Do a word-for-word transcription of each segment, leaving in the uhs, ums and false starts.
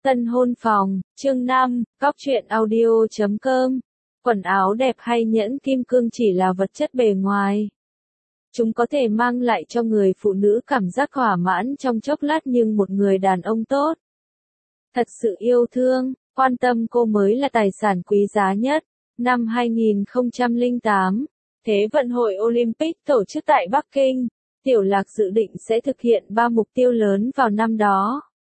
Tân hôn phòng, chương năm, Cóc truyện audio chấm com. Quần áo đẹp hay nhẫn kim cương chỉ là vật chất bề ngoài. Chúng có thể mang lại cho người phụ nữ cảm giác thỏa mãn trong chốc lát, nhưng một người đàn ông tốt, thật sự yêu thương, quan tâm cô mới là tài sản quý giá nhất. Năm hai nghìn không trăm lẻ tám, Thế vận hội Olympic tổ chức tại Bắc Kinh, Tiểu Lạc dự định sẽ thực hiện ba mục tiêu lớn vào năm đó.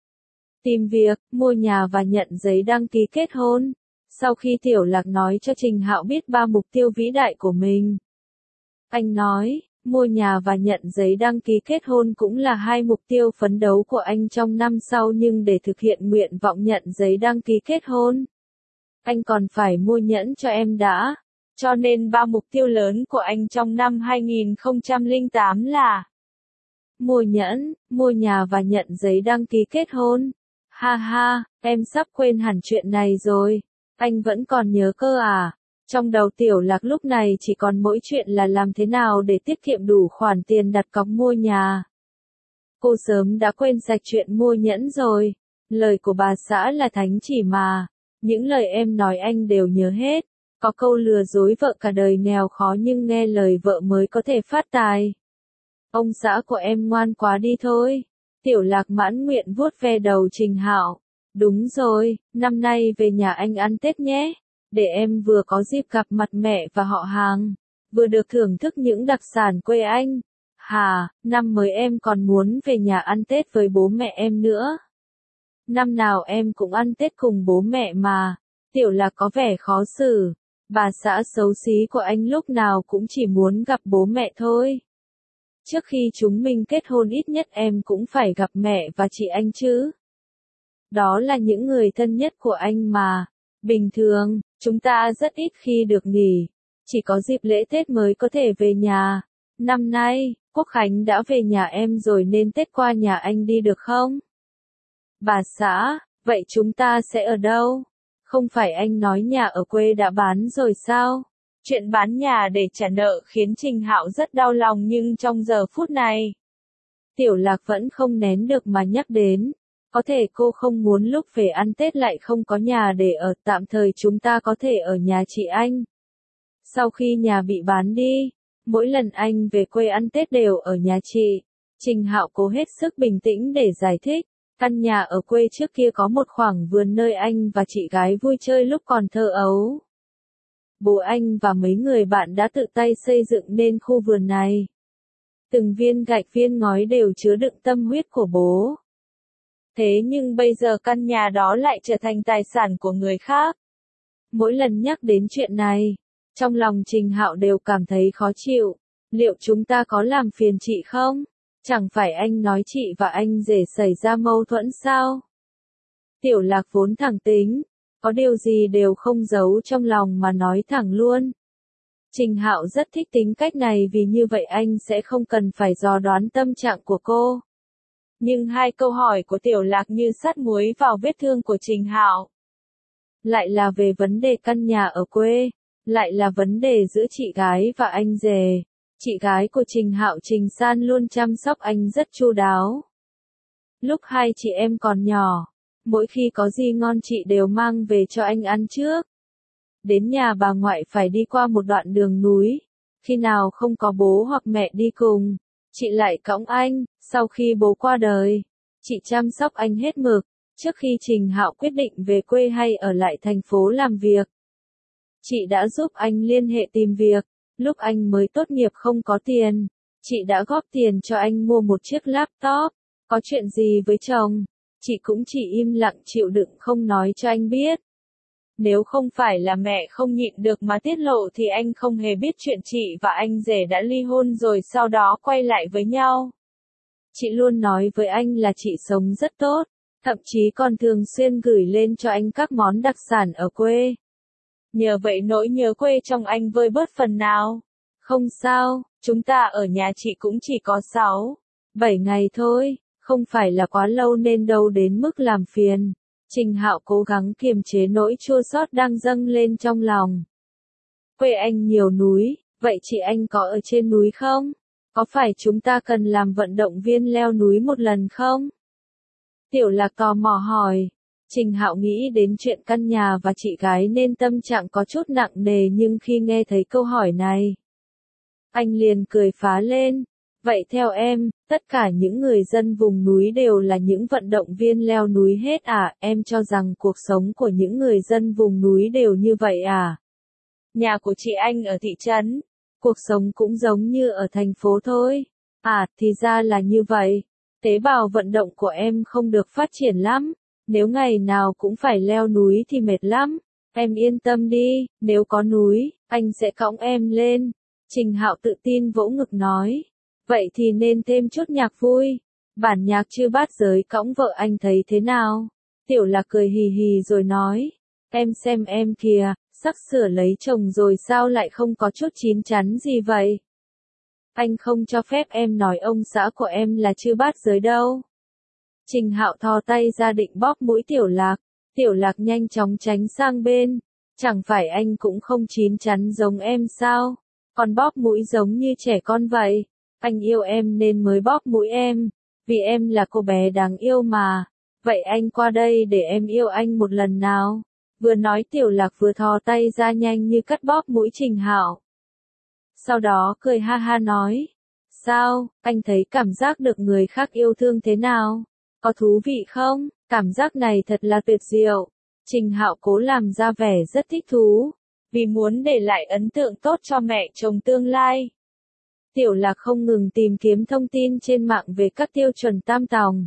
Tìm việc, mua nhà và nhận giấy đăng ký kết hôn. Sau khi Tiểu Lạc nói cho Trình Hạo biết ba mục tiêu vĩ đại của mình, anh nói, mua nhà và nhận giấy đăng ký kết hôn cũng là hai mục tiêu phấn đấu của anh trong năm sau, nhưng để thực hiện nguyện vọng nhận giấy đăng ký kết hôn, anh còn phải mua nhẫn cho em đã. Cho nên ba mục tiêu lớn của anh trong năm hai nghìn không trăm lẻ tám là mua nhẫn, mua nhà và nhận giấy đăng ký kết hôn. Ha ha, em sắp quên hẳn chuyện này rồi. Anh vẫn còn nhớ cơ à? Trong đầu Tiểu Lạc lúc này chỉ còn mỗi chuyện là làm thế nào để tiết kiệm đủ khoản tiền đặt cọc mua nhà. Cô sớm đã quên sạch chuyện mua nhẫn rồi. Lời của bà xã là thánh chỉ mà. Những lời em nói anh đều nhớ hết. Có câu lừa dối vợ cả đời nghèo khó, nhưng nghe lời vợ mới có thể phát tài. Ông xã của em ngoan quá đi thôi. Tiểu Lạc mãn nguyện vuốt ve đầu Trình Hạo. Đúng rồi, năm nay về nhà anh ăn Tết nhé. Để em vừa có dịp gặp mặt mẹ và họ hàng, vừa được thưởng thức những đặc sản quê anh. Hà, năm mới em còn muốn về nhà ăn Tết với bố mẹ em nữa. Năm nào em cũng ăn Tết cùng bố mẹ mà. Tiểu Lạc có vẻ khó xử. Bà xã xấu xí của anh lúc nào cũng chỉ muốn gặp bố mẹ thôi. Trước khi chúng mình kết hôn ít nhất em cũng phải gặp mẹ và chị anh chứ. Đó là những người thân nhất của anh mà. Bình thường, chúng ta rất ít khi được nghỉ. Chỉ có dịp lễ Tết mới có thể về nhà. Năm nay, Quốc Khánh đã về nhà em rồi nên Tết qua nhà anh đi được không? Bà xã, vậy chúng ta sẽ ở đâu? Không phải anh nói nhà ở quê đã bán rồi sao? Chuyện bán nhà để trả nợ khiến Trình Hạo rất đau lòng, nhưng trong giờ phút này, Tiểu Lạc vẫn không nén được mà nhắc đến. Có thể cô không muốn lúc về ăn Tết lại không có nhà để ở, tạm thời chúng ta có thể ở nhà chị anh. Sau khi nhà bị bán đi, mỗi lần anh về quê ăn Tết đều ở nhà chị. Trình Hạo cố hết sức bình tĩnh để giải thích. Căn nhà ở quê trước kia có một khoảng vườn nơi anh và chị gái vui chơi lúc còn thơ ấu. Bố anh và mấy người bạn đã tự tay xây dựng nên khu vườn này. Từng viên gạch viên ngói đều chứa đựng tâm huyết của bố. Thế nhưng bây giờ căn nhà đó lại trở thành tài sản của người khác. Mỗi lần nhắc đến chuyện này, trong lòng Trình Hạo đều cảm thấy khó chịu. Liệu chúng ta có làm phiền chị không? Chẳng phải anh nói chị và anh rể xảy ra mâu thuẫn sao? Tiểu Lạc vốn thẳng tính, có điều gì đều không giấu trong lòng mà nói thẳng luôn. Trình Hạo rất thích tính cách này, vì như vậy anh sẽ không cần phải dò đoán tâm trạng của cô. Nhưng hai câu hỏi của Tiểu Lạc như sắt muối vào vết thương của Trình Hạo. Lại là về vấn đề căn nhà ở quê, lại là vấn đề giữa chị gái và anh rể. Chị gái của Trình Hạo, Trình San, luôn chăm sóc anh rất chu đáo. Lúc hai chị em còn nhỏ, mỗi khi có gì ngon chị đều mang về cho anh ăn trước. Đến nhà bà ngoại phải đi qua một đoạn đường núi. Khi nào không có bố hoặc mẹ đi cùng, chị lại cõng anh. Sau khi bố qua đời, chị chăm sóc anh hết mực. Trước khi Trình Hạo quyết định về quê hay ở lại thành phố làm việc, chị đã giúp anh liên hệ tìm việc. Lúc anh mới tốt nghiệp không có tiền, chị đã góp tiền cho anh mua một chiếc laptop. Có chuyện gì với chồng, chị cũng chỉ im lặng chịu đựng không nói cho anh biết. Nếu không phải là mẹ không nhịn được mà tiết lộ thì anh không hề biết chuyện chị và anh rể đã ly hôn rồi sau đó quay lại với nhau. Chị luôn nói với anh là chị sống rất tốt, thậm chí còn thường xuyên gửi lên cho anh các món đặc sản ở quê. Nhờ vậy nỗi nhớ quê trong anh vơi bớt phần nào. Không sao, chúng ta ở nhà chị cũng chỉ có sáu, bảy ngày thôi, không phải là quá lâu nên đâu đến mức làm phiền. Trình Hạo cố gắng kiềm chế nỗi chua xót đang dâng lên trong lòng. Quê anh nhiều núi, vậy chị anh có ở trên núi không? Có phải chúng ta cần làm vận động viên leo núi một lần không? Tiểu Lạc tò mò hỏi. Trình Hạo nghĩ đến chuyện căn nhà và chị gái nên tâm trạng có chút nặng nề, nhưng khi nghe thấy câu hỏi này, anh liền cười phá lên. Vậy theo em, tất cả những người dân vùng núi đều là những vận động viên leo núi hết à? Em cho rằng cuộc sống của những người dân vùng núi đều như vậy à? Nhà của chị anh ở thị trấn, cuộc sống cũng giống như ở thành phố thôi. À, thì ra là như vậy. Tế bào vận động của em không được phát triển lắm. Nếu ngày nào cũng phải leo núi thì mệt lắm. Em yên tâm đi, nếu có núi, anh sẽ cõng em lên. Trình Hạo tự tin vỗ ngực nói. Vậy thì nên thêm chút nhạc vui. Bản nhạc Chư Bát Giới cõng vợ anh thấy thế nào? Tiểu Lạc cười hì hì rồi nói. Em xem em kìa, sắp sửa lấy chồng rồi sao lại không có chút chín chắn gì vậy? Anh không cho phép em nói ông xã của em là Chư Bát Giới đâu. Trình Hạo thò tay ra định bóp mũi Tiểu Lạc. Tiểu Lạc nhanh chóng tránh sang bên. Chẳng phải anh cũng không chín chắn giống em sao? Còn bóp mũi giống như trẻ con vậy. Anh yêu em nên mới bóp mũi em. Vì em là cô bé đáng yêu mà. Vậy anh qua đây để em yêu anh một lần nào. Vừa nói Tiểu Lạc vừa thò tay ra nhanh như cắt bóp mũi Trình Hạo. Sau đó cười ha ha nói. Sao, anh thấy cảm giác được người khác yêu thương thế nào? Có thú vị không? Cảm giác này thật là tuyệt diệu. Trình Hạo cố làm ra vẻ rất thích thú. Vì muốn để lại ấn tượng tốt cho mẹ chồng tương lai. Tiểu Lạc không ngừng tìm kiếm thông tin trên mạng về các tiêu chuẩn tam tòng.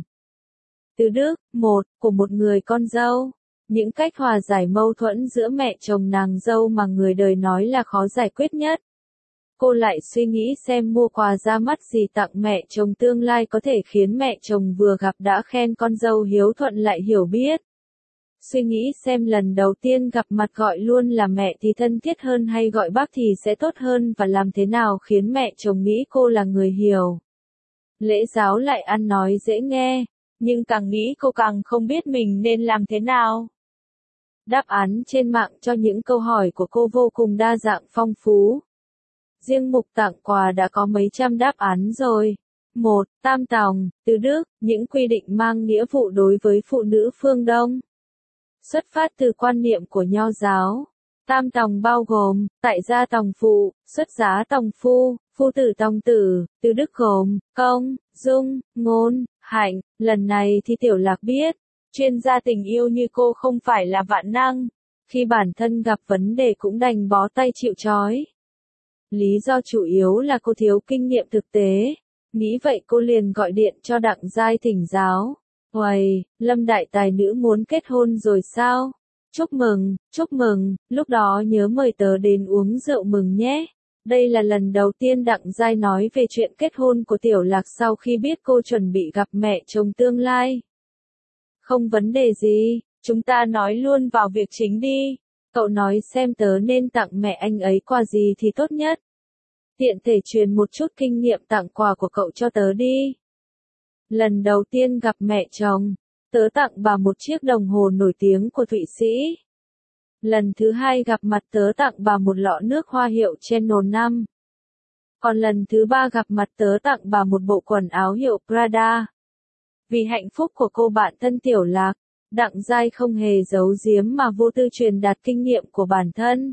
Từ Đức, một, của một người con dâu. Những cách hòa giải mâu thuẫn giữa mẹ chồng nàng dâu mà người đời nói là khó giải quyết nhất. Cô lại suy nghĩ xem mua quà ra mắt gì tặng mẹ chồng tương lai có thể khiến mẹ chồng vừa gặp đã khen con dâu hiếu thuận lại hiểu biết. Suy nghĩ xem lần đầu tiên gặp mặt gọi luôn là mẹ thì thân thiết hơn hay gọi bác thì sẽ tốt hơn, và làm thế nào khiến mẹ chồng nghĩ cô là người hiểu. Lễ giáo lại ăn nói dễ nghe, nhưng càng nghĩ cô càng không biết mình nên làm thế nào. Đáp án trên mạng cho những câu hỏi của cô vô cùng đa dạng phong phú. Riêng mục tặng quà đã có mấy trăm đáp án rồi. một. Tam tòng, từ Đức, những quy định mang nghĩa vụ đối với phụ nữ phương Đông. Xuất phát từ quan niệm của Nho giáo, tam tòng bao gồm, tại gia tòng phụ, xuất giá tòng phu, phu tử tòng tử, từ Đức gồm, công, dung, ngôn, hạnh. Lần này thì Tiểu Lạc biết, chuyên gia tình yêu như cô không phải là vạn năng, khi bản thân gặp vấn đề cũng đành bó tay chịu trói. Lý do chủ yếu là cô thiếu kinh nghiệm thực tế. Nghĩ vậy cô liền gọi điện cho Đặng Giai thỉnh giáo. Uầy, Lâm đại tài nữ muốn kết hôn rồi sao? Chúc mừng, chúc mừng, lúc đó nhớ mời tớ đến uống rượu mừng nhé. Đây là lần đầu tiên Đặng Giai nói về chuyện kết hôn của Tiểu Lạc sau khi biết cô chuẩn bị gặp mẹ chồng tương lai. Không vấn đề gì, chúng ta nói luôn vào việc chính đi. Cậu nói xem tớ nên tặng mẹ anh ấy quà gì thì tốt nhất. Tiện thể truyền một chút kinh nghiệm tặng quà của cậu cho tớ đi. Lần đầu tiên gặp mẹ chồng, tớ tặng bà một chiếc đồng hồ nổi tiếng của Thụy Sĩ. Lần thứ hai gặp mặt tớ tặng bà một lọ nước hoa hiệu Chanel năm. Còn lần thứ ba gặp mặt tớ tặng bà một bộ quần áo hiệu Prada. Vì hạnh phúc của cô bạn thân Tiểu Lạc, Đặng Giai không hề giấu giếm mà vô tư truyền đạt kinh nghiệm của bản thân.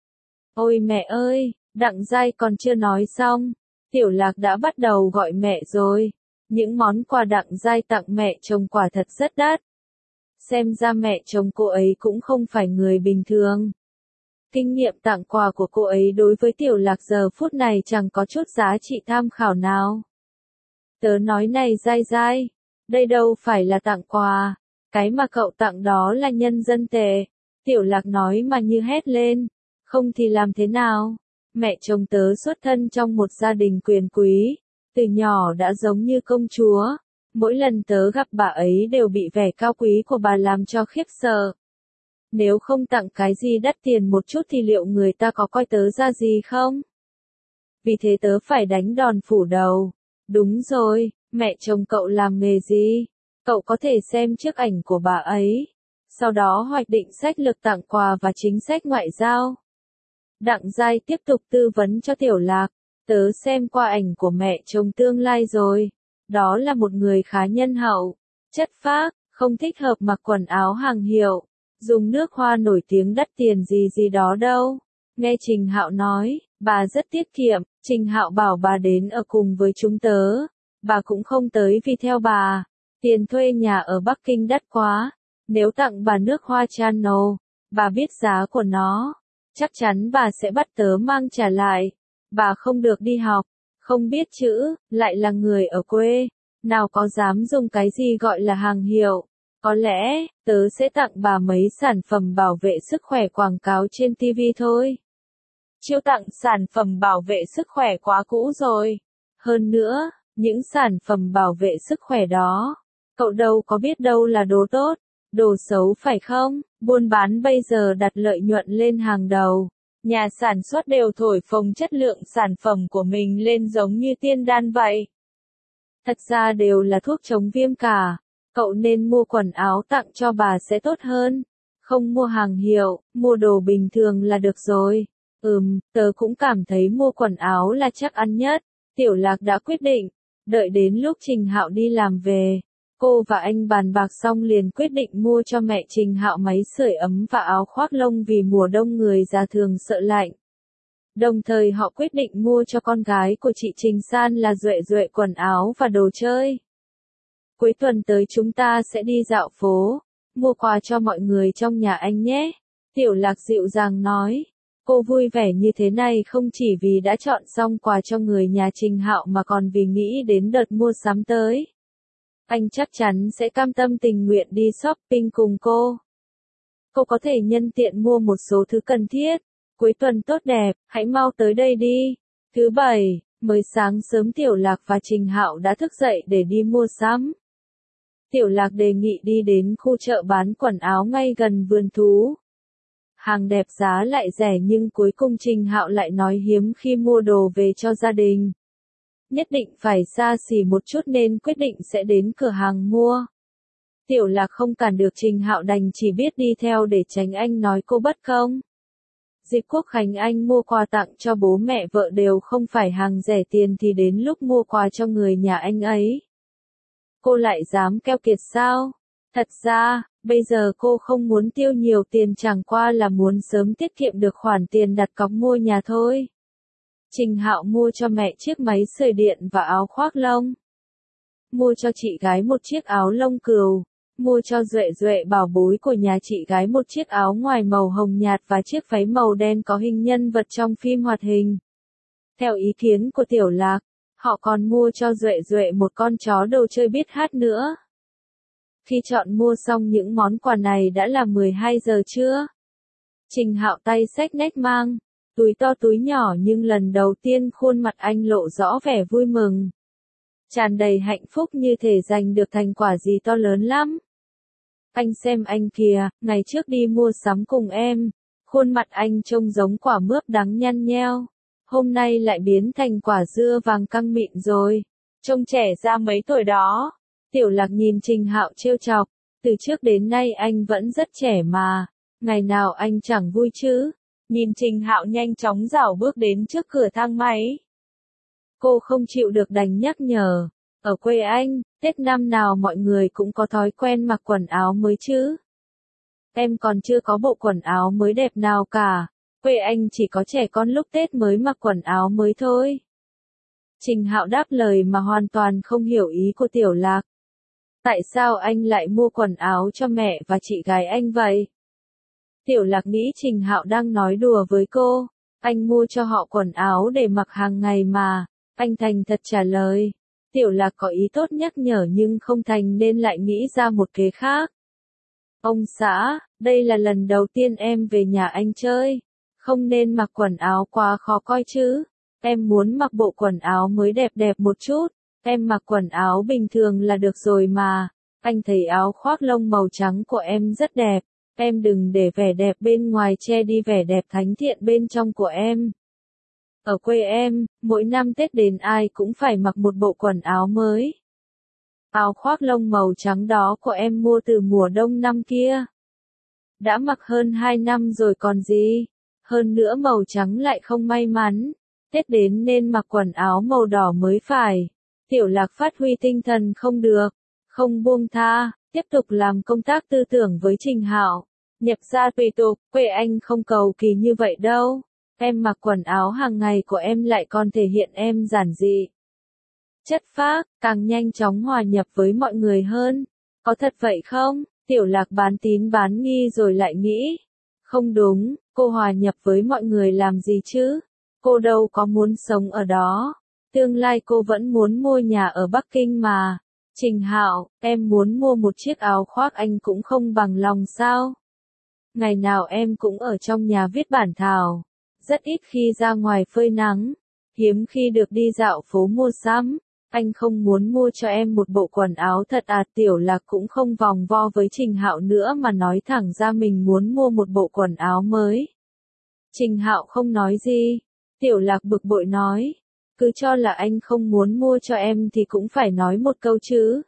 Ôi mẹ ơi, Đặng Giai còn chưa nói xong, Tiểu Lạc đã bắt đầu gọi mẹ rồi. Những món quà Đặng Giai tặng mẹ chồng quả thật rất đắt. Xem ra mẹ chồng cô ấy cũng không phải người bình thường. Kinh nghiệm tặng quà của cô ấy đối với Tiểu Lạc giờ phút này chẳng có chút giá trị tham khảo nào. Tớ nói này Giai Giai, đây đâu phải là tặng quà, cái mà cậu tặng đó là nhân dân tệ. Tiểu Lạc nói mà như hét lên, không thì làm thế nào? Mẹ chồng tớ xuất thân trong một gia đình quyền quý, từ nhỏ đã giống như công chúa. Mỗi lần tớ gặp bà ấy đều bị vẻ cao quý của bà làm cho khiếp sợ. Nếu không tặng cái gì đắt tiền một chút thì liệu người ta có coi tớ ra gì không? Vì thế tớ phải đánh đòn phủ đầu. Đúng rồi, mẹ chồng cậu làm nghề gì? Cậu có thể xem chiếc ảnh của bà ấy. Sau đó hoạch định sách lược tặng quà và chính sách ngoại giao. Đặng Giai tiếp tục tư vấn cho Tiểu Lạc. Tớ xem qua ảnh của mẹ chồng tương lai rồi. Đó là một người khá nhân hậu, chất phác, Không thích hợp mặc quần áo hàng hiệu, dùng nước hoa nổi tiếng đắt tiền gì gì đó đâu. Nghe Trình Hạo nói, bà rất tiết kiệm, Trình Hạo bảo bà đến ở cùng với chúng tớ. Bà cũng không tới vì theo bà. Tiền thuê nhà ở Bắc Kinh đắt quá. Nếu tặng bà nước hoa Chanel, bà biết giá của nó. Chắc chắn bà sẽ bắt tớ mang trả lại. Bà không được đi học, không biết chữ, lại là người ở quê. Nào có dám dùng cái gì gọi là hàng hiệu. Có lẽ, tớ sẽ tặng bà mấy sản phẩm bảo vệ sức khỏe quảng cáo trên ti vi thôi. Chiêu tặng sản phẩm bảo vệ sức khỏe quá cũ rồi. Hơn nữa, những sản phẩm bảo vệ sức khỏe đó, cậu đâu có biết đâu là đồ tốt, đồ xấu phải không? Buôn bán bây giờ đặt lợi nhuận lên hàng đầu. Nhà sản xuất đều thổi phồng chất lượng sản phẩm của mình lên giống như tiên đan vậy. Thật ra đều là thuốc chống viêm cả. Cậu nên mua quần áo tặng cho bà sẽ tốt hơn. Không mua hàng hiệu, mua đồ bình thường là được rồi. Ừm, tớ cũng cảm thấy mua quần áo là chắc ăn nhất. Tiểu Lạc đã quyết định. Đợi đến lúc Trình Hạo đi làm về, cô và anh bàn bạc xong liền quyết định mua cho mẹ Trình Hạo máy sưởi ấm và áo khoác lông vì mùa đông người già thường sợ lạnh. Đồng thời họ quyết định mua cho con gái của chị Trình San là Duệ Duệ quần áo và đồ chơi. Cuối tuần tới chúng ta sẽ đi dạo phố, mua quà cho mọi người trong nhà anh nhé. Tiểu Lạc dịu dàng nói. Cô vui vẻ như thế này không chỉ vì đã chọn xong quà cho người nhà Trình Hạo mà còn vì nghĩ đến đợt mua sắm tới. Anh chắc chắn sẽ cam tâm tình nguyện đi shopping cùng cô. Cô có thể nhân tiện mua một số thứ cần thiết. Cuối tuần tốt đẹp, hãy mau tới đây đi. Thứ bảy, mới sáng sớm Tiểu Lạc và Trình Hạo đã thức dậy để đi mua sắm. Tiểu Lạc đề nghị đi đến khu chợ bán quần áo ngay gần vườn thú. Hàng đẹp giá lại rẻ nhưng cuối cùng Trình Hạo lại nói hiếm khi mua đồ về cho gia đình. Nhất định phải xa xỉ một chút nên quyết định sẽ đến cửa hàng mua. Tiểu Lạc không cản được Trình Hạo đành chỉ biết đi theo để tránh anh nói cô bất công. Dịp Quốc Khánh anh mua quà tặng cho bố mẹ vợ đều không phải hàng rẻ tiền thì đến lúc mua quà cho người nhà anh ấy. Cô lại dám keo kiệt sao? Thật ra, bây giờ cô không muốn tiêu nhiều tiền chẳng qua là muốn sớm tiết kiệm được khoản tiền đặt cọc mua nhà thôi. Trình Hạo mua cho mẹ chiếc máy sưởi điện và áo khoác lông. Mua cho chị gái một chiếc áo lông cừu. Mua cho Duệ Duệ bảo bối của nhà chị gái một chiếc áo ngoài màu hồng nhạt và chiếc váy màu đen có hình nhân vật trong phim hoạt hình. Theo ý kiến của Tiểu Lạc, họ còn mua cho Duệ Duệ một con chó đồ chơi biết hát nữa. Khi chọn mua xong những món quà này đã là mười hai giờ trưa. Trình Hạo tay xách nách mang, túi to túi nhỏ nhưng lần đầu tiên khuôn mặt anh lộ rõ vẻ vui mừng. Tràn đầy hạnh phúc như thể giành được thành quả gì to lớn lắm. Anh xem anh kìa, ngày trước đi mua sắm cùng em, khuôn mặt anh trông giống quả mướp đắng nhăn nheo. Hôm nay lại biến thành quả dưa vàng căng mịn rồi. Trông trẻ ra mấy tuổi đó. Tiểu Lạc nhìn Trình Hạo trêu chọc. Từ trước đến nay anh vẫn rất trẻ mà. Ngày nào anh chẳng vui chứ. Nhìn Trình Hạo nhanh chóng rảo bước đến trước cửa thang máy. Cô không chịu được đành nhắc nhở. Ở quê anh, Tết năm nào mọi người cũng có thói quen mặc quần áo mới chứ. Em còn chưa có bộ quần áo mới đẹp nào cả. Quê anh chỉ có trẻ con lúc Tết mới mặc quần áo mới thôi. Trình Hạo đáp lời mà hoàn toàn không hiểu ý của Tiểu Lạc. Tại sao anh lại mua quần áo cho mẹ và chị gái anh vậy? Tiểu Lạc nghĩ Trình Hạo đang nói đùa với cô. Anh mua cho họ quần áo để mặc hàng ngày mà. Anh thành thật trả lời. Tiểu Lạc có ý tốt nhắc nhở nhưng không thành nên lại nghĩ ra một kế khác. Ông xã, đây là lần đầu tiên em về nhà anh chơi. Không nên mặc quần áo quá khó coi chứ. Em muốn mặc bộ quần áo mới đẹp đẹp một chút. Em mặc quần áo bình thường là được rồi mà. Anh thấy áo khoác lông màu trắng của em rất đẹp. Em đừng để vẻ đẹp bên ngoài che đi vẻ đẹp thánh thiện bên trong của em. Ở quê em, mỗi năm Tết đến ai cũng phải mặc một bộ quần áo mới. Áo khoác lông màu trắng đó của em mua từ mùa đông năm kia. Đã mặc hơn hai năm rồi còn gì. Hơn nữa màu trắng lại không may mắn. Tết đến nên mặc quần áo màu đỏ mới phải. Tiểu Lạc phát huy tinh thần không được. Không buông tha. tiếp tục làm công tác tư tưởng với Trình Hạo. Nhập gia tùy tục, quê anh không cầu kỳ như vậy đâu. Em mặc quần áo hàng ngày của em lại còn thể hiện em giản dị, chất phác, càng nhanh chóng hòa nhập với mọi người hơn. Có thật vậy không? Tiểu Lạc bán tín bán nghi rồi lại nghĩ. Không đúng, cô hòa nhập với mọi người làm gì chứ? Cô đâu có muốn sống ở đó. Tương lai cô vẫn muốn mua nhà ở Bắc Kinh mà. Trình Hạo, em muốn mua một chiếc áo khoác anh cũng không bằng lòng sao? Ngày nào em cũng ở trong nhà viết bản thảo. Rất ít khi ra ngoài phơi nắng. Hiếm khi được đi dạo phố mua sắm. Anh không muốn mua cho em một bộ quần áo thật à? Tiểu Lạc cũng không vòng vo với Trình Hạo nữa mà nói thẳng ra mình muốn mua một bộ quần áo mới. Trình Hạo không nói gì. Tiểu Lạc bực bội nói. Cứ cho là anh không muốn mua cho em thì cũng phải nói một câu chứ.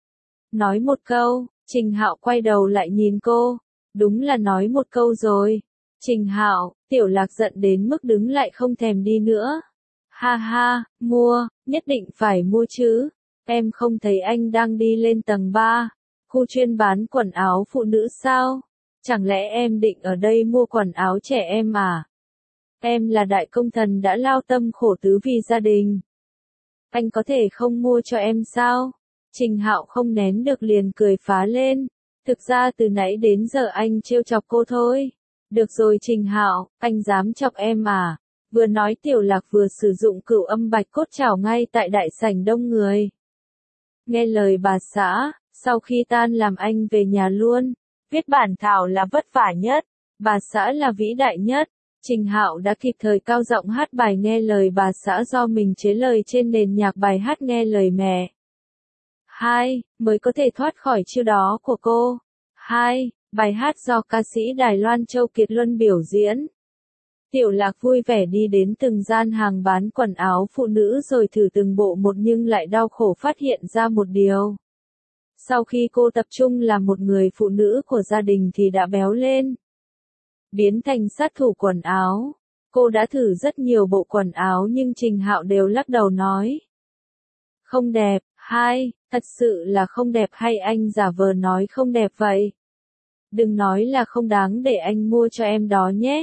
Nói một câu, Trình Hạo quay đầu lại nhìn cô. Đúng là nói một câu rồi. Trình Hạo, Tiểu Lạc giận đến mức đứng lại không thèm đi nữa. Ha ha, mua, nhất định phải mua chứ. Em không thấy anh đang đi lên tầng ba, khu chuyên bán quần áo phụ nữ sao? Chẳng lẽ em định ở đây mua quần áo trẻ em à? Em là đại công thần đã lao tâm khổ tứ vì gia đình. Anh có thể không mua cho em sao? Trình Hạo không nén được liền cười phá lên. Thực ra từ nãy đến giờ anh trêu chọc cô thôi. Được rồi Trình Hạo, anh dám chọc em à? Vừa nói Tiểu Lạc vừa sử dụng cửu âm bạch cốt chảo ngay tại đại sảnh đông người. Nghe lời bà xã, sau khi tan làm anh về nhà luôn. Viết bản thảo là vất vả nhất, bà xã là vĩ đại nhất. Trình Hạo đã kịp thời cao giọng hát bài nghe lời bà xã do mình chế lời trên nền nhạc bài hát nghe lời mẹ. Hai, mới có thể thoát khỏi chiêu đó của cô. Hai, bài hát do ca sĩ Đài Loan Châu Kiệt Luân biểu diễn. Tiểu Lạc vui vẻ đi đến từng gian hàng bán quần áo phụ nữ rồi thử từng bộ một nhưng lại đau khổ phát hiện ra một điều. Sau khi cô tập trung làm một người phụ nữ của gia đình thì đã béo lên. Biến thành sát thủ quần áo. Cô đã thử rất nhiều bộ quần áo nhưng Trình Hạo đều lắc đầu nói. Không đẹp, hai, thật sự là không đẹp hay anh giả vờ nói không đẹp vậy? Đừng nói là không đáng để anh mua cho em đó nhé.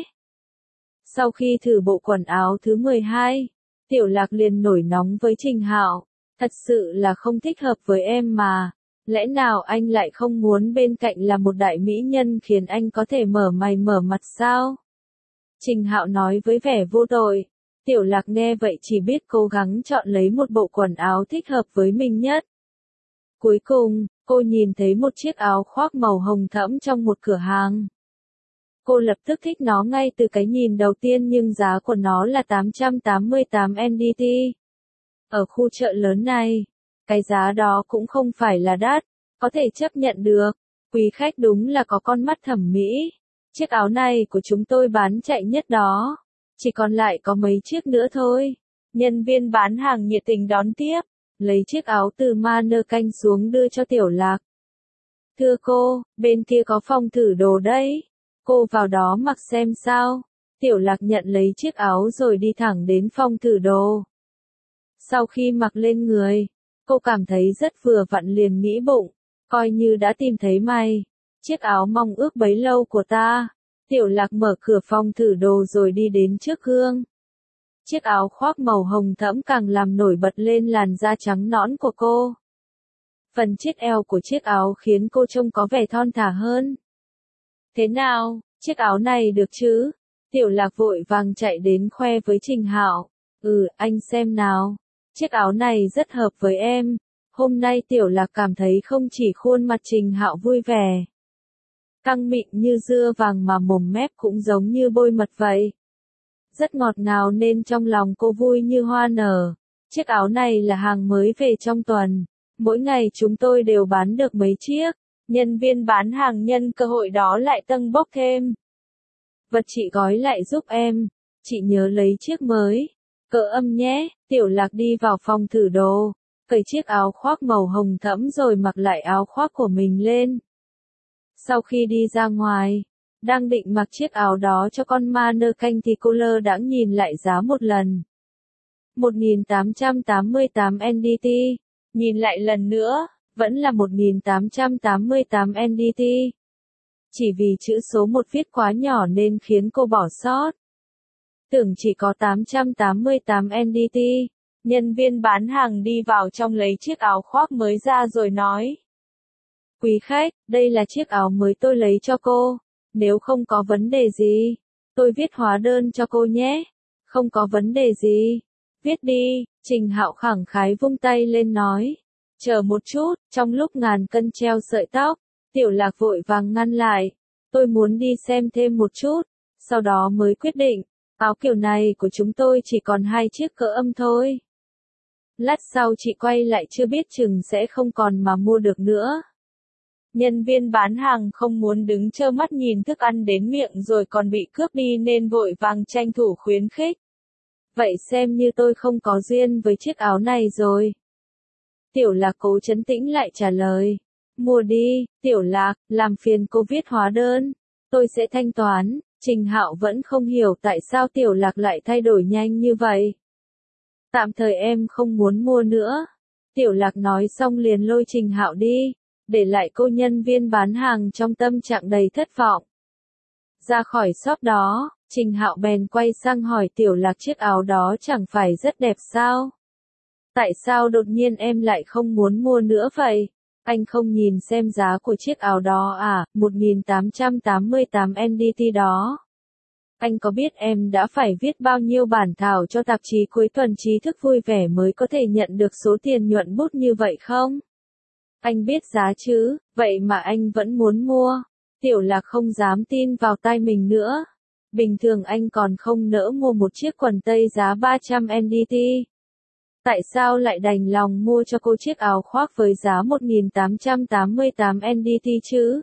Sau khi thử bộ quần áo thứ mười hai, Tiểu Lạc liền nổi nóng với Trình Hạo. Thật sự là không thích hợp với em mà. Lẽ nào anh lại không muốn bên cạnh là một đại mỹ nhân khiến anh có thể mở mày mở mặt sao? Trình Hạo nói với vẻ vô tội. Tiểu Lạc nghe vậy chỉ biết cố gắng chọn lấy một bộ quần áo thích hợp với mình nhất. Cuối cùng, cô nhìn thấy một chiếc áo khoác màu hồng thẫm trong một cửa hàng. Cô lập tức thích nó ngay từ cái nhìn đầu tiên nhưng giá của nó là tám trăm tám mươi tám en đê tê. Ở khu chợ lớn này, cái giá đó cũng không phải là đắt, có thể chấp nhận được. Quý khách đúng là có con mắt thẩm mỹ. Chiếc áo này của chúng tôi bán chạy nhất đó. Chỉ còn lại có mấy chiếc nữa thôi. Nhân viên bán hàng nhiệt tình đón tiếp, lấy chiếc áo từ mannequin xuống đưa cho Tiểu Lạc. Thưa cô, bên kia có phòng thử đồ đấy. Cô vào đó mặc xem sao. Tiểu Lạc nhận lấy chiếc áo rồi đi thẳng đến phòng thử đồ. Sau khi mặc lên người, cô cảm thấy rất vừa vặn liền nghĩ bụng, coi như đã tìm thấy may. Chiếc áo mong ước bấy lâu của ta. Tiểu Lạc mở cửa phòng thử đồ rồi đi đến trước gương. Chiếc áo khoác màu hồng thẫm càng làm nổi bật lên làn da trắng nõn của cô. Phần chiếc eo của chiếc áo khiến cô trông có vẻ thon thả hơn. Thế nào, chiếc áo này được chứ? Tiểu Lạc vội vàng chạy đến khoe với Trình Hạo. Ừ, anh xem nào. Chiếc áo này rất hợp với em. Hôm nay Tiểu Lạc cảm thấy không chỉ khuôn mặt Trình Hạo vui vẻ, căng mịn như dưa vàng mà mồm mép cũng giống như bôi mật vậy. Rất ngọt ngào nên trong lòng cô vui như hoa nở. Chiếc áo này là hàng mới về trong tuần. Mỗi ngày chúng tôi đều bán được mấy chiếc. Nhân viên bán hàng nhân cơ hội đó lại tâng bốc thêm. Vật chị gói lại giúp em. Chị nhớ lấy chiếc mới. Cỡ âm nhé. Tiểu Lạc đi vào phòng thử đồ, cởi chiếc áo khoác màu hồng thẫm rồi mặc lại áo khoác của mình lên. Sau khi đi ra ngoài, đang định mặc chiếc áo đó cho con mannequin thì cô lơ đãng nhìn lại giá một lần. một nghìn tám trăm tám mươi tám en đê tê. Nhìn lại lần nữa, vẫn là một nghìn tám trăm tám mươi tám en đê tê. Chỉ vì chữ số một viết quá nhỏ nên khiến cô bỏ sót. Tưởng chỉ có tám trăm tám mươi tám en đê tê. Nhân viên bán hàng đi vào trong lấy chiếc áo khoác mới ra rồi nói. Quý khách, đây là chiếc áo mới tôi lấy cho cô. Nếu không có vấn đề gì, tôi viết hóa đơn cho cô nhé. Không có vấn đề gì. Viết đi, Trình Hạo khẳng khái vung tay lên nói. Chờ một chút, trong lúc ngàn cân treo sợi tóc, Tiểu Lạc vội vàng ngăn lại. Tôi muốn đi xem thêm một chút, sau đó mới quyết định. Áo kiểu này của chúng tôi chỉ còn hai chiếc cỡ âm thôi. Lát sau chị quay lại chưa biết chừng sẽ không còn mà mua được nữa. Nhân viên bán hàng không muốn đứng trơ mắt nhìn thức ăn đến miệng rồi còn bị cướp đi nên vội vàng tranh thủ khuyến khích. Vậy xem như tôi không có duyên với chiếc áo này rồi. Tiểu Lạc cố trấn tĩnh lại trả lời. Mua đi, Tiểu Lạc, làm phiền cô viết hóa đơn. Tôi sẽ thanh toán. Trình Hạo vẫn không hiểu tại sao Tiểu Lạc lại thay đổi nhanh như vậy. Tạm thời em không muốn mua nữa. Tiểu Lạc nói xong liền lôi Trình Hạo đi, để lại cô nhân viên bán hàng trong tâm trạng đầy thất vọng. Ra khỏi shop đó, Trình Hạo bèn quay sang hỏi Tiểu Lạc chiếc áo đó chẳng phải rất đẹp sao? Tại sao đột nhiên em lại không muốn mua nữa vậy? Anh không nhìn xem giá của chiếc áo đó à, một nghìn tám trăm tám mươi tám en đê tê đó. Anh có biết em đã phải viết bao nhiêu bản thảo cho tạp chí cuối tuần trí thức vui vẻ mới có thể nhận được số tiền nhuận bút như vậy không? Anh biết giá chứ, vậy mà anh vẫn muốn mua. Tiểu Lạc không dám tin vào tai mình nữa. Bình thường anh còn không nỡ mua một chiếc quần tây giá ba trăm en đê tê. Tại sao lại đành lòng mua cho cô chiếc áo khoác với giá một nghìn tám trăm tám mươi tám en đê tê chứ?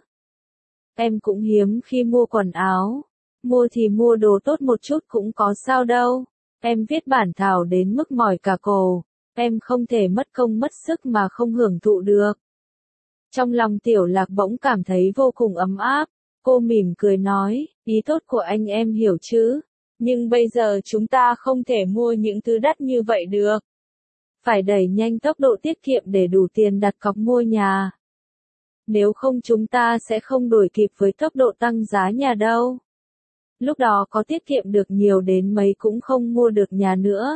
Em cũng hiếm khi mua quần áo. Mua thì mua đồ tốt một chút cũng có sao đâu. Em viết bản thảo đến mức mỏi cả cổ. Em không thể mất công mất sức mà không hưởng thụ được. Trong lòng Tiểu Lạc bỗng cảm thấy vô cùng ấm áp. Cô mỉm cười nói, ý tốt của anh em hiểu chứ. Nhưng bây giờ chúng ta không thể mua những thứ đắt như vậy được. Phải đẩy nhanh tốc độ tiết kiệm để đủ tiền đặt cọc mua nhà. Nếu không chúng ta sẽ không đuổi kịp với tốc độ tăng giá nhà đâu. Lúc đó có tiết kiệm được nhiều đến mấy cũng không mua được nhà nữa.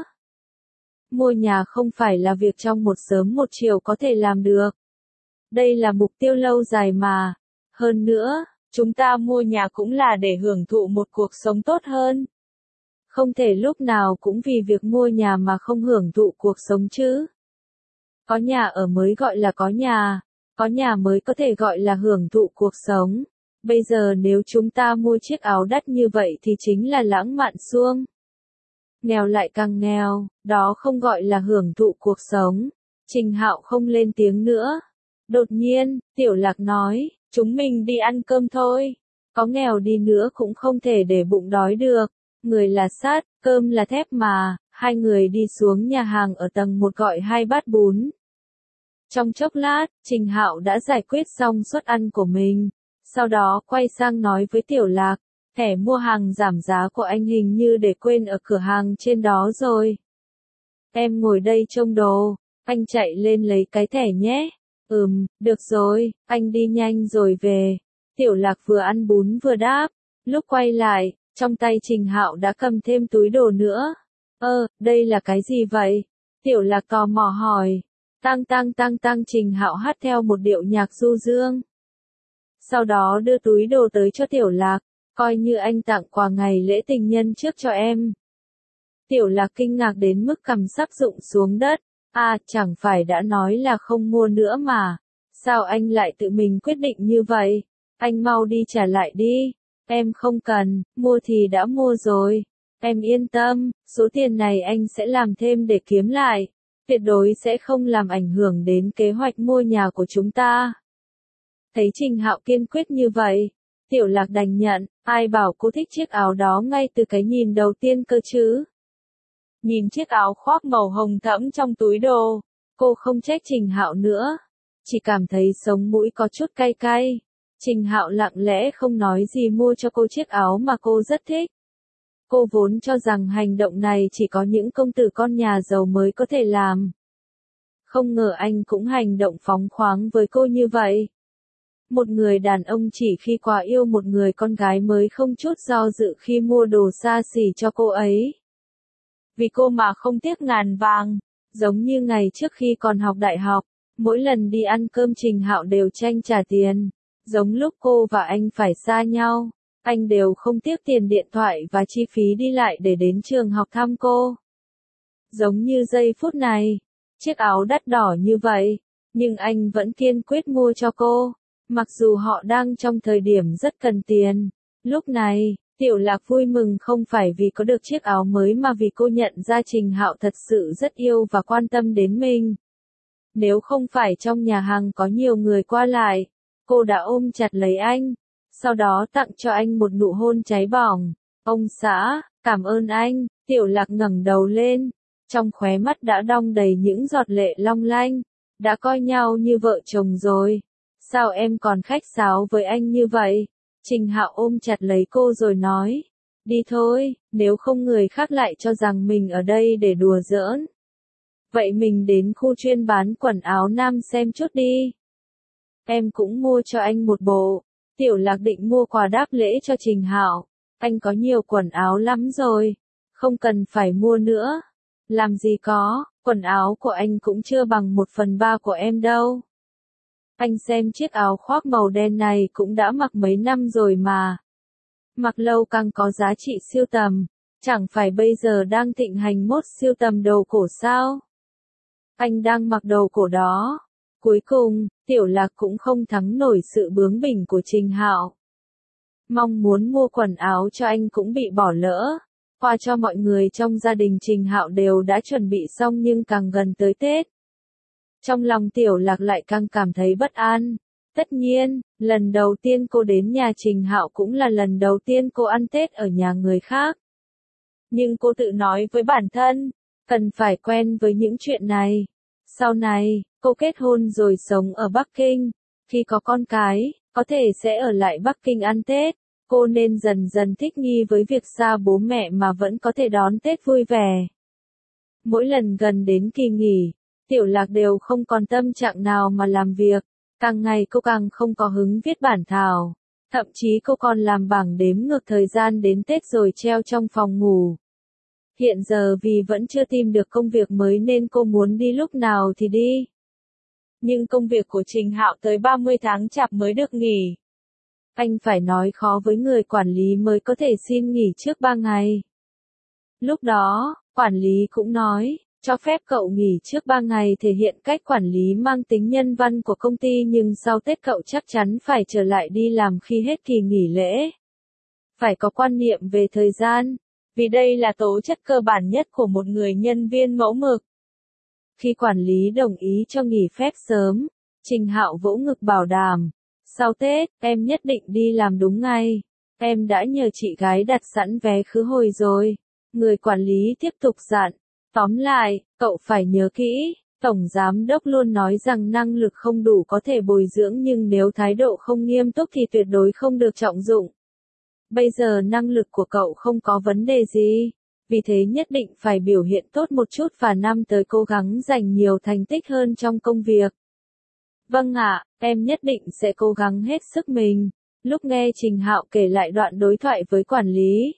Mua nhà không phải là việc trong một sớm một chiều có thể làm được. Đây là mục tiêu lâu dài mà. Hơn nữa, chúng ta mua nhà cũng là để hưởng thụ một cuộc sống tốt hơn. Không thể lúc nào cũng vì việc mua nhà mà không hưởng thụ cuộc sống chứ. Có nhà ở mới gọi là có nhà, có nhà mới có thể gọi là hưởng thụ cuộc sống. Bây giờ nếu chúng ta mua chiếc áo đắt như vậy thì chính là lãng mạn suông. Nghèo lại càng nghèo, đó không gọi là hưởng thụ cuộc sống. Trình Hạo không lên tiếng nữa. Đột nhiên, Tiểu Lạc nói, chúng mình đi ăn cơm thôi. Có nghèo đi nữa cũng không thể để bụng đói được. Người là sắt, cơm là thép mà. Hai người đi xuống nhà hàng ở tầng một gọi hai bát bún. Trong chốc lát, Trình Hạo đã giải quyết xong suất ăn của mình. Sau đó quay sang nói với Tiểu Lạc, thẻ mua hàng giảm giá của anh hình như để quên ở cửa hàng trên đó rồi. Em ngồi đây trông đồ, anh chạy lên lấy cái thẻ nhé. Ừm, được rồi, anh đi nhanh rồi về. Tiểu Lạc vừa ăn bún vừa đáp, lúc quay lại, trong tay Trình Hạo đã cầm thêm túi đồ nữa. Ơ, đây là cái gì vậy? Tiểu Lạc tò mò hỏi. Tăng tăng tăng tăng Trình Hạo hát theo một điệu nhạc du dương. Sau đó đưa túi đồ tới cho Tiểu Lạc, coi như anh tặng quà ngày lễ tình nhân trước cho em. Tiểu Lạc kinh ngạc đến mức cằm sắp rụng xuống đất. À, chẳng phải đã nói là không mua nữa mà. Sao anh lại tự mình quyết định như vậy? Anh mau đi trả lại đi. Em không cần, mua thì đã mua rồi. Em yên tâm, số tiền này anh sẽ làm thêm để kiếm lại. Tuyệt đối sẽ không làm ảnh hưởng đến kế hoạch mua nhà của chúng ta. Thấy Trình Hạo kiên quyết như vậy, Tiểu Lạc đành nhận, ai bảo cô thích chiếc áo đó ngay từ cái nhìn đầu tiên cơ chứ. Nhìn chiếc áo khoác màu hồng thẫm trong túi đồ, cô không trách Trình Hạo nữa, chỉ cảm thấy sống mũi có chút cay cay. Trình Hạo lặng lẽ không nói gì mua cho cô chiếc áo mà cô rất thích. Cô vốn cho rằng hành động này chỉ có những công tử con nhà giàu mới có thể làm. Không ngờ anh cũng hành động phóng khoáng với cô như vậy. Một người đàn ông chỉ khi quá yêu một người con gái mới không chút do dự khi mua đồ xa xỉ cho cô ấy. Vì cô mà không tiếc ngàn vàng, giống như ngày trước khi còn học đại học, mỗi lần đi ăn cơm Trình Hạo đều tranh trả tiền. Giống lúc cô và anh phải xa nhau, anh đều không tiếc tiền điện thoại và chi phí đi lại để đến trường học thăm cô. Giống như giây phút này, chiếc áo đắt đỏ như vậy, nhưng anh vẫn kiên quyết mua cho cô, mặc dù họ đang trong thời điểm rất cần tiền. Lúc này, Tiểu Lạc vui mừng không phải vì có được chiếc áo mới mà vì cô nhận ra Trình Hạo thật sự rất yêu và quan tâm đến mình. Nếu không phải trong nhà hàng có nhiều người qua lại, cô đã ôm chặt lấy anh, sau đó tặng cho anh một nụ hôn cháy bỏng. Ông xã, cảm ơn anh. Tiểu Lạc ngẩng đầu lên, trong khóe mắt đã đong đầy những giọt lệ long lanh. Đã coi nhau như vợ chồng rồi, sao em còn khách sáo với anh như vậy? Trình Hạo ôm chặt lấy cô rồi nói, đi thôi, nếu không người khác lại cho rằng mình ở đây để đùa giỡn. Vậy mình đến khu chuyên bán quần áo nam xem chút đi. Em cũng mua cho anh một bộ. Tiểu Lạc định mua quà đáp lễ cho Trình Hạo. Anh có nhiều quần áo lắm rồi, không cần phải mua nữa. Làm gì có, quần áo của anh cũng chưa bằng một phần ba của em đâu. Anh xem chiếc áo khoác màu đen này cũng đã mặc mấy năm rồi mà. Mặc lâu càng có giá trị sưu tầm, chẳng phải bây giờ đang thịnh hành mốt sưu tầm đồ cổ sao? Anh đang mặc đồ cổ đó. Cuối cùng, Tiểu Lạc cũng không thắng nổi sự bướng bỉnh của Trình Hạo. Mong muốn mua quần áo cho anh cũng bị bỏ lỡ. Quà cho mọi người trong gia đình Trình Hạo đều đã chuẩn bị xong nhưng càng gần tới Tết, trong lòng Tiểu Lạc lại càng cảm thấy bất an. Tất nhiên, lần đầu tiên cô đến nhà Trình Hạo cũng là lần đầu tiên cô ăn Tết ở nhà người khác. Nhưng cô tự nói với bản thân, cần phải quen với những chuyện này. Sau này, cô kết hôn rồi sống ở Bắc Kinh. Khi có con cái, có thể sẽ ở lại Bắc Kinh ăn Tết. Cô nên dần dần thích nghi với việc xa bố mẹ mà vẫn có thể đón Tết vui vẻ. Mỗi lần gần đến kỳ nghỉ, Tiểu Lạc đều không còn tâm trạng nào mà làm việc. Càng ngày cô càng không có hứng viết bản thảo. Thậm chí cô còn làm bảng đếm ngược thời gian đến Tết rồi treo trong phòng ngủ. Hiện giờ vì vẫn chưa tìm được công việc mới nên cô muốn đi lúc nào thì đi. Nhưng công việc của Trình Hạo tới ba mươi tháng Chạp mới được nghỉ. Anh phải nói khó với người quản lý mới có thể xin nghỉ trước ba ngày. Lúc đó, quản lý cũng nói, cho phép cậu nghỉ trước ba ngày thể hiện cách quản lý mang tính nhân văn của công ty nhưng sau Tết cậu chắc chắn phải trở lại đi làm khi hết kỳ nghỉ lễ. Phải có quan niệm về thời gian, vì đây là tố chất cơ bản nhất của một người nhân viên mẫu mực. Khi quản lý đồng ý cho nghỉ phép sớm, Trình Hạo vỗ ngực bảo đảm, sau Tết, em nhất định đi làm đúng ngày. Em đã nhờ chị gái đặt sẵn vé khứ hồi rồi. Người quản lý tiếp tục dặn. Tóm lại, cậu phải nhớ kỹ, Tổng Giám Đốc luôn nói rằng năng lực không đủ có thể bồi dưỡng nhưng nếu thái độ không nghiêm túc thì tuyệt đối không được trọng dụng. Bây giờ năng lực của cậu không có vấn đề gì, vì thế nhất định phải biểu hiện tốt một chút và năm tới cố gắng giành nhiều thành tích hơn trong công việc. Vâng ạ, em nhất định sẽ cố gắng hết sức mình. Lúc nghe Trình Hạo kể lại đoạn đối thoại với quản lý,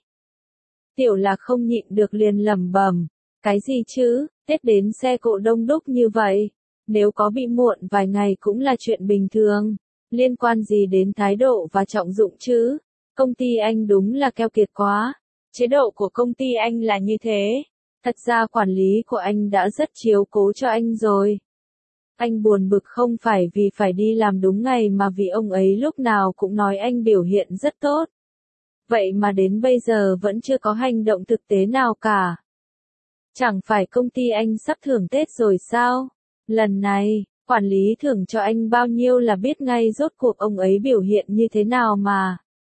Tiểu Lạc không nhịn được liền lẩm bẩm, cái gì chứ, Tết đến xe cộ đông đúc như vậy, nếu có bị muộn vài ngày cũng là chuyện bình thường, liên quan gì đến thái độ và trọng dụng chứ, công ty anh đúng là keo kiệt quá, chế độ của công ty anh là như thế, thật ra quản lý của anh đã rất chiếu cố cho anh rồi. Anh buồn bực không phải vì phải đi làm đúng ngày mà vì ông ấy lúc nào cũng nói anh biểu hiện rất tốt. Vậy mà đến bây giờ vẫn chưa có hành động thực tế nào cả. Chẳng phải công ty anh sắp thưởng Tết rồi sao? Lần này, quản lý thưởng cho anh bao nhiêu là biết ngay rốt cuộc ông ấy biểu hiện như thế nào mà.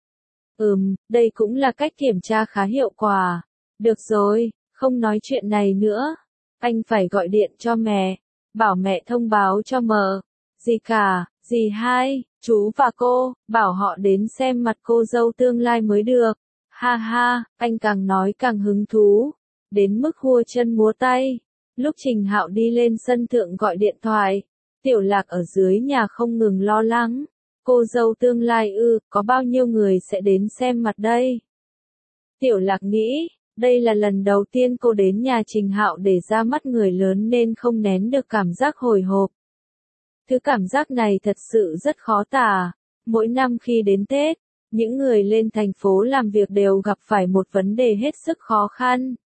Ừm, đây cũng là cách kiểm tra khá hiệu quả. Được rồi, không nói chuyện này nữa. Anh phải gọi điện cho mẹ. Bảo mẹ thông báo cho mờ. Gì cả, dì hai, chú và cô, bảo họ đến xem mặt cô dâu tương lai mới được. Ha ha, anh càng nói càng hứng thú. Đến mức hua chân múa tay. Lúc Trình Hạo đi lên sân thượng gọi điện thoại, Tiểu Lạc ở dưới nhà không ngừng lo lắng. Cô dâu tương lai ư, có bao nhiêu người sẽ đến xem mặt đây? Tiểu Lạc nghĩ, đây là lần đầu tiên cô đến nhà Trình Hạo để ra mắt người lớn nên không nén được cảm giác hồi hộp. Thứ cảm giác này thật sự rất khó tả. Mỗi năm khi đến Tết, những người lên thành phố làm việc đều gặp phải một vấn đề hết sức khó khăn.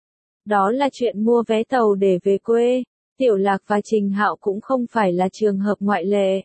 Đó là chuyện mua vé tàu để về quê. Tiểu Lạc và Trình Hạo cũng không phải là trường hợp ngoại lệ.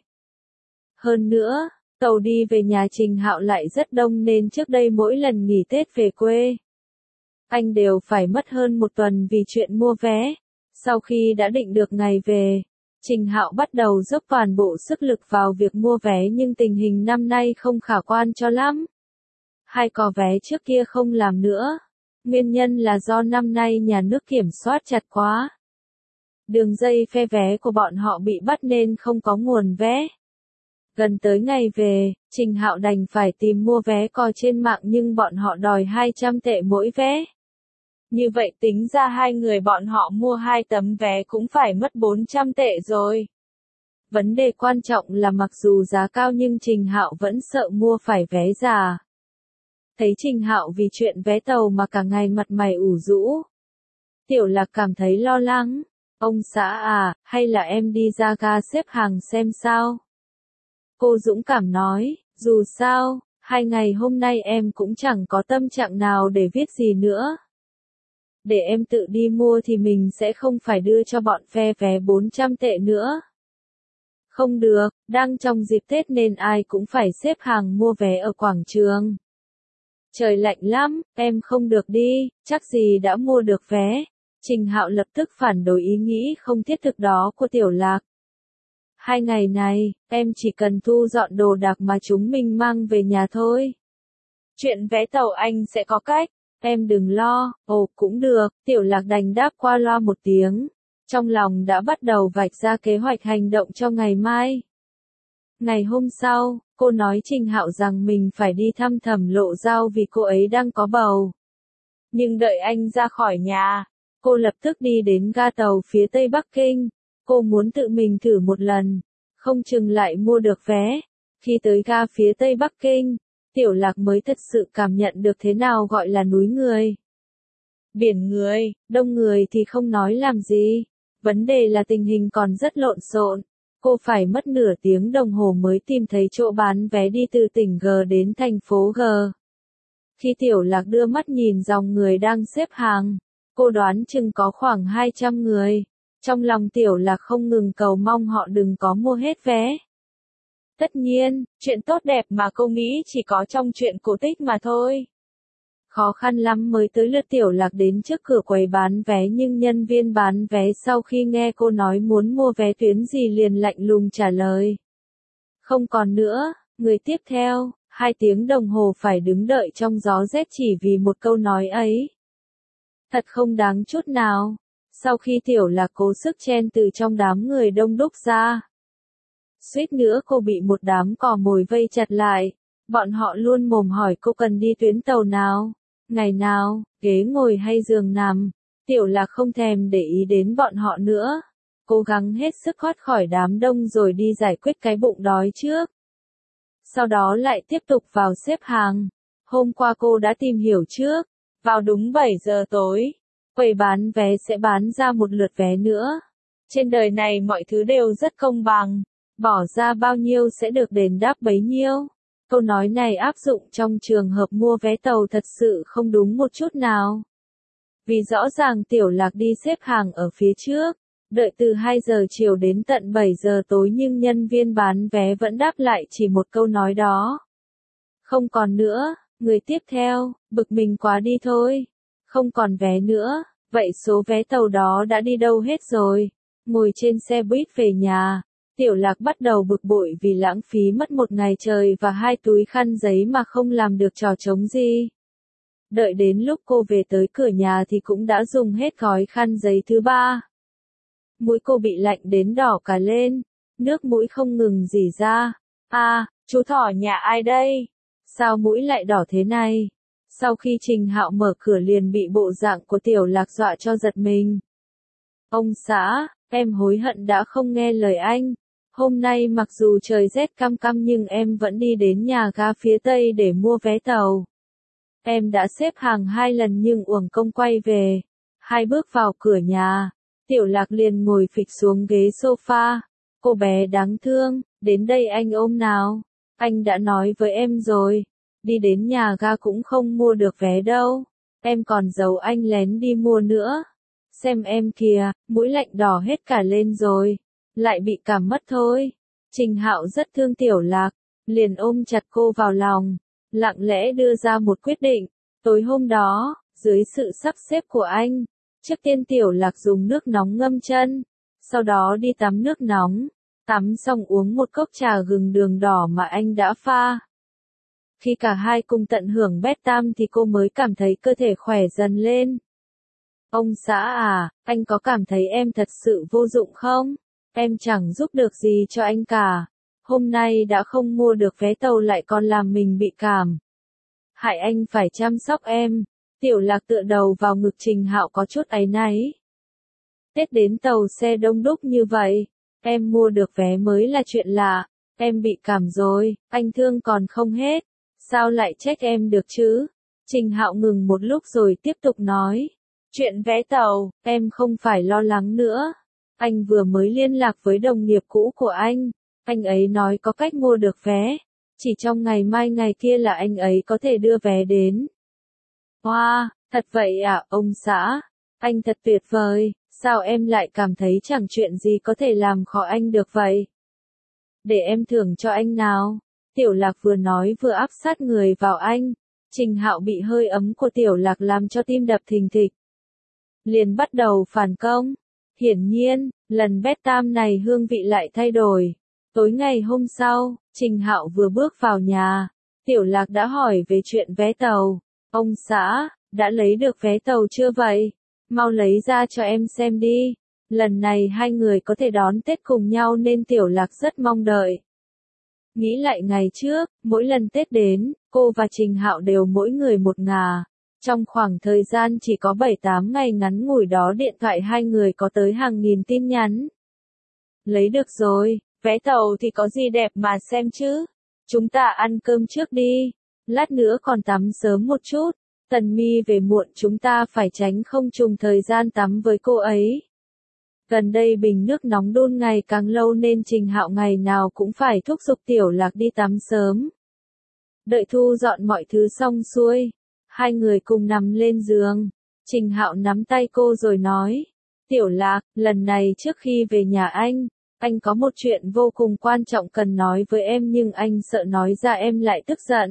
Hơn nữa, tàu đi về nhà Trình Hạo lại rất đông nên trước đây mỗi lần nghỉ Tết về quê, anh đều phải mất hơn một tuần vì chuyện mua vé. Sau khi đã định được ngày về, Trình Hạo bắt đầu dốc toàn bộ sức lực vào việc mua vé nhưng tình hình năm nay không khả quan cho lắm. Hai cò vé trước kia không làm nữa. Nguyên nhân là do năm nay nhà nước kiểm soát chặt quá. Đường dây phe vé của bọn họ bị bắt nên không có nguồn vé. Gần tới ngày về, Trình Hạo đành phải tìm mua vé cò trên mạng nhưng bọn họ đòi hai trăm tệ mỗi vé. Như vậy tính ra hai người bọn họ mua hai tấm vé cũng phải mất bốn trăm tệ rồi. Vấn đề quan trọng là mặc dù giá cao nhưng Trình Hạo vẫn sợ mua phải vé giả. Thấy Trình Hạo vì chuyện vé tàu mà cả ngày mặt mày ủ rũ, Tiểu Lạc cảm thấy lo lắng. Ông xã à, hay là em đi ra ga xếp hàng xem sao? Cô dũng cảm nói, dù sao, hai ngày hôm nay em cũng chẳng có tâm trạng nào để viết gì nữa. Để em tự đi mua thì mình sẽ không phải đưa cho bọn phe vé bốn trăm tệ nữa. Không được, đang trong dịp Tết nên ai cũng phải xếp hàng mua vé ở quảng trường. Trời lạnh lắm, em không được đi, chắc gì đã mua được vé. Trình Hạo lập tức phản đối ý nghĩ không thiết thực đó của Tiểu Lạc. Hai ngày này, em chỉ cần thu dọn đồ đạc mà chúng mình mang về nhà thôi. Chuyện vé tàu anh sẽ có cách, em đừng lo. Ồ, cũng được, Tiểu Lạc đành đáp qua loa một tiếng. Trong lòng đã bắt đầu vạch ra kế hoạch hành động cho ngày mai. Ngày hôm sau, cô nói Trình Hạo rằng mình phải đi thăm Thẩm Lộ Giao vì cô ấy đang có bầu. Nhưng đợi anh ra khỏi nhà, cô lập tức đi đến ga tàu phía Tây Bắc Kinh. Cô muốn tự mình thử một lần, không chừng lại mua được vé. Khi tới ga phía Tây Bắc Kinh, Tiểu Lạc mới thật sự cảm nhận được thế nào gọi là núi người. Biển người, đông người thì không nói làm gì. Vấn đề là tình hình còn rất lộn xộn. Cô phải mất nửa tiếng đồng hồ mới tìm thấy chỗ bán vé đi từ tỉnh G đến thành phố G. Khi Tiểu Lạc đưa mắt nhìn dòng người đang xếp hàng, cô đoán chừng có khoảng hai trăm người. Trong lòng Tiểu Lạc không ngừng cầu mong họ đừng có mua hết vé. Tất nhiên, chuyện tốt đẹp mà cô nghĩ chỉ có trong truyện cổ tích mà thôi. Khó khăn lắm mới tới lượt Tiểu Lạc đến trước cửa quầy bán vé nhưng nhân viên bán vé sau khi nghe cô nói muốn mua vé tuyến gì liền lạnh lùng trả lời. Không còn nữa, người tiếp theo, hai tiếng đồng hồ phải đứng đợi trong gió rét chỉ vì một câu nói ấy. Thật không đáng chút nào. Sau khi Tiểu Lạc cố sức chen từ trong đám người đông đúc ra, suýt nữa cô bị một đám cò mồi vây chặt lại. Bọn họ luôn mồm hỏi cô cần đi tuyến tàu nào, ngày nào, ghế ngồi hay giường nằm. Tiểu Lạc không thèm để ý đến bọn họ nữa. Cố gắng hết sức thoát khỏi đám đông rồi đi giải quyết cái bụng đói trước. Sau đó lại tiếp tục vào xếp hàng. Hôm qua cô đã tìm hiểu trước. Vào đúng bảy giờ tối, quầy bán vé sẽ bán ra một lượt vé nữa. Trên đời này mọi thứ đều rất công bằng. Bỏ ra bao nhiêu sẽ được đền đáp bấy nhiêu. Câu nói này áp dụng trong trường hợp mua vé tàu thật sự không đúng một chút nào. Vì rõ ràng Tiểu Lạc đi xếp hàng ở phía trước, đợi từ hai giờ chiều đến tận bảy giờ tối nhưng nhân viên bán vé vẫn đáp lại chỉ một câu nói đó. Không còn nữa, người tiếp theo, bực mình quá đi thôi. Không còn vé nữa, vậy số vé tàu đó đã đi đâu hết rồi? Ngồi trên xe buýt về nhà, Tiểu Lạc bắt đầu bực bội vì lãng phí mất một ngày trời và hai túi khăn giấy mà không làm được trò trống gì. Đợi đến lúc cô về tới cửa nhà thì cũng đã dùng hết gói khăn giấy thứ ba. Mũi cô bị lạnh đến đỏ cả lên, nước mũi không ngừng rỉ ra. À, chú thỏ nhà ai đây? Sao mũi lại đỏ thế này? Sau khi Trình Hạo mở cửa liền bị bộ dạng của Tiểu Lạc dọa cho giật mình. Ông xã, em hối hận đã không nghe lời anh. Hôm nay mặc dù trời rét căm căm nhưng em vẫn đi đến nhà ga phía Tây để mua vé tàu. Em đã xếp hàng hai lần nhưng uổng công quay về. Hai bước vào cửa nhà, Tiểu Lạc liền ngồi phịch xuống ghế sofa. Cô bé đáng thương, đến đây anh ôm nào. Anh đã nói với em rồi, đi đến nhà ga cũng không mua được vé đâu. Em còn giấu anh lén đi mua nữa. Xem em kìa, mũi lạnh đỏ hết cả lên rồi. Lại bị cảm mất thôi. Trình Hạo rất thương Tiểu Lạc, liền ôm chặt cô vào lòng, lặng lẽ đưa ra một quyết định. Tối hôm đó, dưới sự sắp xếp của anh, trước tiên Tiểu Lạc dùng nước nóng ngâm chân, sau đó đi tắm nước nóng, tắm xong uống một cốc trà gừng đường đỏ mà anh đã pha. Khi cả hai cùng tận hưởng bét tam thì cô mới cảm thấy cơ thể khỏe dần lên. Ông xã à, anh có cảm thấy em thật sự vô dụng không? Em chẳng giúp được gì cho anh cả. Hôm nay đã không mua được vé tàu lại còn làm mình bị cảm. Hại anh phải chăm sóc em. Tiểu Lạc tựa đầu vào ngực Trình Hạo có chút áy náy. Tết đến tàu xe đông đúc như vậy, em mua được vé mới là chuyện lạ. Em bị cảm rồi, anh thương còn không hết. Sao lại trách em được chứ? Trình Hạo ngừng một lúc rồi tiếp tục nói. Chuyện vé tàu, em không phải lo lắng nữa. Anh vừa mới liên lạc với đồng nghiệp cũ của anh. Anh ấy nói có cách mua được vé. Chỉ trong ngày mai ngày kia là anh ấy có thể đưa vé đến. Wow, thật vậy à, ông xã? Anh thật tuyệt vời, sao em lại cảm thấy chẳng chuyện gì có thể làm khó anh được vậy? Để em thưởng cho anh nào. Tiểu Lạc vừa nói vừa áp sát người vào anh. Trình Hạo bị hơi ấm của Tiểu Lạc làm cho tim đập thình thịch. Liền bắt đầu phản công. Hiển nhiên, lần bét tam này hương vị lại thay đổi. Tối ngày hôm sau, Trình Hạo vừa bước vào nhà, Tiểu Lạc đã hỏi về chuyện vé tàu. Ông xã, đã lấy được vé tàu chưa vậy? Mau lấy ra cho em xem đi. Lần này hai người có thể đón Tết cùng nhau nên Tiểu Lạc rất mong đợi. Nghĩ lại ngày trước, mỗi lần Tết đến, cô và Trình Hạo đều mỗi người một ngả. Trong khoảng thời gian chỉ có bảy tám ngày ngắn ngủi đó điện thoại hai người có tới hàng nghìn tin nhắn. Lấy được rồi, vé tàu thì có gì đẹp mà xem chứ. Chúng ta ăn cơm trước đi. Lát nữa còn tắm sớm một chút. Tần Mi về muộn chúng ta phải tránh không trùng thời gian tắm với cô ấy. Gần đây bình nước nóng đun ngày càng lâu nên Trình Hạo ngày nào cũng phải thúc giục Tiểu Lạc đi tắm sớm. Đợi thu dọn mọi thứ xong xuôi, hai người cùng nằm lên giường. Trình Hạo nắm tay cô rồi nói, Tiểu Lạc, lần này trước khi về nhà anh, anh có một chuyện vô cùng quan trọng cần nói với em nhưng anh sợ nói ra em lại tức giận.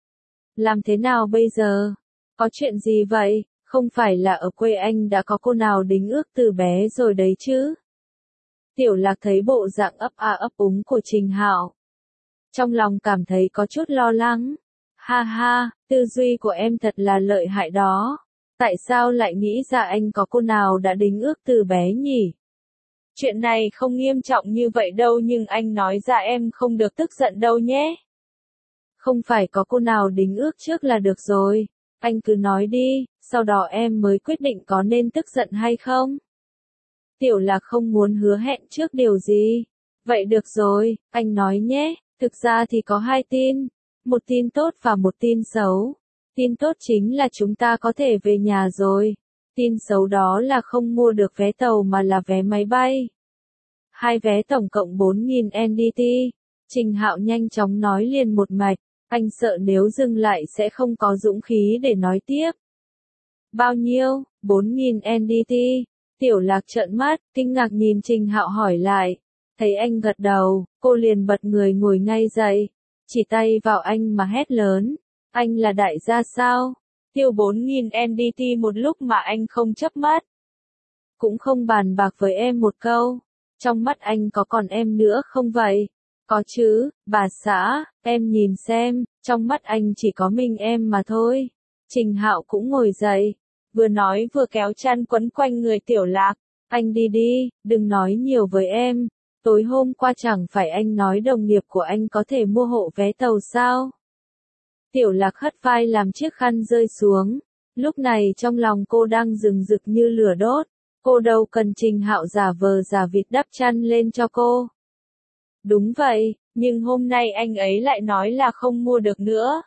Làm thế nào bây giờ? Có chuyện gì vậy? Không phải là ở quê anh đã có cô nào đính ước từ bé rồi đấy chứ? Tiểu Lạc thấy bộ dạng ấp a ấp úng của Trình Hạo. Trong lòng cảm thấy có chút lo lắng. Ha ha, tư duy của em thật là lợi hại đó. Tại sao lại nghĩ ra anh có cô nào đã đính ước từ bé nhỉ? Chuyện này không nghiêm trọng như vậy đâu nhưng anh nói ra em không được tức giận đâu nhé. Không phải có cô nào đính ước trước là được rồi. Anh cứ nói đi, sau đó em mới quyết định có nên tức giận hay không. Tiểu Lạc không muốn hứa hẹn trước điều gì. Vậy được rồi, anh nói nhé, thực ra thì có hai tin. Một tin tốt và một tin xấu. Tin tốt chính là chúng ta có thể về nhà rồi. Tin xấu đó là không mua được vé tàu mà là vé máy bay. Hai vé tổng cộng bốn nghìn en đê tê. Trình Hạo nhanh chóng nói liền một mạch. Anh sợ nếu dừng lại sẽ không có dũng khí để nói tiếp. Bao nhiêu? bốn nghìn en đê tê. Tiểu Lạc trợn mắt, kinh ngạc nhìn Trình Hạo hỏi lại. Thấy anh gật đầu, cô liền bật người ngồi ngay dậy. Chỉ tay vào anh mà hét lớn. Anh là đại gia sao? Tiêu bốn nghìn en đê tê một lúc mà anh không chớp mắt. Cũng không bàn bạc với em một câu. Trong mắt anh có còn em nữa không vậy? Có chứ, bà xã, em nhìn xem, trong mắt anh chỉ có mình em mà thôi. Trình Hạo cũng ngồi dậy, vừa nói vừa kéo chăn quấn quanh người Tiểu Lạc. Anh đi đi, đừng nói nhiều với em. Tối hôm qua chẳng phải anh nói đồng nghiệp của anh có thể mua hộ vé tàu sao? Tiểu Lạc hất vai làm chiếc khăn rơi xuống. Lúc này trong lòng cô đang rừng rực như lửa đốt. Cô đâu cần Trình Hạo giả vờ giả vịt đắp chăn lên cho cô. Đúng vậy, nhưng hôm nay anh ấy lại nói là không mua được nữa.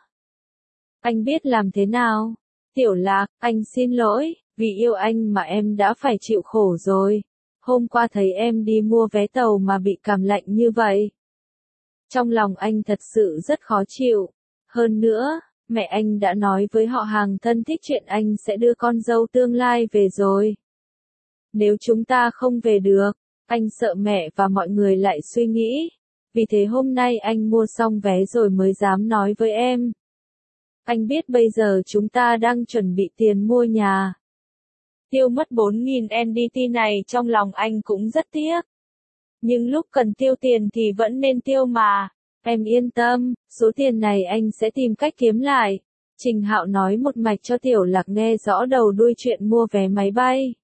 Anh biết làm thế nào? Tiểu Lạc, anh xin lỗi, vì yêu anh mà em đã phải chịu khổ rồi. Hôm qua thấy em đi mua vé tàu mà bị cảm lạnh như vậy. Trong lòng anh thật sự rất khó chịu. Hơn nữa, mẹ anh đã nói với họ hàng thân thích chuyện anh sẽ đưa con dâu tương lai về rồi. Nếu chúng ta không về được, anh sợ mẹ và mọi người lại suy nghĩ. Vì thế hôm nay anh mua xong vé rồi mới dám nói với em. Anh biết bây giờ chúng ta đang chuẩn bị tiền mua nhà. Tiêu mất bốn nghìn en đê tê này trong lòng anh cũng rất tiếc. Nhưng lúc cần tiêu tiền thì vẫn nên tiêu mà. Em yên tâm, số tiền này anh sẽ tìm cách kiếm lại. Trình Hạo nói một mạch cho Tiểu Lạc nghe rõ đầu đuôi chuyện mua vé máy bay.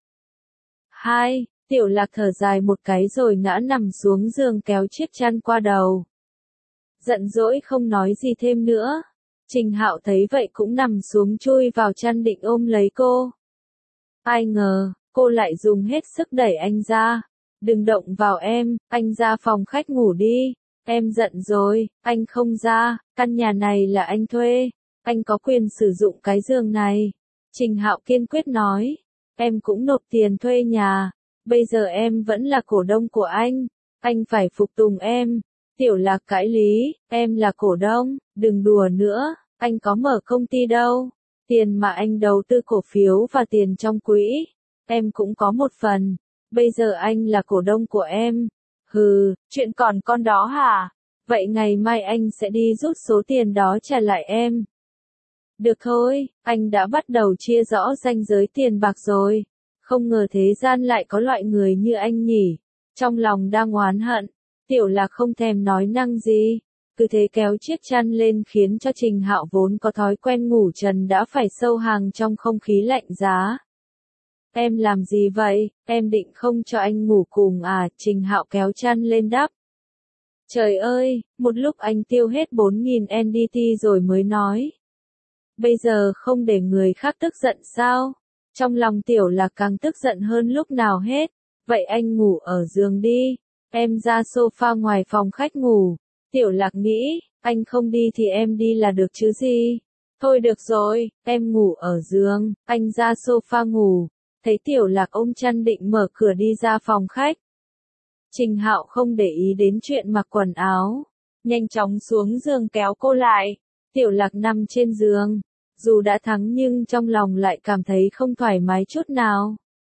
Hai, Tiểu Lạc thở dài một cái rồi ngã nằm xuống giường kéo chiếc chăn qua đầu. Giận dỗi không nói gì thêm nữa. Trình Hạo thấy vậy cũng nằm xuống chui vào chăn định ôm lấy cô. Ai ngờ, cô lại dùng hết sức đẩy anh ra. Đừng động vào em, anh ra phòng khách ngủ đi. Em giận rồi, anh không ra, căn nhà này là anh thuê. Anh có quyền sử dụng cái giường này. Trình Hạo kiên quyết nói. Em cũng nộp tiền thuê nhà. Bây giờ em vẫn là cổ đông của anh. Anh phải phục tùng em. Tiểu Lạc cãi lý, em là cổ đông, đừng đùa nữa, anh có mở công ty đâu. Tiền mà anh đầu tư cổ phiếu và tiền trong quỹ, em cũng có một phần. Bây giờ anh là cổ đông của em. Hừ, chuyện còn con đó hả? Vậy ngày mai anh sẽ đi rút số tiền đó trả lại em. Được thôi, anh đã bắt đầu chia rõ ranh giới tiền bạc rồi. Không ngờ thế gian lại có loại người như anh nhỉ. Trong lòng đang oán hận, Tiểu Lạc không thèm nói năng gì. Cứ thế kéo chiếc chăn lên khiến cho Trình Hạo vốn có thói quen ngủ trần đã phải sâu hàng trong không khí lạnh giá. Em làm gì vậy, em định không cho anh ngủ cùng à? Trình Hạo kéo chăn lên đắp. Trời ơi, một lúc anh tiêu hết bốn nghìn en đê tê rồi mới nói. Bây giờ không để người khác tức giận sao? Trong lòng Tiểu Lạc càng tức giận hơn lúc nào hết. Vậy anh ngủ ở giường đi. Em ra sofa ngoài phòng khách ngủ. Tiểu Lạc nghĩ, anh không đi thì em đi là được chứ gì. Thôi được rồi, em ngủ ở giường, anh ra sofa ngủ. Thấy Tiểu Lạc ôm chăn định mở cửa đi ra phòng khách. Trình Hạo không để ý đến chuyện mặc quần áo. Nhanh chóng xuống giường kéo cô lại. Tiểu Lạc nằm trên giường. Dù đã thắng nhưng trong lòng lại cảm thấy không thoải mái chút nào.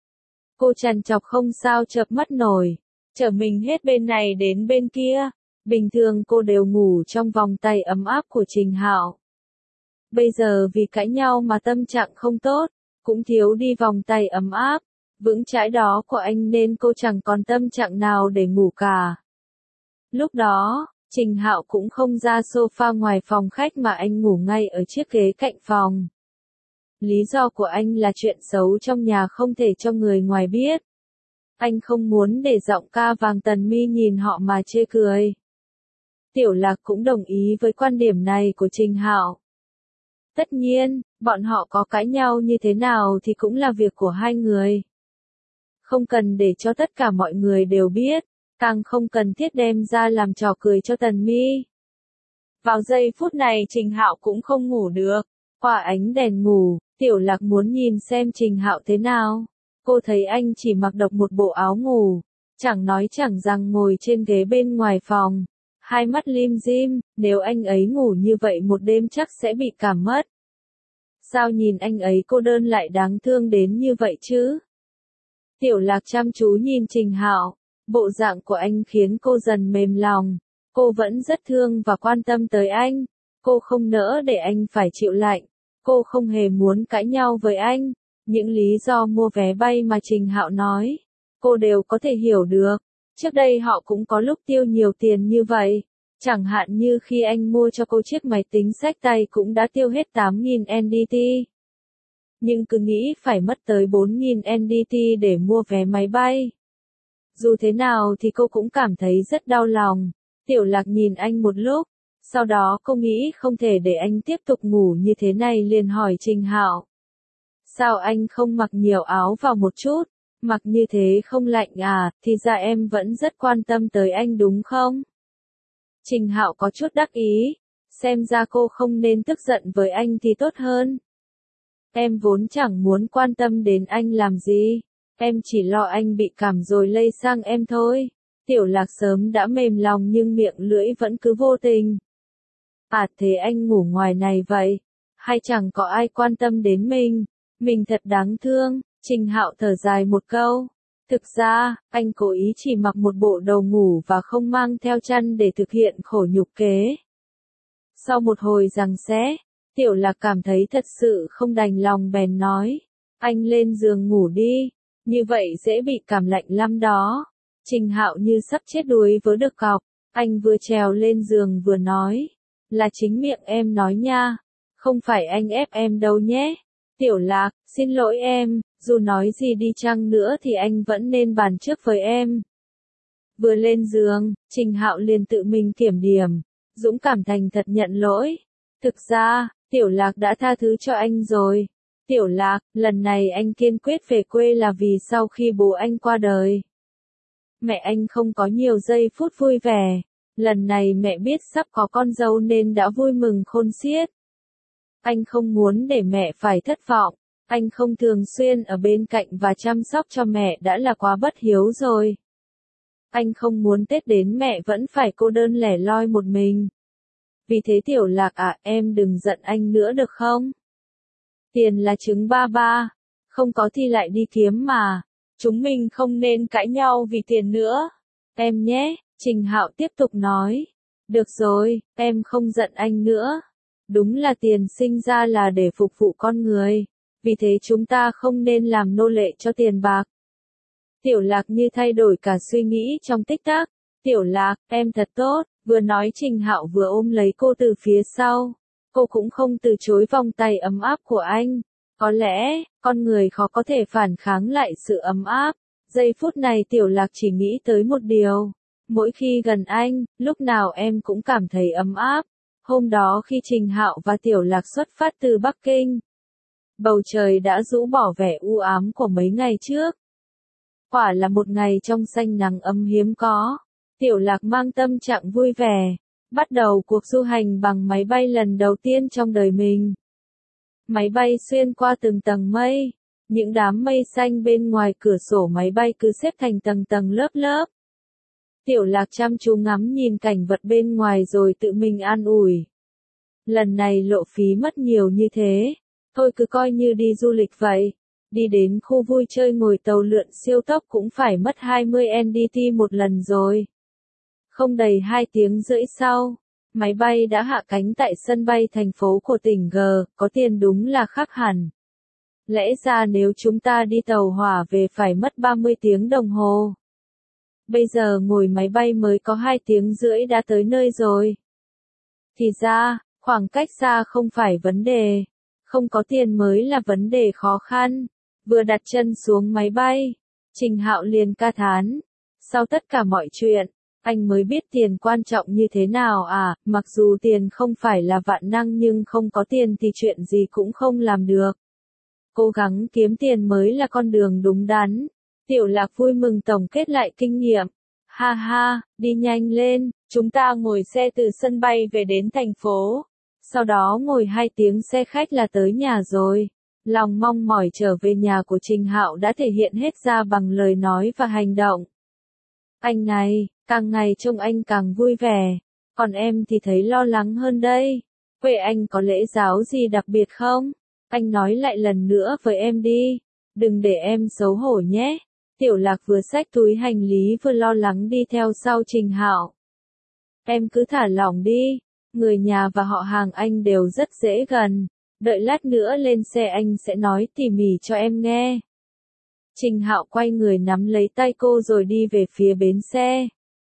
Cô trằn trọc không sao chợp mắt nổi. Trở mình hết bên này đến bên kia. Bình thường cô đều ngủ trong vòng tay ấm áp của Trình Hạo. Bây giờ vì cãi nhau mà tâm trạng không tốt, cũng thiếu đi vòng tay ấm áp, vững chãi đó của anh nên cô chẳng còn tâm trạng nào để ngủ cả. Lúc đó, Trình Hạo cũng không ra sofa ngoài phòng khách mà anh ngủ ngay ở chiếc ghế cạnh phòng. Lý do của anh là chuyện xấu trong nhà không thể cho người ngoài biết. Anh không muốn để giọng ca vàng Tần Mi nhìn họ mà chê cười. Tiểu Lạc cũng đồng ý với quan điểm này của Trình Hạo. Tất nhiên, bọn họ có cãi nhau như thế nào thì cũng là việc của hai người. Không cần để cho tất cả mọi người đều biết, càng không cần thiết đem ra làm trò cười cho Tần Mi. Vào giây phút này Trình Hạo cũng không ngủ được. Qua ánh đèn ngủ, Tiểu Lạc muốn nhìn xem Trình Hạo thế nào. Cô thấy anh chỉ mặc độc một bộ áo ngủ, chẳng nói chẳng rằng ngồi trên ghế bên ngoài phòng. Hai mắt lim dim, nếu anh ấy ngủ như vậy một đêm chắc sẽ bị cảm mất. Sao nhìn anh ấy cô đơn lại đáng thương đến như vậy chứ? Tiểu Lạc chăm chú nhìn Trình Hạo, bộ dạng của anh khiến cô dần mềm lòng. Cô vẫn rất thương và quan tâm tới anh. Cô không nỡ để anh phải chịu lạnh. Cô không hề muốn cãi nhau với anh. Những lý do mua vé bay mà Trình Hạo nói, cô đều có thể hiểu được. Trước đây họ cũng có lúc tiêu nhiều tiền như vậy. Chẳng hạn như khi anh mua cho cô chiếc máy tính xách tay cũng đã tiêu hết tám nghìn en đê tê. Nhưng cứ nghĩ phải mất tới bốn nghìn en đê tê để mua vé máy bay. Dù thế nào thì cô cũng cảm thấy rất đau lòng. Tiểu Lạc nhìn anh một lúc. Sau đó cô nghĩ không thể để anh tiếp tục ngủ như thế này liền hỏi Trình Hạo. Sao anh không mặc nhiều áo vào một chút? Mặc như thế không lạnh à, thì ra em vẫn rất quan tâm tới anh đúng không? Trình Hạo có chút đắc ý, xem ra cô không nên tức giận với anh thì tốt hơn. Em vốn chẳng muốn quan tâm đến anh làm gì, em chỉ lo anh bị cảm rồi lây sang em thôi. Tiểu Lạc sớm đã mềm lòng nhưng miệng lưỡi vẫn cứ vô tình. À thế anh ngủ ngoài này vậy? Hay chẳng có ai quan tâm đến mình? Mình thật đáng thương. Trình Hạo thở dài một câu. Thực ra, anh cố ý chỉ mặc một bộ đồ ngủ và không mang theo chăn để thực hiện khổ nhục kế. Sau một hồi giằng xé, Tiểu Lạc cảm thấy thật sự không đành lòng bèn nói. Anh lên giường ngủ đi, như vậy dễ bị cảm lạnh lắm đó. Trình Hạo như sắp chết đuối với được cọc, anh vừa trèo lên giường vừa nói. Là chính miệng em nói nha, không phải anh ép em đâu nhé. Tiểu Lạc, xin lỗi em, dù nói gì đi chăng nữa thì anh vẫn nên bàn trước với em. Vừa lên giường, Trình Hạo liền tự mình kiểm điểm, dũng cảm thành thật nhận lỗi. Thực ra, Tiểu Lạc đã tha thứ cho anh rồi. Tiểu Lạc, lần này anh kiên quyết về quê là vì sau khi bố anh qua đời. Mẹ anh không có nhiều giây phút vui vẻ. Lần này mẹ biết sắp có con dâu nên đã vui mừng khôn xiết. Anh không muốn để mẹ phải thất vọng. Anh không thường xuyên ở bên cạnh và chăm sóc cho mẹ đã là quá bất hiếu rồi. Anh không muốn Tết đến mẹ vẫn phải cô đơn lẻ loi một mình. Vì thế Tiểu Lạc à, em đừng giận anh nữa được không? Tiền là trứng ba ba, không có thì lại đi kiếm mà. Chúng mình không nên cãi nhau vì tiền nữa. Em nhé, Trình Hạo tiếp tục nói. Được rồi, em không giận anh nữa. Đúng là tiền sinh ra là để phục vụ con người. Vì thế chúng ta không nên làm nô lệ cho tiền bạc. Tiểu Lạc như thay đổi cả suy nghĩ trong tích tắc. Tiểu Lạc, em thật tốt. Vừa nói Trình Hạo vừa ôm lấy cô từ phía sau. Cô cũng không từ chối vòng tay ấm áp của anh. Có lẽ, con người khó có thể phản kháng lại sự ấm áp. Giây phút này Tiểu Lạc chỉ nghĩ tới một điều. Mỗi khi gần anh, lúc nào em cũng cảm thấy ấm áp. Hôm đó khi Trình Hạo và Tiểu Lạc xuất phát từ Bắc Kinh, bầu trời đã rũ bỏ vẻ u ám của mấy ngày trước. Quả là một ngày trong xanh nắng ấm hiếm có. Tiểu Lạc mang tâm trạng vui vẻ, bắt đầu cuộc du hành bằng máy bay lần đầu tiên trong đời mình. Máy bay xuyên qua từng tầng mây, những đám mây xanh bên ngoài cửa sổ máy bay cứ xếp thành tầng tầng lớp lớp. Tiểu Lạc chăm chú ngắm nhìn cảnh vật bên ngoài rồi tự mình an ủi. Lần này lộ phí mất nhiều như thế, thôi cứ coi như đi du lịch vậy. Đi đến khu vui chơi ngồi tàu lượn siêu tốc cũng phải mất hai mươi en đê tê một lần rồi. Không đầy hai tiếng rưỡi sau, máy bay đã hạ cánh tại sân bay thành phố của tỉnh G, có tiền đúng là khác hẳn. Lẽ ra nếu chúng ta đi tàu hỏa về phải mất ba mươi tiếng đồng hồ. Bây giờ ngồi máy bay mới có hai tiếng rưỡi đã tới nơi rồi. Thì ra, khoảng cách xa không phải vấn đề. Không có tiền mới là vấn đề khó khăn. Vừa đặt chân xuống máy bay, Trình Hạo liền ca thán. Sau tất cả mọi chuyện, anh mới biết tiền quan trọng như thế nào à, mặc dù tiền không phải là vạn năng nhưng không có tiền thì chuyện gì cũng không làm được. Cố gắng kiếm tiền mới là con đường đúng đắn. Tiểu Lạc vui mừng tổng kết lại kinh nghiệm. Ha ha, đi nhanh lên, chúng ta ngồi xe từ sân bay về đến thành phố. Sau đó ngồi hai tiếng xe khách là tới nhà rồi. Lòng mong mỏi trở về nhà của Trình Hạo đã thể hiện hết ra bằng lời nói và hành động. Anh này, càng ngày trông anh càng vui vẻ, còn em thì thấy lo lắng hơn đây. Vậy anh có lễ giáo gì đặc biệt không? Anh nói lại lần nữa với em đi, đừng để em xấu hổ nhé. Tiểu Lạc vừa xách túi hành lý vừa lo lắng đi theo sau Trình Hạo. Em cứ thả lỏng đi, người nhà và họ hàng anh đều rất dễ gần. Đợi lát nữa lên xe anh sẽ nói tỉ mỉ cho em nghe. Trình Hạo quay người nắm lấy tay cô rồi đi về phía bến xe.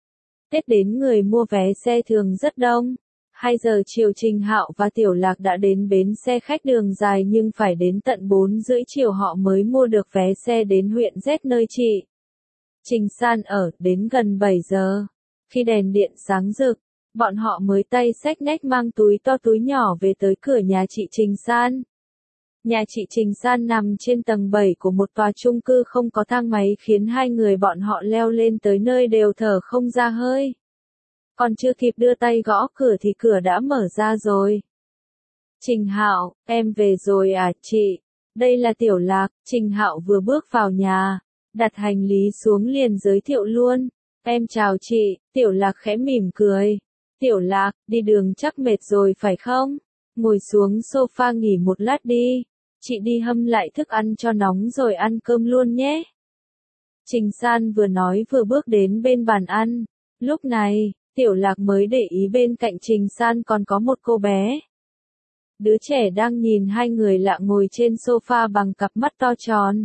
Tết đến người mua vé xe thường rất đông. hai giờ chiều Trình Hạo và Tiểu Lạc đã đến bến xe khách đường dài nhưng phải đến tận bốn rưỡi chiều họ mới mua được vé xe đến huyện Z nơi chị Trình San ở, đến gần bảy giờ. Khi đèn điện sáng rực, bọn họ mới tay xách nách mang túi to túi nhỏ về tới cửa nhà chị Trình San. Nhà chị Trình San nằm trên tầng bảy của một tòa chung cư không có thang máy khiến hai người bọn họ leo lên tới nơi đều thở không ra hơi. Còn chưa kịp đưa tay gõ cửa thì cửa đã mở ra rồi. Trình Hạo, em về rồi à chị? Đây là Tiểu Lạc. Trình Hạo vừa bước vào nhà, đặt hành lý xuống liền giới thiệu luôn. Em chào chị. Tiểu Lạc khẽ mỉm cười. Tiểu Lạc, đi đường chắc mệt rồi phải không? Ngồi xuống sofa nghỉ một lát đi. Chị đi hâm lại thức ăn cho nóng rồi ăn cơm luôn nhé. Trình San vừa nói vừa bước đến bên bàn ăn. Lúc này, Tiểu Lạc mới để ý bên cạnh Trình San còn có một cô bé. Đứa trẻ đang nhìn hai người lạ ngồi trên sofa bằng cặp mắt to tròn.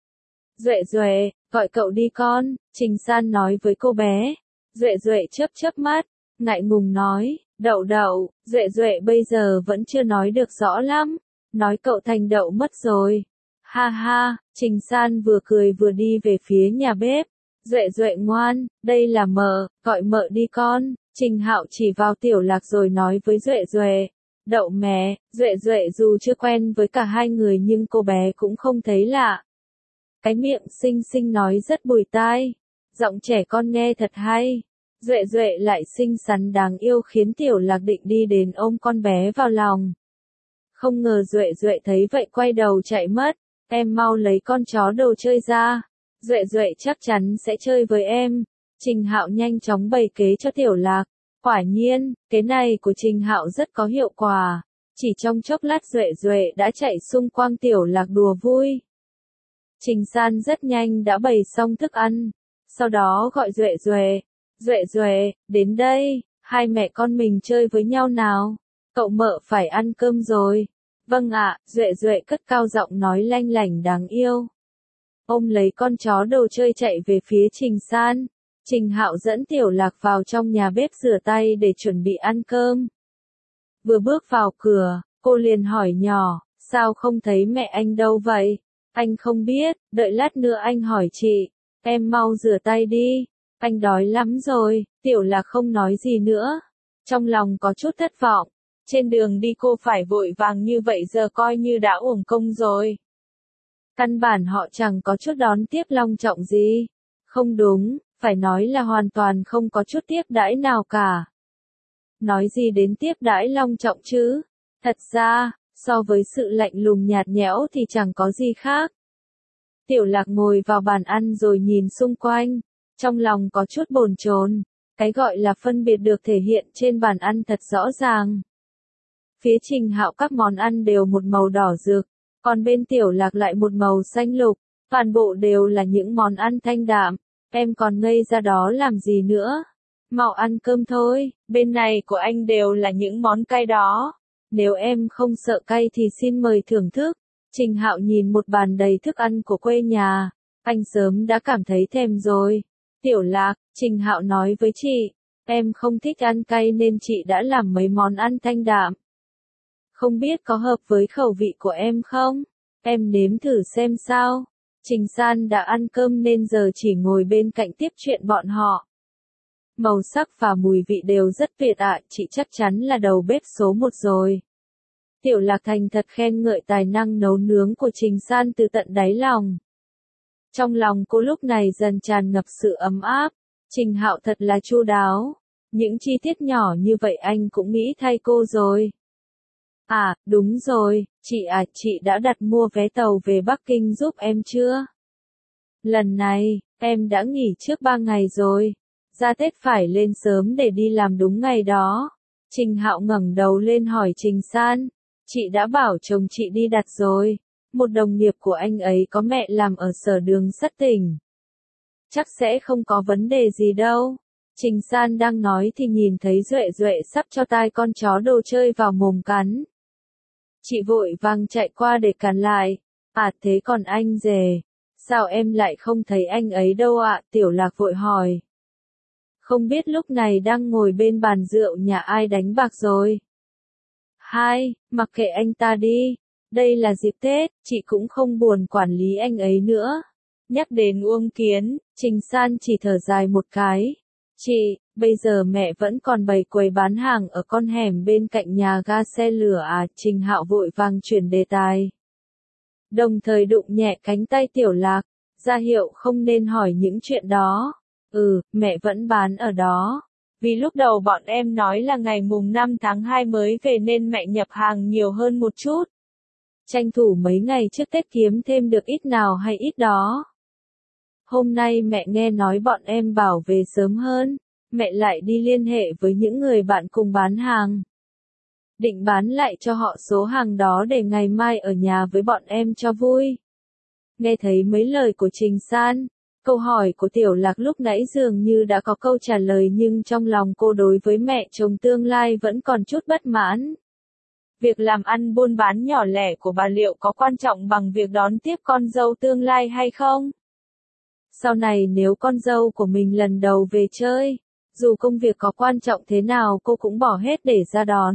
Duệ Duệ, gọi cậu đi con, Trình San nói với cô bé. Duệ Duệ chớp chớp mắt, ngại ngùng nói, Đậu Đậu. Duệ Duệ bây giờ vẫn chưa nói được rõ lắm, nói cậu thành đậu mất rồi. Ha ha, Trình San vừa cười vừa đi về phía nhà bếp. Duệ Duệ ngoan, đây là mợ, gọi mợ đi con. Trình Hạo chỉ vào Tiểu Lạc rồi nói với Duệ Duệ. Đậu mẹ. Duệ Duệ dù chưa quen với cả hai người nhưng cô bé cũng không thấy lạ. Cái miệng xinh xinh nói rất bùi tai. Giọng trẻ con nghe thật hay. Duệ Duệ lại xinh xắn đáng yêu khiến Tiểu Lạc định đi đến ôm con bé vào lòng. Không ngờ Duệ Duệ thấy vậy quay đầu chạy mất. Em mau lấy con chó đồ chơi ra. Duệ Duệ chắc chắn sẽ chơi với em. Trình Hạo nhanh chóng bày kế cho Tiểu Lạc. Quả nhiên, kế này của Trình Hạo rất có hiệu quả. Chỉ trong chốc lát Duệ Duệ đã chạy xung quanh Tiểu Lạc đùa vui. Trình San rất nhanh đã bày xong thức ăn. Sau đó gọi Duệ Duệ. Duệ Duệ, đến đây, hai mẹ con mình chơi với nhau nào. Cậu mợ phải ăn cơm rồi. Vâng ạ, Duệ Duệ cất cao giọng nói lanh lảnh đáng yêu. Ôm lấy con chó đồ chơi chạy về phía Trình San. Trình Hạo dẫn Tiểu Lạc vào trong nhà bếp rửa tay để chuẩn bị ăn cơm. Vừa bước vào cửa, cô liền hỏi nhỏ, sao không thấy mẹ anh đâu vậy? Anh không biết, đợi lát nữa anh hỏi chị. Em mau rửa tay đi, anh đói lắm rồi. Tiểu Lạc không nói gì nữa. Trong lòng có chút thất vọng. Trên đường đi cô phải vội vàng như vậy giờ coi như đã uổng công rồi. Căn bản họ chẳng có chút đón tiếp long trọng gì. Không đúng, phải nói là hoàn toàn không có chút tiếp đãi nào cả. Nói gì đến tiếp đãi long trọng chứ? Thật ra, so với sự lạnh lùng nhạt nhẽo thì chẳng có gì khác. Tiểu Lạc ngồi vào bàn ăn rồi nhìn xung quanh. Trong lòng có chút bồn chồn. Cái gọi là phân biệt được thể hiện trên bàn ăn thật rõ ràng. Phía Trình Hạo các món ăn đều một màu đỏ rực, còn bên Tiểu Lạc lại một màu xanh lục, toàn bộ đều là những món ăn thanh đạm. Em còn ngây ra đó làm gì nữa? Mau ăn cơm thôi, bên này của anh đều là những món cay đó. Nếu em không sợ cay thì xin mời thưởng thức. Trình Hạo nhìn một bàn đầy thức ăn của quê nhà, anh sớm đã cảm thấy thèm rồi. Tiểu Lạc, Trình Hạo nói với chị, em không thích ăn cay nên chị đã làm mấy món ăn thanh đạm. Không biết có hợp với khẩu vị của em không? Em nếm thử xem sao. Trình San đã ăn cơm nên giờ chỉ ngồi bên cạnh tiếp chuyện bọn họ. Màu sắc và mùi vị đều rất tuyệt ạ, chị chắc chắn là đầu bếp số một rồi. Tiểu Lạc thành thật khen ngợi tài năng nấu nướng của Trình San từ tận đáy lòng. Trong lòng cô lúc này dần tràn ngập sự ấm áp. Trình Hạo thật là chu đáo. Những chi tiết nhỏ như vậy anh cũng nghĩ thay cô rồi. À, đúng rồi, chị à, chị đã đặt mua vé tàu về Bắc Kinh giúp em chưa? Lần này, em đã nghỉ trước ba ngày rồi. Ra Tết phải lên sớm để đi làm đúng ngày đó. Trình Hạo ngẩng đầu lên hỏi Trình San. Chị đã bảo chồng chị đi đặt rồi. Một đồng nghiệp của anh ấy có mẹ làm ở sở đường sắt tỉnh. Chắc sẽ không có vấn đề gì đâu. Trình San đang nói thì nhìn thấy Duệ Duệ sắp cho tai con chó đồ chơi vào mồm cắn. Chị vội vàng chạy qua để cản lại. À thế còn anh rể, sao em lại không thấy anh ấy đâu ạ? Tiểu Lạc vội hỏi. Không biết lúc này đang ngồi bên bàn rượu nhà ai đánh bạc rồi. Hai, mặc kệ anh ta đi. Đây là dịp Tết, chị cũng không buồn quản lý anh ấy nữa. Nhắc đến Uông Kiến, Trình San chỉ thở dài một cái. Chị, bây giờ mẹ vẫn còn bày quầy bán hàng ở con hẻm bên cạnh nhà ga xe lửa à? Trình Hạo vội vàng chuyển đề tài. đồng thời đụng nhẹ cánh tay Tiểu Lạc, ra hiệu không nên hỏi những chuyện đó. Ừ, mẹ vẫn bán ở đó. Vì lúc đầu bọn em nói là ngày mùng năm tháng hai mới về nên mẹ nhập hàng nhiều hơn một chút. Tranh thủ mấy ngày trước Tết kiếm thêm được ít nào hay ít đó. Hôm nay mẹ nghe nói bọn em bảo về sớm hơn, mẹ lại đi liên hệ với những người bạn cùng bán hàng. Định bán lại cho họ số hàng đó để ngày mai ở nhà với bọn em cho vui. Nghe thấy mấy lời của Trình San, câu hỏi của Tiểu Lạc lúc nãy dường như đã có câu trả lời nhưng trong lòng cô đối với mẹ chồng tương lai vẫn còn chút bất mãn. Việc làm ăn buôn bán nhỏ lẻ của bà liệu có quan trọng bằng việc đón tiếp con dâu tương lai hay không? Sau này nếu con dâu của mình lần đầu về chơi, dù công việc có quan trọng thế nào cô cũng bỏ hết để ra đón.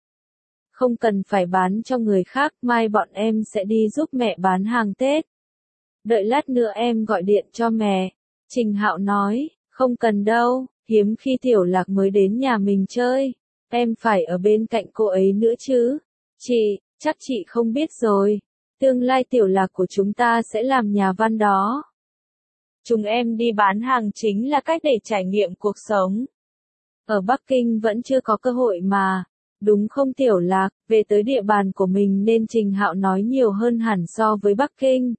Không cần phải bán cho người khác, mai bọn em sẽ đi giúp mẹ bán hàng Tết. Đợi lát nữa em gọi điện cho mẹ. Trình Hạo nói, không cần đâu, hiếm khi Tiểu Lạc mới đến nhà mình chơi. Em phải ở bên cạnh cô ấy nữa chứ. Chị, chắc chị không biết rồi. Tương lai Tiểu Lạc của chúng ta sẽ làm nhà văn đó. Chúng em đi bán hàng chính là cách để trải nghiệm cuộc sống. Ở Bắc Kinh vẫn chưa có cơ hội mà. Đúng không Tiểu Lạc, về tới địa bàn của mình nên Trình Hạo nói nhiều hơn hẳn so với Bắc Kinh.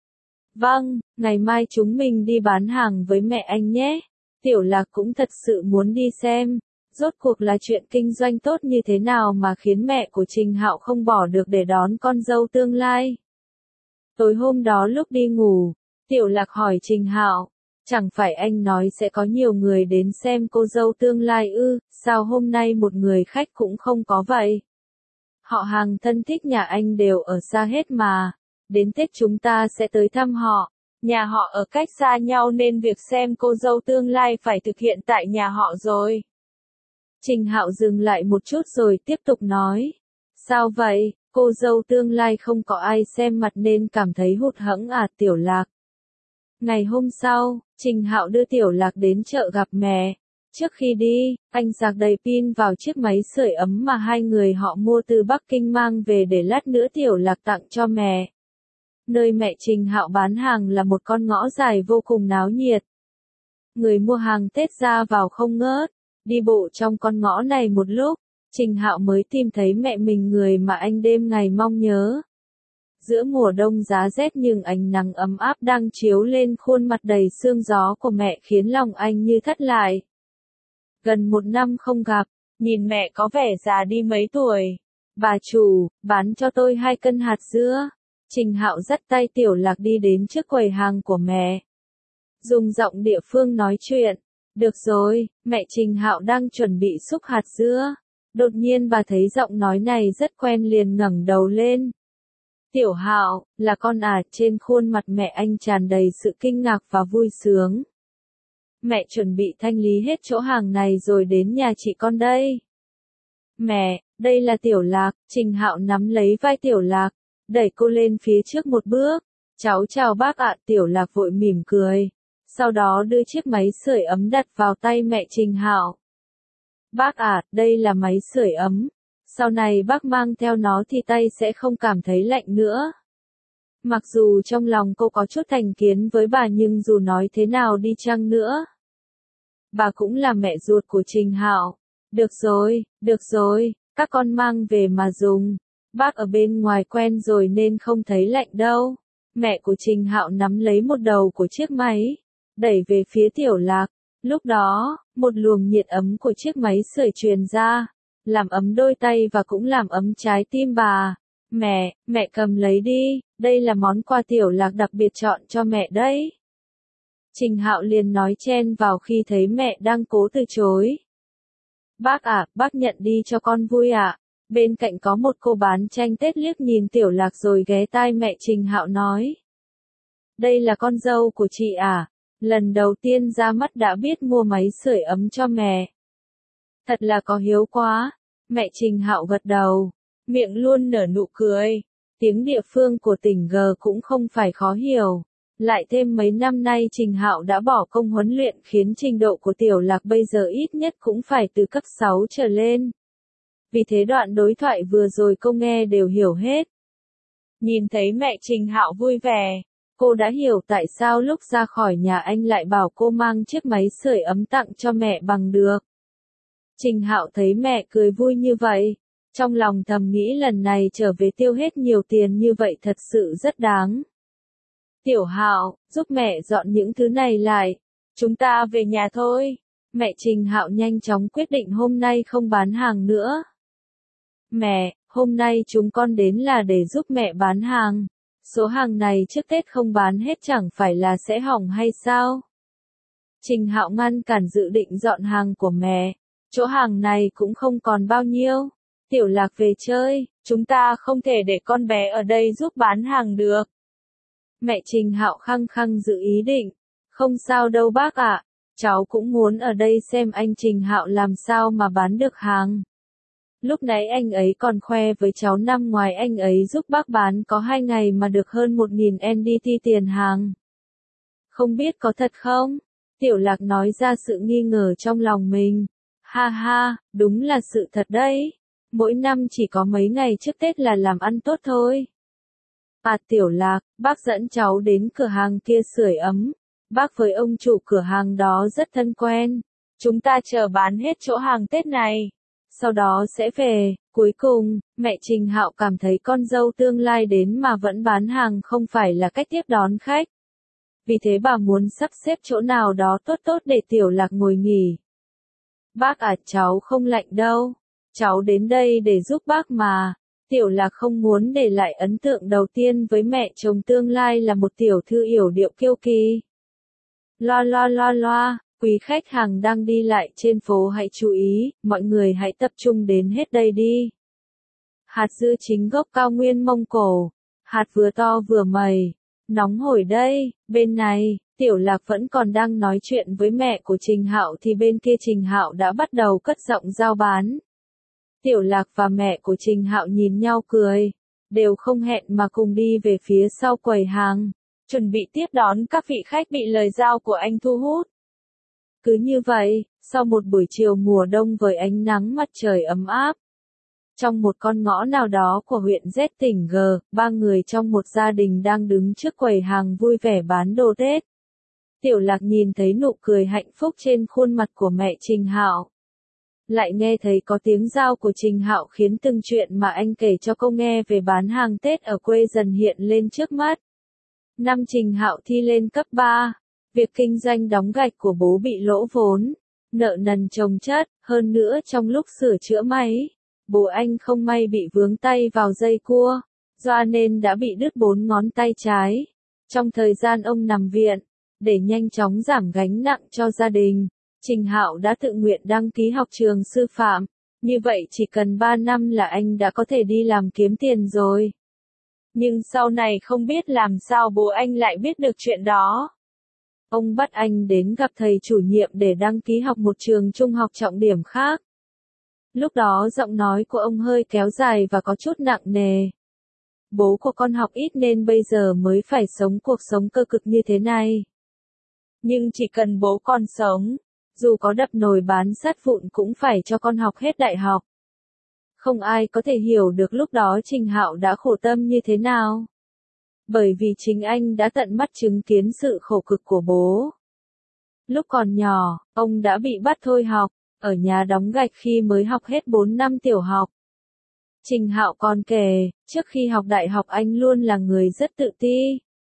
Vâng, ngày mai chúng mình đi bán hàng với mẹ anh nhé. Tiểu Lạc cũng thật sự muốn đi xem, rốt cuộc là chuyện kinh doanh tốt như thế nào mà khiến mẹ của Trình Hạo không bỏ được để đón con dâu tương lai. Tối hôm đó lúc đi ngủ, Tiểu Lạc hỏi Trình Hạo, chẳng phải anh nói sẽ có nhiều người đến xem cô dâu tương lai ư, sao hôm nay một người khách cũng không có vậy? Họ hàng thân thích nhà anh đều ở xa hết mà, đến Tết chúng ta sẽ tới thăm họ, nhà họ ở cách xa nhau nên việc xem cô dâu tương lai phải thực hiện tại nhà họ rồi. Trình Hạo dừng lại một chút rồi tiếp tục nói, sao vậy, cô dâu tương lai không có ai xem mặt nên cảm thấy hụt hẫng à Tiểu Lạc. Ngày hôm sau, Trình Hạo đưa Tiểu Lạc đến chợ gặp mẹ. Trước khi đi, anh sạc đầy pin vào chiếc máy sưởi ấm mà hai người họ mua từ Bắc Kinh mang về để lát nữa Tiểu Lạc tặng cho mẹ. Nơi mẹ Trình Hạo bán hàng là một con ngõ dài vô cùng náo nhiệt. Người mua hàng Tết ra vào không ngớt, đi bộ trong con ngõ này một lúc, Trình Hạo mới tìm thấy mẹ mình, người mà anh đêm ngày mong nhớ. Giữa mùa đông giá rét nhưng ánh nắng ấm áp đang chiếu lên khuôn mặt đầy sương gió của mẹ khiến lòng anh như thắt lại. Gần một năm không gặp, nhìn mẹ có vẻ già đi mấy tuổi. Bà chủ, bán cho tôi hai cân hạt dưa. Trình Hạo dắt tay Tiểu Lạc đi đến trước quầy hàng của mẹ. Dùng giọng địa phương nói chuyện. Được rồi, mẹ Trình Hạo đang chuẩn bị xúc hạt dưa. Đột nhiên bà thấy giọng nói này rất quen liền ngẩng đầu lên. Tiểu Hạo, là con à? Trên khuôn mặt mẹ anh tràn đầy sự kinh ngạc và vui sướng. Mẹ chuẩn bị thanh lý hết chỗ hàng này rồi đến nhà chị con đây. Mẹ, đây là Tiểu Lạc. Trình Hạo nắm lấy vai Tiểu Lạc, đẩy cô lên phía trước một bước. Cháu chào bác ạ. Tiểu Lạc vội mỉm cười, sau đó đưa chiếc máy sưởi ấm đặt vào tay mẹ Trình Hạo. Bác ạ, đây là máy sưởi ấm. Sau này bác mang theo nó thì tay sẽ không cảm thấy lạnh nữa. Mặc dù trong lòng cô có chút thành kiến với bà nhưng dù nói thế nào đi chăng nữa, bà cũng là mẹ ruột của Trình Hạo. Được rồi, được rồi, các con mang về mà dùng. Bác ở bên ngoài quen rồi nên không thấy lạnh đâu. Mẹ của Trình Hạo nắm lấy một đầu của chiếc máy, đẩy về phía Tiểu Lạc. Lúc đó, một luồng nhiệt ấm của chiếc máy sưởi truyền ra, làm ấm đôi tay và cũng làm ấm trái tim bà. Mẹ, mẹ cầm lấy đi, đây là món quà Tiểu Lạc đặc biệt chọn cho mẹ đấy. Trình Hạo liền nói chen vào khi thấy mẹ đang cố từ chối. Bác à, bác nhận đi cho con vui ạ. À. Bên cạnh có một cô bán tranh Tết liếc nhìn Tiểu Lạc rồi ghé tai mẹ Trình Hạo nói. Đây là con dâu của chị à? Lần đầu tiên ra mắt đã biết mua máy sưởi ấm cho mẹ. Thật là có hiếu quá. Mẹ Trình Hạo gật đầu, miệng luôn nở nụ cười. Tiếng địa phương của tỉnh G cũng không phải khó hiểu. Lại thêm mấy năm nay Trình Hạo đã bỏ công huấn luyện khiến trình độ của Tiểu Lạc bây giờ ít nhất cũng phải từ cấp sáu trở lên. Vì thế đoạn đối thoại vừa rồi cô nghe đều hiểu hết. Nhìn thấy mẹ Trình Hạo vui vẻ, cô đã hiểu tại sao lúc ra khỏi nhà anh lại bảo cô mang chiếc máy sưởi ấm tặng cho mẹ bằng được. Trình Hạo thấy mẹ cười vui như vậy, trong lòng thầm nghĩ lần này trở về tiêu hết nhiều tiền như vậy thật sự rất đáng. Tiểu Hạo, giúp mẹ dọn những thứ này lại, chúng ta về nhà thôi. Mẹ Trình Hạo nhanh chóng quyết định hôm nay không bán hàng nữa. Mẹ, hôm nay chúng con đến là để giúp mẹ bán hàng. Số hàng này trước Tết không bán hết chẳng phải là sẽ hỏng hay sao? Trình Hạo ngăn cản dự định dọn hàng của mẹ. Chỗ hàng này cũng không còn bao nhiêu. Tiểu Lạc về chơi, chúng ta không thể để con bé ở đây giúp bán hàng được. Mẹ Trình Hạo khăng khăng giữ ý định. Không sao đâu bác ạ, cháu cũng muốn ở đây xem anh Trình Hạo làm sao mà bán được hàng. Lúc nãy anh ấy còn khoe với cháu năm ngoài anh ấy giúp bác bán có hai ngày mà được hơn một nghìn en đê tê tiền hàng. Không biết có thật không? Tiểu Lạc nói ra sự nghi ngờ trong lòng mình. Ha ha, đúng là sự thật đấy. Mỗi năm chỉ có mấy ngày trước Tết là làm ăn tốt thôi. À Tiểu Lạc, bác dẫn cháu đến cửa hàng kia sưởi ấm. Bác với ông chủ cửa hàng đó rất thân quen. Chúng ta chờ bán hết chỗ hàng Tết này. Sau đó sẽ về. Cuối cùng, mẹ Trình Hạo cảm thấy con dâu tương lai đến mà vẫn bán hàng không phải là cách tiếp đón khách. Vì thế bà muốn sắp xếp chỗ nào đó tốt tốt để Tiểu Lạc ngồi nghỉ. Bác à, cháu không lạnh đâu. Cháu đến đây để giúp bác mà. Tiểu Lạc không muốn để lại ấn tượng đầu tiên với mẹ chồng tương lai là một tiểu thư yểu điệu kiêu kỳ. Loa loa loa loa, quý khách hàng đang đi lại trên phố hãy chú ý, mọi người hãy tập trung đến hết đây đi. Hạt dưa chính gốc cao nguyên Mông Cổ, hạt vừa to vừa mầy, nóng hổi đây. Bên này, Tiểu Lạc vẫn còn đang nói chuyện với mẹ của Trình Hạo thì bên kia Trình Hạo đã bắt đầu cất giọng giao bán. Tiểu Lạc và mẹ của Trình Hạo nhìn nhau cười, đều không hẹn mà cùng đi về phía sau quầy hàng, chuẩn bị tiếp đón các vị khách bị lời giao của anh thu hút. Cứ như vậy, sau một buổi chiều mùa đông với ánh nắng mặt trời ấm áp, trong một con ngõ nào đó của huyện Z tỉnh G, ba người trong một gia đình đang đứng trước quầy hàng vui vẻ bán đồ Tết. Tiểu Lạc nhìn thấy nụ cười hạnh phúc trên khuôn mặt của mẹ Trình Hạo. Lại nghe thấy có tiếng giao của Trình Hạo khiến từng chuyện mà anh kể cho cô nghe về bán hàng Tết ở quê dần hiện lên trước mắt. Năm Trình Hạo thi lên cấp ba, việc kinh doanh đóng gạch của bố bị lỗ vốn, nợ nần chồng chất, hơn nữa trong lúc sửa chữa máy, bố anh không may bị vướng tay vào dây cua, do nên đã bị đứt bốn ngón tay trái. Trong thời gian ông nằm viện, để nhanh chóng giảm gánh nặng cho gia đình, Trình Hạo đã tự nguyện đăng ký học trường sư phạm, như vậy chỉ cần ba năm là anh đã có thể đi làm kiếm tiền rồi. Nhưng sau này không biết làm sao bố anh lại biết được chuyện đó. Ông bắt anh đến gặp thầy chủ nhiệm để đăng ký học một trường trung học trọng điểm khác. Lúc đó giọng nói của ông hơi kéo dài và có chút nặng nề. Bố của con học ít nên bây giờ mới phải sống cuộc sống cơ cực như thế này. Nhưng chỉ cần bố con sống, dù có đập nồi bán sắt vụn cũng phải cho con học hết đại học. Không ai có thể hiểu được lúc đó Trình Hạo đã khổ tâm như thế nào. Bởi vì chính anh đã tận mắt chứng kiến sự khổ cực của bố. Lúc còn nhỏ, ông đã bị bắt thôi học, ở nhà đóng gạch khi mới học hết bốn năm tiểu học. Trình Hạo còn kể, trước khi học đại học anh luôn là người rất tự ti.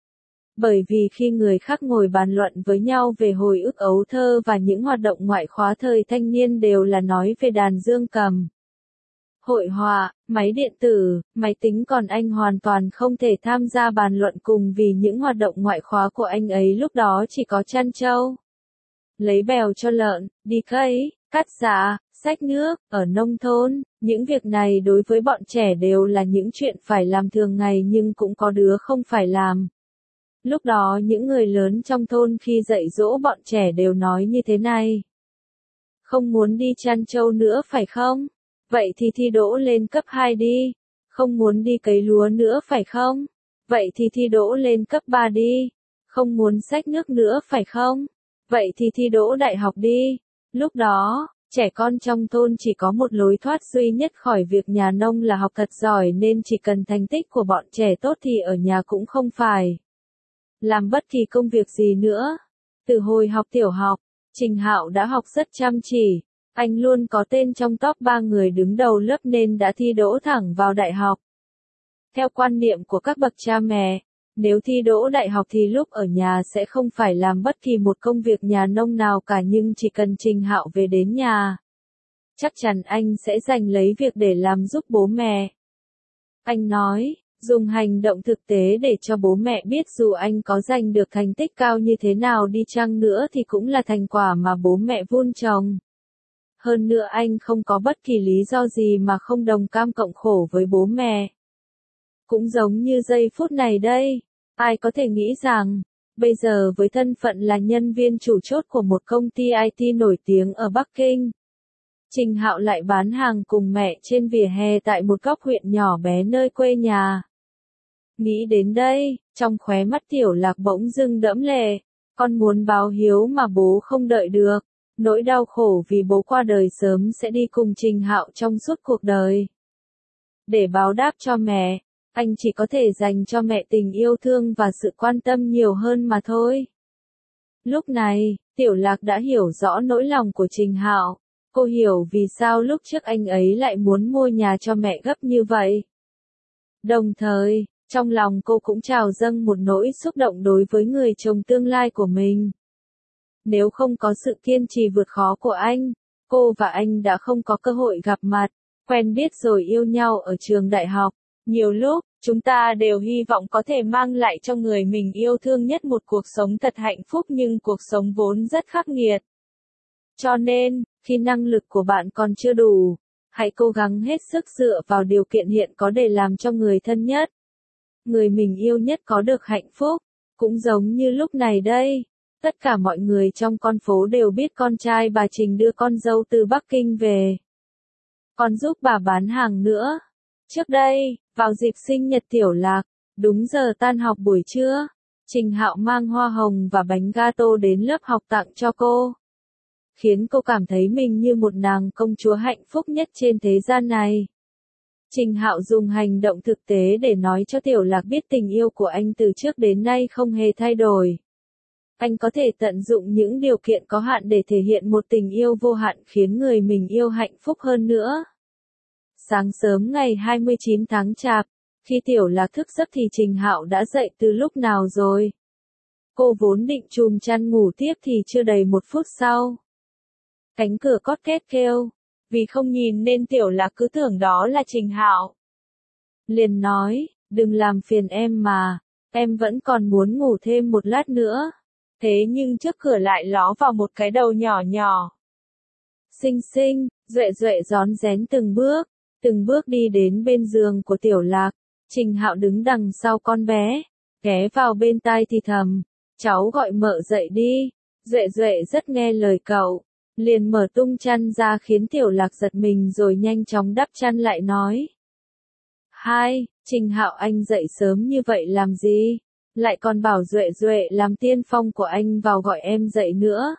Bởi vì khi người khác ngồi bàn luận với nhau về hồi ức ấu thơ và những hoạt động ngoại khóa thời thanh niên đều là nói về đàn dương cầm, hội họa, máy điện tử, máy tính, còn anh hoàn toàn không thể tham gia bàn luận cùng vì những hoạt động ngoại khóa của anh ấy lúc đó chỉ có chăn trâu, lấy bèo cho lợn, đi cấy, cắt giá, xách nước. Ở nông thôn, những việc này đối với bọn trẻ đều là những chuyện phải làm thường ngày nhưng cũng có đứa không phải làm. Lúc đó những người lớn trong thôn khi dạy dỗ bọn trẻ đều nói như thế này. Không muốn đi chăn trâu nữa phải không? Vậy thì thi đỗ lên cấp hai đi. Không muốn đi cấy lúa nữa phải không? Vậy thì thi đỗ lên cấp ba đi. Không muốn xách nước nữa phải không? Vậy thì thi đỗ đại học đi. Lúc đó, Trẻ con trong thôn chỉ có một lối thoát duy nhất khỏi việc nhà nông là học thật giỏi, nên chỉ cần thành tích của bọn trẻ tốt thì ở nhà cũng không phải làm bất kỳ công việc gì nữa. Từ hồi học tiểu học, Trình Hạo đã học rất chăm chỉ. Anh luôn có tên trong top ba người đứng đầu lớp nên đã thi đỗ thẳng vào đại học. Theo quan niệm của các bậc cha mẹ, nếu thi đỗ đại học thì lúc ở nhà sẽ không phải làm bất kỳ một công việc nhà nông nào cả, nhưng chỉ cần Trình Hạo về đến nhà, chắc chắn anh sẽ giành lấy việc để làm giúp bố mẹ. Anh nói, dùng hành động thực tế để cho bố mẹ biết dù anh có giành được thành tích cao như thế nào đi chăng nữa thì cũng là thành quả mà bố mẹ vun trồng. Hơn nữa anh không có bất kỳ lý do gì mà không đồng cam cộng khổ với bố mẹ. Cũng giống như giây phút này đây, ai có thể nghĩ rằng, bây giờ với thân phận là nhân viên chủ chốt của một công ty i tê nổi tiếng ở Bắc Kinh, Trình Hạo lại bán hàng cùng mẹ trên vỉa hè tại một góc huyện nhỏ bé nơi quê nhà. Nghĩ đến đây, trong khóe mắt Tiểu Lạc bỗng dưng đẫm lệ, con muốn báo hiếu mà bố không đợi được, nỗi đau khổ vì bố qua đời sớm sẽ đi cùng Trình Hạo trong suốt cuộc đời. Để báo đáp cho mẹ, anh chỉ có thể dành cho mẹ tình yêu thương và sự quan tâm nhiều hơn mà thôi. Lúc này, Tiểu Lạc đã hiểu rõ nỗi lòng của Trình Hạo. Cô hiểu vì sao lúc trước anh ấy lại muốn mua nhà cho mẹ gấp như vậy. Đồng thời, trong lòng cô cũng trào dâng một nỗi xúc động đối với người chồng tương lai của mình. Nếu không có sự kiên trì vượt khó của anh, cô và anh đã không có cơ hội gặp mặt, quen biết rồi yêu nhau ở trường đại học. Nhiều lúc, chúng ta đều hy vọng có thể mang lại cho người mình yêu thương nhất một cuộc sống thật hạnh phúc, nhưng cuộc sống vốn rất khắc nghiệt. Cho nên, khi năng lực của bạn còn chưa đủ, hãy cố gắng hết sức dựa vào điều kiện hiện có để làm cho người thân nhất, người mình yêu nhất có được hạnh phúc. Cũng giống như lúc này đây, tất cả mọi người trong con phố đều biết con trai bà Trình đưa con dâu từ Bắc Kinh về. Còn giúp bà bán hàng nữa. Trước đây, vào dịp sinh nhật Tiểu Lạc, đúng giờ tan học buổi trưa, Trình Hạo mang hoa hồng và bánh gato đến lớp học tặng cho cô, khiến cô cảm thấy mình như một nàng công chúa hạnh phúc nhất trên thế gian này. Trình Hạo dùng hành động thực tế để nói cho Tiểu Lạc biết tình yêu của anh từ trước đến nay không hề thay đổi. Anh có thể tận dụng những điều kiện có hạn để thể hiện một tình yêu vô hạn khiến người mình yêu hạnh phúc hơn nữa. Sáng sớm ngày hai mươi chín tháng Chạp, khi Tiểu Lạc thức giấc thì Trình Hạo đã dậy từ lúc nào rồi. Cô vốn định chùm chăn ngủ tiếp thì chưa đầy một phút sau, cánh cửa cót két kêu, vì không nhìn nên Tiểu Lạc cứ tưởng đó là Trình Hạo. Liền nói, đừng làm phiền em mà, em vẫn còn muốn ngủ thêm một lát nữa. Thế nhưng trước cửa lại ló vào một cái đầu nhỏ nhỏ. Xinh xinh, Duệ Duệ rón rén từng bước, từng bước đi đến bên giường của Tiểu Lạc. Trình Hạo đứng đằng sau con bé, ghé vào bên tai thì thầm, cháu gọi mợ dậy đi. Duệ Duệ rất nghe lời cậu, liền mở tung chăn ra khiến Tiểu Lạc giật mình rồi nhanh chóng đắp chăn lại nói. Hai, Trình Hạo anh dậy sớm như vậy làm gì? Lại còn bảo Duệ Duệ làm tiên phong của anh vào gọi em dậy nữa.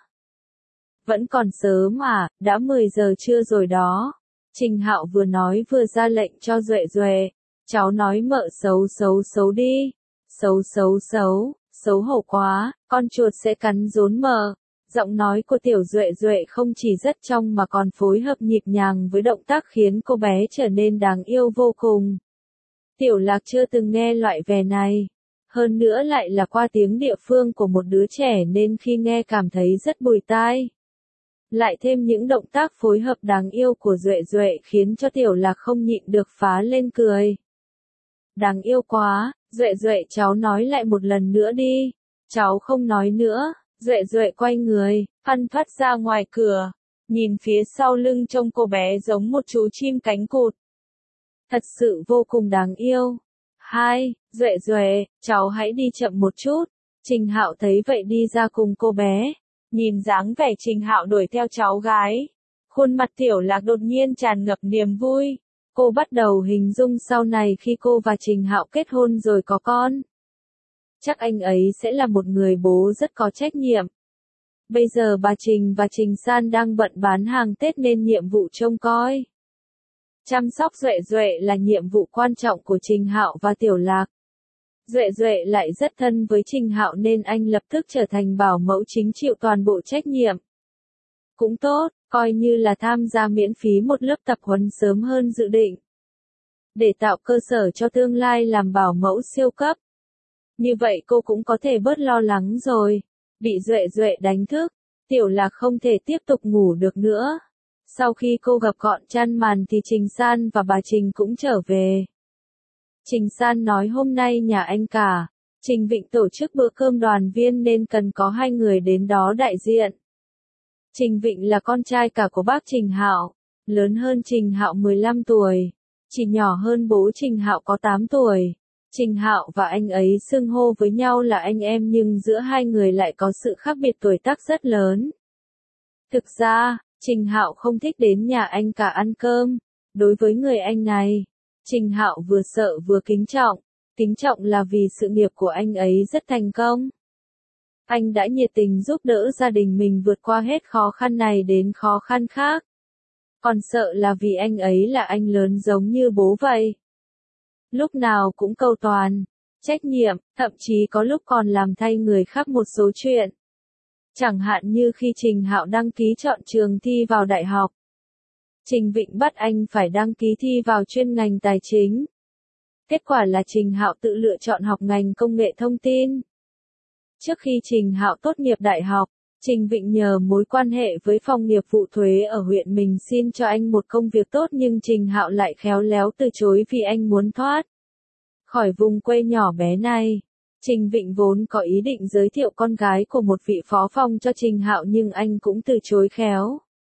Vẫn còn sớm à, đã mười giờ trưa rồi đó. Trình Hạo vừa nói vừa ra lệnh cho Duệ Duệ. Cháu nói mợ xấu xấu xấu đi. Xấu xấu xấu, xấu hổ quá, con chuột sẽ cắn rốn mợ. Giọng nói của Tiểu Duệ Duệ không chỉ rất trong mà còn phối hợp nhịp nhàng với động tác khiến cô bé trở nên đáng yêu vô cùng. Tiểu Lạc chưa từng nghe loại vẻ này. Hơn nữa lại là qua tiếng địa phương của một đứa trẻ nên khi nghe cảm thấy rất bùi tai. Lại thêm những động tác phối hợp đáng yêu của Duệ Duệ khiến cho Tiểu Lạc không nhịn được phá lên cười. Đáng yêu quá, Duệ Duệ cháu nói lại một lần nữa đi. Cháu không nói nữa. Duệ Duệ quay người, phăn phắt ra ngoài cửa, nhìn phía sau lưng trông cô bé giống một chú chim cánh cụt. Thật sự vô cùng đáng yêu. Hai, Duệ Duệ, cháu hãy đi chậm một chút. Trình Hạo thấy vậy đi ra cùng cô bé. Nhìn dáng vẻ Trình Hạo đuổi theo cháu gái, khuôn mặt Tiểu Lạc đột nhiên tràn ngập niềm vui. Cô bắt đầu hình dung sau này khi cô và Trình Hạo kết hôn rồi có con. Chắc anh ấy sẽ là một người bố rất có trách nhiệm. Bây giờ bà Trình và Trình San đang bận bán hàng Tết nên nhiệm vụ trông coi, chăm sóc Duệ Duệ là nhiệm vụ quan trọng của Trình Hạo và Tiểu Lạc. Duệ Duệ lại rất thân với Trình Hạo nên anh lập tức trở thành bảo mẫu chính chịu toàn bộ trách nhiệm. Cũng tốt, coi như là tham gia miễn phí một lớp tập huấn sớm hơn dự định, để tạo cơ sở cho tương lai làm bảo mẫu siêu cấp. Như vậy cô cũng có thể bớt lo lắng rồi. Bị Duệ Duệ đánh thức, Tiểu Lạc không thể tiếp tục ngủ được nữa. Sau khi cô gập gọn chăn màn thì Trình San và bà Trình cũng trở về. Trình San nói hôm nay nhà anh cả, Trình Vịnh tổ chức bữa cơm đoàn viên nên cần có hai người đến đó đại diện. Trình Vịnh là con trai cả của bác Trình Hạo, lớn hơn Trình Hạo mười lăm tuổi, chỉ nhỏ hơn bố Trình Hạo có tám tuổi. Trình Hạo và anh ấy xưng hô với nhau là anh em nhưng giữa hai người lại có sự khác biệt tuổi tác rất lớn. Thực ra, Trình Hạo không thích đến nhà anh cả ăn cơm. Đối với người anh này, Trình Hạo vừa sợ vừa kính trọng. Kính trọng là vì sự nghiệp của anh ấy rất thành công. Anh đã nhiệt tình giúp đỡ gia đình mình vượt qua hết khó khăn này đến khó khăn khác. Còn sợ là vì anh ấy là anh lớn giống như bố vậy. Lúc nào cũng cầu toàn, trách nhiệm, thậm chí có lúc còn làm thay người khác một số chuyện. Chẳng hạn như khi Trình Hạo đăng ký chọn trường thi vào đại học. Trình Vịnh bắt anh phải đăng ký thi vào chuyên ngành tài chính. Kết quả là Trình Hạo tự lựa chọn học ngành công nghệ thông tin. Trước khi Trình Hạo tốt nghiệp đại học, Trình Vịnh nhờ mối quan hệ với phòng nghiệp vụ thuế ở huyện mình xin cho anh một công việc tốt nhưng Trình Hạo lại khéo léo từ chối vì anh muốn thoát khỏi vùng quê nhỏ bé này. Trình Vịnh vốn có ý định giới thiệu con gái của một vị phó phòng cho Trình Hạo nhưng anh cũng từ chối khéo.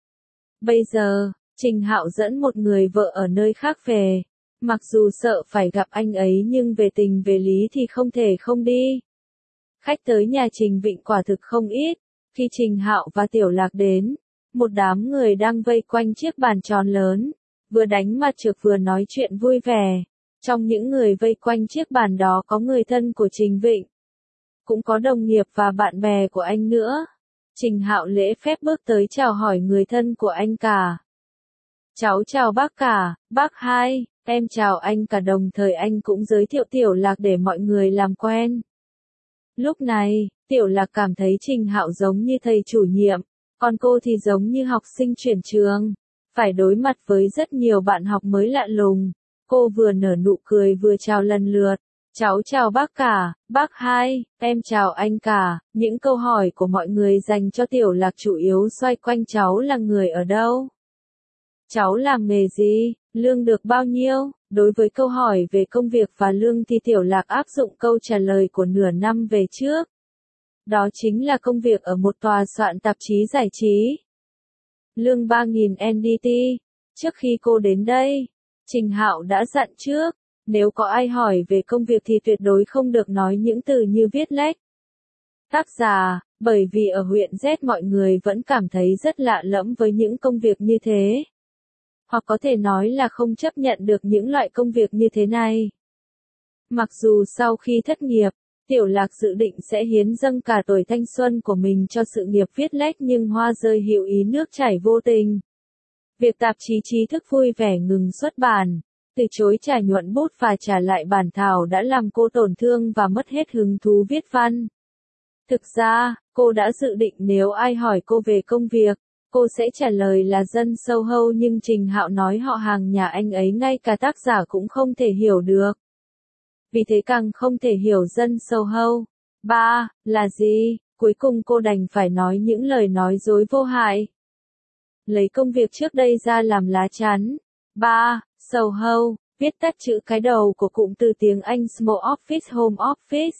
Bây giờ, Trình Hạo dẫn một người vợ ở nơi khác về. Mặc dù sợ phải gặp anh ấy nhưng về tình về lý thì không thể không đi. Khách tới nhà Trình Vịnh quả thực không ít. Khi Trình Hạo và Tiểu Lạc đến, một đám người đang vây quanh chiếc bàn tròn lớn, vừa đánh mặt trược vừa nói chuyện vui vẻ. Trong những người vây quanh chiếc bàn đó có người thân của Trình Vịnh, cũng có đồng nghiệp và bạn bè của anh nữa. Trình Hạo lễ phép bước tới chào hỏi người thân của anh cả. Cháu chào bác cả, bác hai, em chào anh cả, đồng thời anh cũng giới thiệu Tiểu Lạc để mọi người làm quen. Lúc này, Tiểu Lạc cảm thấy Trình Hạo giống như thầy chủ nhiệm, còn cô thì giống như học sinh chuyển trường, phải đối mặt với rất nhiều bạn học mới lạ lùng. Cô vừa nở nụ cười vừa chào lần lượt. Cháu chào bác cả, bác hai, em chào anh cả. Những câu hỏi của mọi người dành cho Tiểu Lạc chủ yếu xoay quanh cháu là người ở đâu, cháu làm nghề gì, lương được bao nhiêu. Đối với câu hỏi về công việc và lương thì Tiểu Lạc áp dụng câu trả lời của nửa năm về trước. Đó chính là công việc ở một tòa soạn tạp chí giải trí. Lương ba nghìn en đê tê. Trước khi cô đến đây, Trình Hạo đã dặn trước, nếu có ai hỏi về công việc thì tuyệt đối không được nói những từ như viết lách. Tác giả, bởi vì ở huyện Z mọi người vẫn cảm thấy rất lạ lẫm với những công việc như thế. Hoặc có thể nói là không chấp nhận được những loại công việc như thế này. Mặc dù sau khi thất nghiệp, Tiểu Lạc dự định sẽ hiến dâng cả tuổi thanh xuân của mình cho sự nghiệp viết lách nhưng hoa rơi hữu ý nước chảy vô tình. Việc tạp chí trí thức vui vẻ ngừng xuất bản, từ chối trả nhuận bút và trả lại bản thảo đã làm cô tổn thương và mất hết hứng thú viết văn. Thực ra, cô đã dự định nếu ai hỏi cô về công việc, cô sẽ trả lời là dân Soho nhưng Trình Hạo nói họ hàng nhà anh ấy ngay cả tác giả cũng không thể hiểu được. Vì thế càng không thể hiểu dân Soho. Ba, là gì? Cuối cùng cô đành phải nói những lời nói dối vô hại. Lấy công việc trước đây ra làm lá chắn. Ba, Soho, viết tắt chữ cái đầu của cụm từ tiếng Anh Small Office Home Office.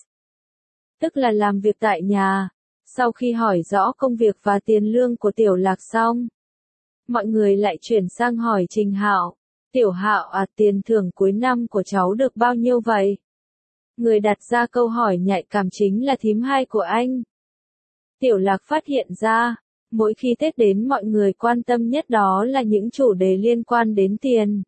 Tức là làm việc tại nhà. Sau khi hỏi rõ công việc và tiền lương của Tiểu Lạc xong, mọi người lại chuyển sang hỏi Trình Hạo. Tiểu Hạo à, tiền thưởng cuối năm của cháu được bao nhiêu vậy? Người đặt ra câu hỏi nhạy cảm chính là thím hai của anh. Tiểu Lạc phát hiện ra, mỗi khi Tết đến mọi người quan tâm nhất đó là những chủ đề liên quan đến tiền.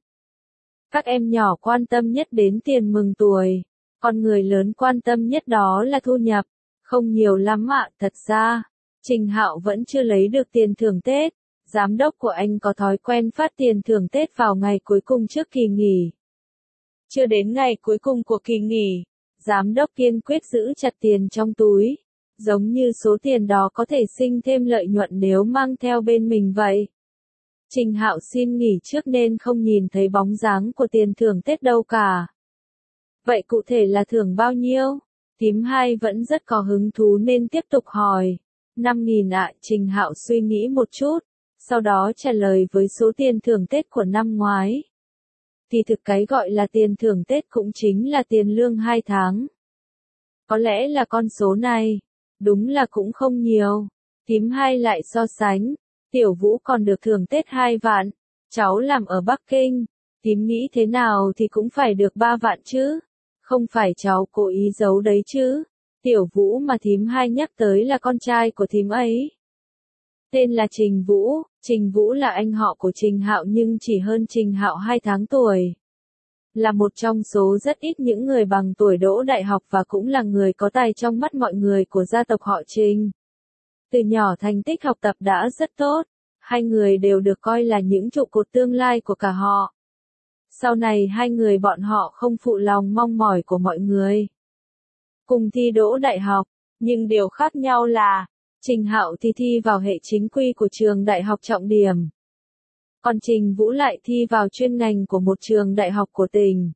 Các em nhỏ quan tâm nhất đến tiền mừng tuổi, còn người lớn quan tâm nhất đó là thu nhập. Không nhiều lắm ạ, thật ra, Trình Hạo vẫn chưa lấy được tiền thưởng Tết. Giám đốc của anh có thói quen phát tiền thưởng Tết vào ngày cuối cùng trước kỳ nghỉ. Chưa đến ngày cuối cùng của kỳ nghỉ, giám đốc kiên quyết giữ chặt tiền trong túi, giống như số tiền đó có thể sinh thêm lợi nhuận nếu mang theo bên mình vậy. Trình Hạo xin nghỉ trước nên không nhìn thấy bóng dáng của tiền thưởng Tết đâu cả. Vậy cụ thể là thưởng bao nhiêu? Thím hai vẫn rất có hứng thú nên tiếp tục hỏi. năm nghìn ạ, Trình Hạo suy nghĩ một chút, sau đó trả lời với số tiền thưởng Tết của năm ngoái. Thì thực cái gọi là tiền thưởng Tết cũng chính là tiền lương hai tháng. Có lẽ là con số này, đúng là cũng không nhiều. Thím hai lại so sánh, Tiểu Vũ còn được thưởng Tết hai vạn, cháu làm ở Bắc Kinh, thím nghĩ thế nào thì cũng phải được ba vạn chứ, không phải cháu cố ý giấu đấy chứ. Tiểu Vũ mà thím hai nhắc tới là con trai của thím ấy. Tên là Trình Vũ, Trình Vũ là anh họ của Trình Hạo nhưng chỉ hơn Trình Hạo hai tháng tuổi. Là một trong số rất ít những người bằng tuổi đỗ đại học và cũng là người có tài trong mắt mọi người của gia tộc họ Trình. Từ nhỏ thành tích học tập đã rất tốt, hai người đều được coi là những trụ cột tương lai của cả họ. Sau này hai người bọn họ không phụ lòng mong mỏi của mọi người. Cùng thi đỗ đại học, nhưng điều khác nhau là, Trình Hạo thì thi vào hệ chính quy của trường đại học trọng điểm. Còn Trình Vũ lại thi vào chuyên ngành của một trường đại học của tỉnh.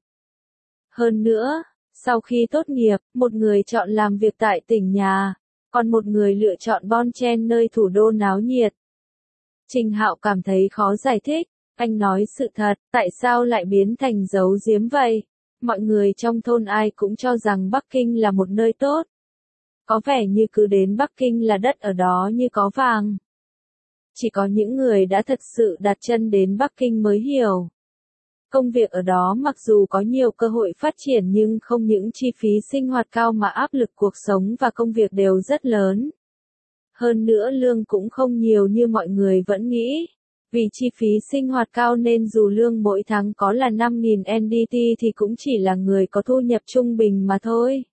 Hơn nữa, sau khi tốt nghiệp, một người chọn làm việc tại tỉnh nhà, còn một người lựa chọn bon chen nơi thủ đô náo nhiệt. Trình Hạo cảm thấy khó giải thích, anh nói sự thật, tại sao lại biến thành giấu giếm vậy? Mọi người trong thôn ai cũng cho rằng Bắc Kinh là một nơi tốt. Có vẻ như cứ đến Bắc Kinh là đất ở đó như có vàng. Chỉ có những người đã thật sự đặt chân đến Bắc Kinh mới hiểu. Công việc ở đó mặc dù có nhiều cơ hội phát triển nhưng không những chi phí sinh hoạt cao mà áp lực cuộc sống và công việc đều rất lớn. Hơn nữa lương cũng không nhiều như mọi người vẫn nghĩ. Vì chi phí sinh hoạt cao nên dù lương mỗi tháng có là năm nghìn en đê tê thì cũng chỉ là người có thu nhập trung bình mà thôi.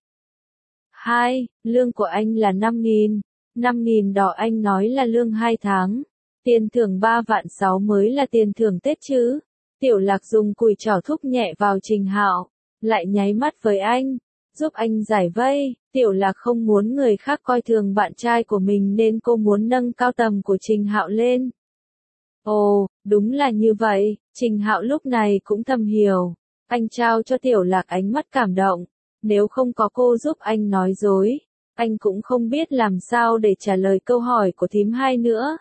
hai. Lương của anh là năm nghìn. năm nghìn đó anh nói là lương hai tháng. Tiền thưởng ba vạn sáu mới là tiền thưởng Tết chứ. Tiểu Lạc dùng cùi trỏ thúc nhẹ vào Trình Hạo, lại nháy mắt với anh, giúp anh giải vây. Tiểu Lạc không muốn người khác coi thường bạn trai của mình nên cô muốn nâng cao tầm của Trình Hạo lên. Ồ, đúng là như vậy, Trình Hạo lúc này cũng thầm hiểu. Anh trao cho Tiểu Lạc ánh mắt cảm động. Nếu không có cô giúp anh nói dối, anh cũng không biết làm sao để trả lời câu hỏi của thím hai nữa.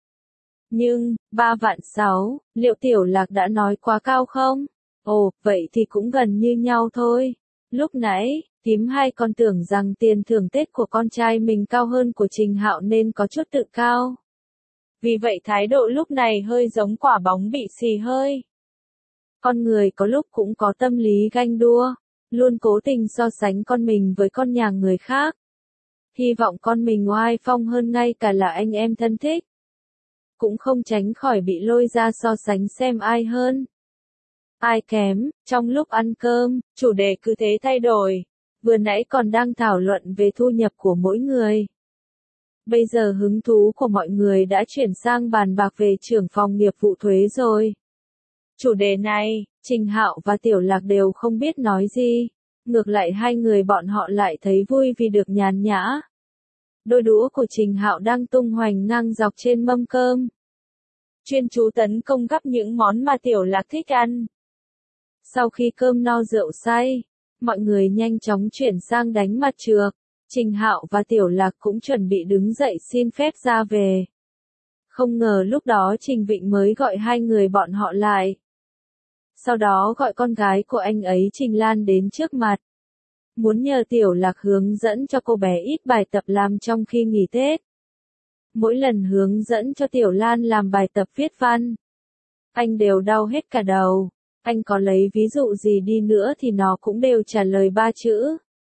Nhưng, ba vạn sáu, liệu Tiểu Lạc đã nói quá cao không? Ồ, vậy thì cũng gần như nhau thôi. Lúc nãy, thím hai còn tưởng rằng tiền thưởng Tết của con trai mình cao hơn của Trình Hạo nên có chút tự cao. Vì vậy thái độ lúc này hơi giống quả bóng bị xì hơi. Con người có lúc cũng có tâm lý ganh đua, luôn cố tình so sánh con mình với con nhà người khác. Hy vọng con mình oai phong hơn ngay cả là anh em thân thích. Cũng không tránh khỏi bị lôi ra so sánh xem ai hơn, ai kém. Trong lúc ăn cơm, chủ đề cứ thế thay đổi. Vừa nãy còn đang thảo luận về thu nhập của mỗi người. Bây giờ hứng thú của mọi người đã chuyển sang bàn bạc về trưởng phòng nghiệp vụ thuế rồi. Chủ đề này, Trình Hạo và Tiểu Lạc đều không biết nói gì. Ngược lại hai người bọn họ lại thấy vui vì được nhàn nhã. Đôi đũa của Trình Hạo đang tung hoành ngang dọc trên mâm cơm. Chuyên chú tấn công gắp những món mà Tiểu Lạc thích ăn. Sau khi cơm no rượu say, mọi người nhanh chóng chuyển sang đánh mặt trược. Trình Hạo và Tiểu Lạc cũng chuẩn bị đứng dậy xin phép ra về. Không ngờ lúc đó Trình Vịnh mới gọi hai người bọn họ lại. Sau đó gọi con gái của anh ấy Trình Lan đến trước mặt. Muốn nhờ Tiểu Lạc hướng dẫn cho cô bé ít bài tập làm trong khi nghỉ Tết. Mỗi lần hướng dẫn cho Tiểu Lan làm bài tập viết văn, anh đều đau hết cả đầu. Anh có lấy ví dụ gì đi nữa thì nó cũng đều trả lời ba chữ.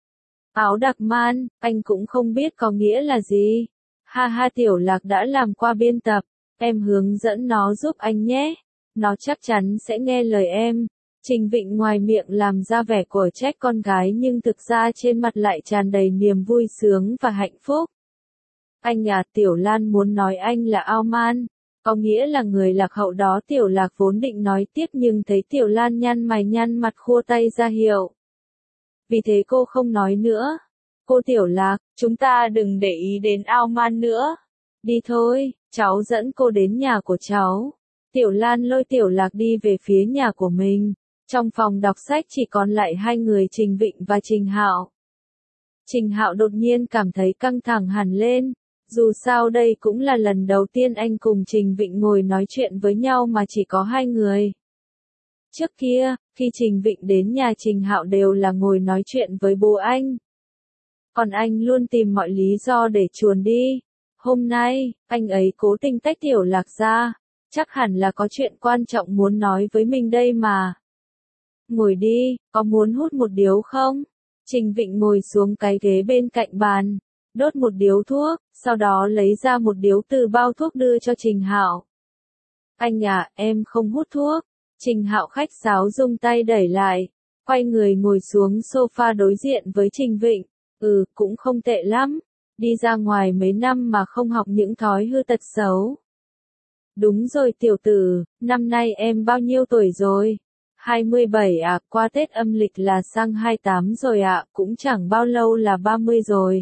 Áo đặc man, anh cũng không biết có nghĩa là gì. Ha ha, Tiểu Lạc đã làm qua biên tập, em hướng dẫn nó giúp anh nhé. Nó chắc chắn sẽ nghe lời em. Trình Vịnh ngoài miệng làm ra vẻ của trách con gái nhưng thực ra trên mặt lại tràn đầy niềm vui sướng và hạnh phúc. Anh à, Tiểu Lan muốn nói anh là ao man, có nghĩa là người lạc hậu đó. Tiểu Lạc vốn định nói tiếp nhưng thấy Tiểu Lan nhăn mày nhăn mặt khua tay ra hiệu. Vì thế cô không nói nữa. Cô Tiểu Lạc, chúng ta đừng để ý đến ao man nữa. Đi thôi, cháu dẫn cô đến nhà của cháu. Tiểu Lan lôi Tiểu Lạc đi về phía nhà của mình. Trong phòng đọc sách chỉ còn lại hai người Trình Vịnh và Trình Hạo. Trình Hạo đột nhiên cảm thấy căng thẳng hẳn lên. Dù sao đây cũng là lần đầu tiên anh cùng Trình Vịnh ngồi nói chuyện với nhau mà chỉ có hai người. Trước kia, khi Trình Vịnh đến nhà Trình Hạo đều là ngồi nói chuyện với bố anh. Còn anh luôn tìm mọi lý do để chuồn đi. Hôm nay, anh ấy cố tình tách Tiểu Lạc ra. Chắc hẳn là có chuyện quan trọng muốn nói với mình đây mà. Ngồi đi, có muốn hút một điếu không? Trình Vịnh ngồi xuống cái ghế bên cạnh bàn, đốt một điếu thuốc, sau đó lấy ra một điếu từ bao thuốc đưa cho Trình Hạo. Anh à, em không hút thuốc. Trình Hạo khách sáo dùng tay đẩy lại, quay người ngồi xuống sofa đối diện với Trình Vịnh. Ừ, cũng không tệ lắm. Đi ra ngoài mấy năm mà không học những thói hư tật xấu. Đúng rồi tiểu tử, năm nay em bao nhiêu tuổi rồi? hai mươi bảy ạ, à, qua Tết âm lịch là sang hai mươi tám rồi ạ, à, cũng chẳng bao lâu là ba mươi rồi.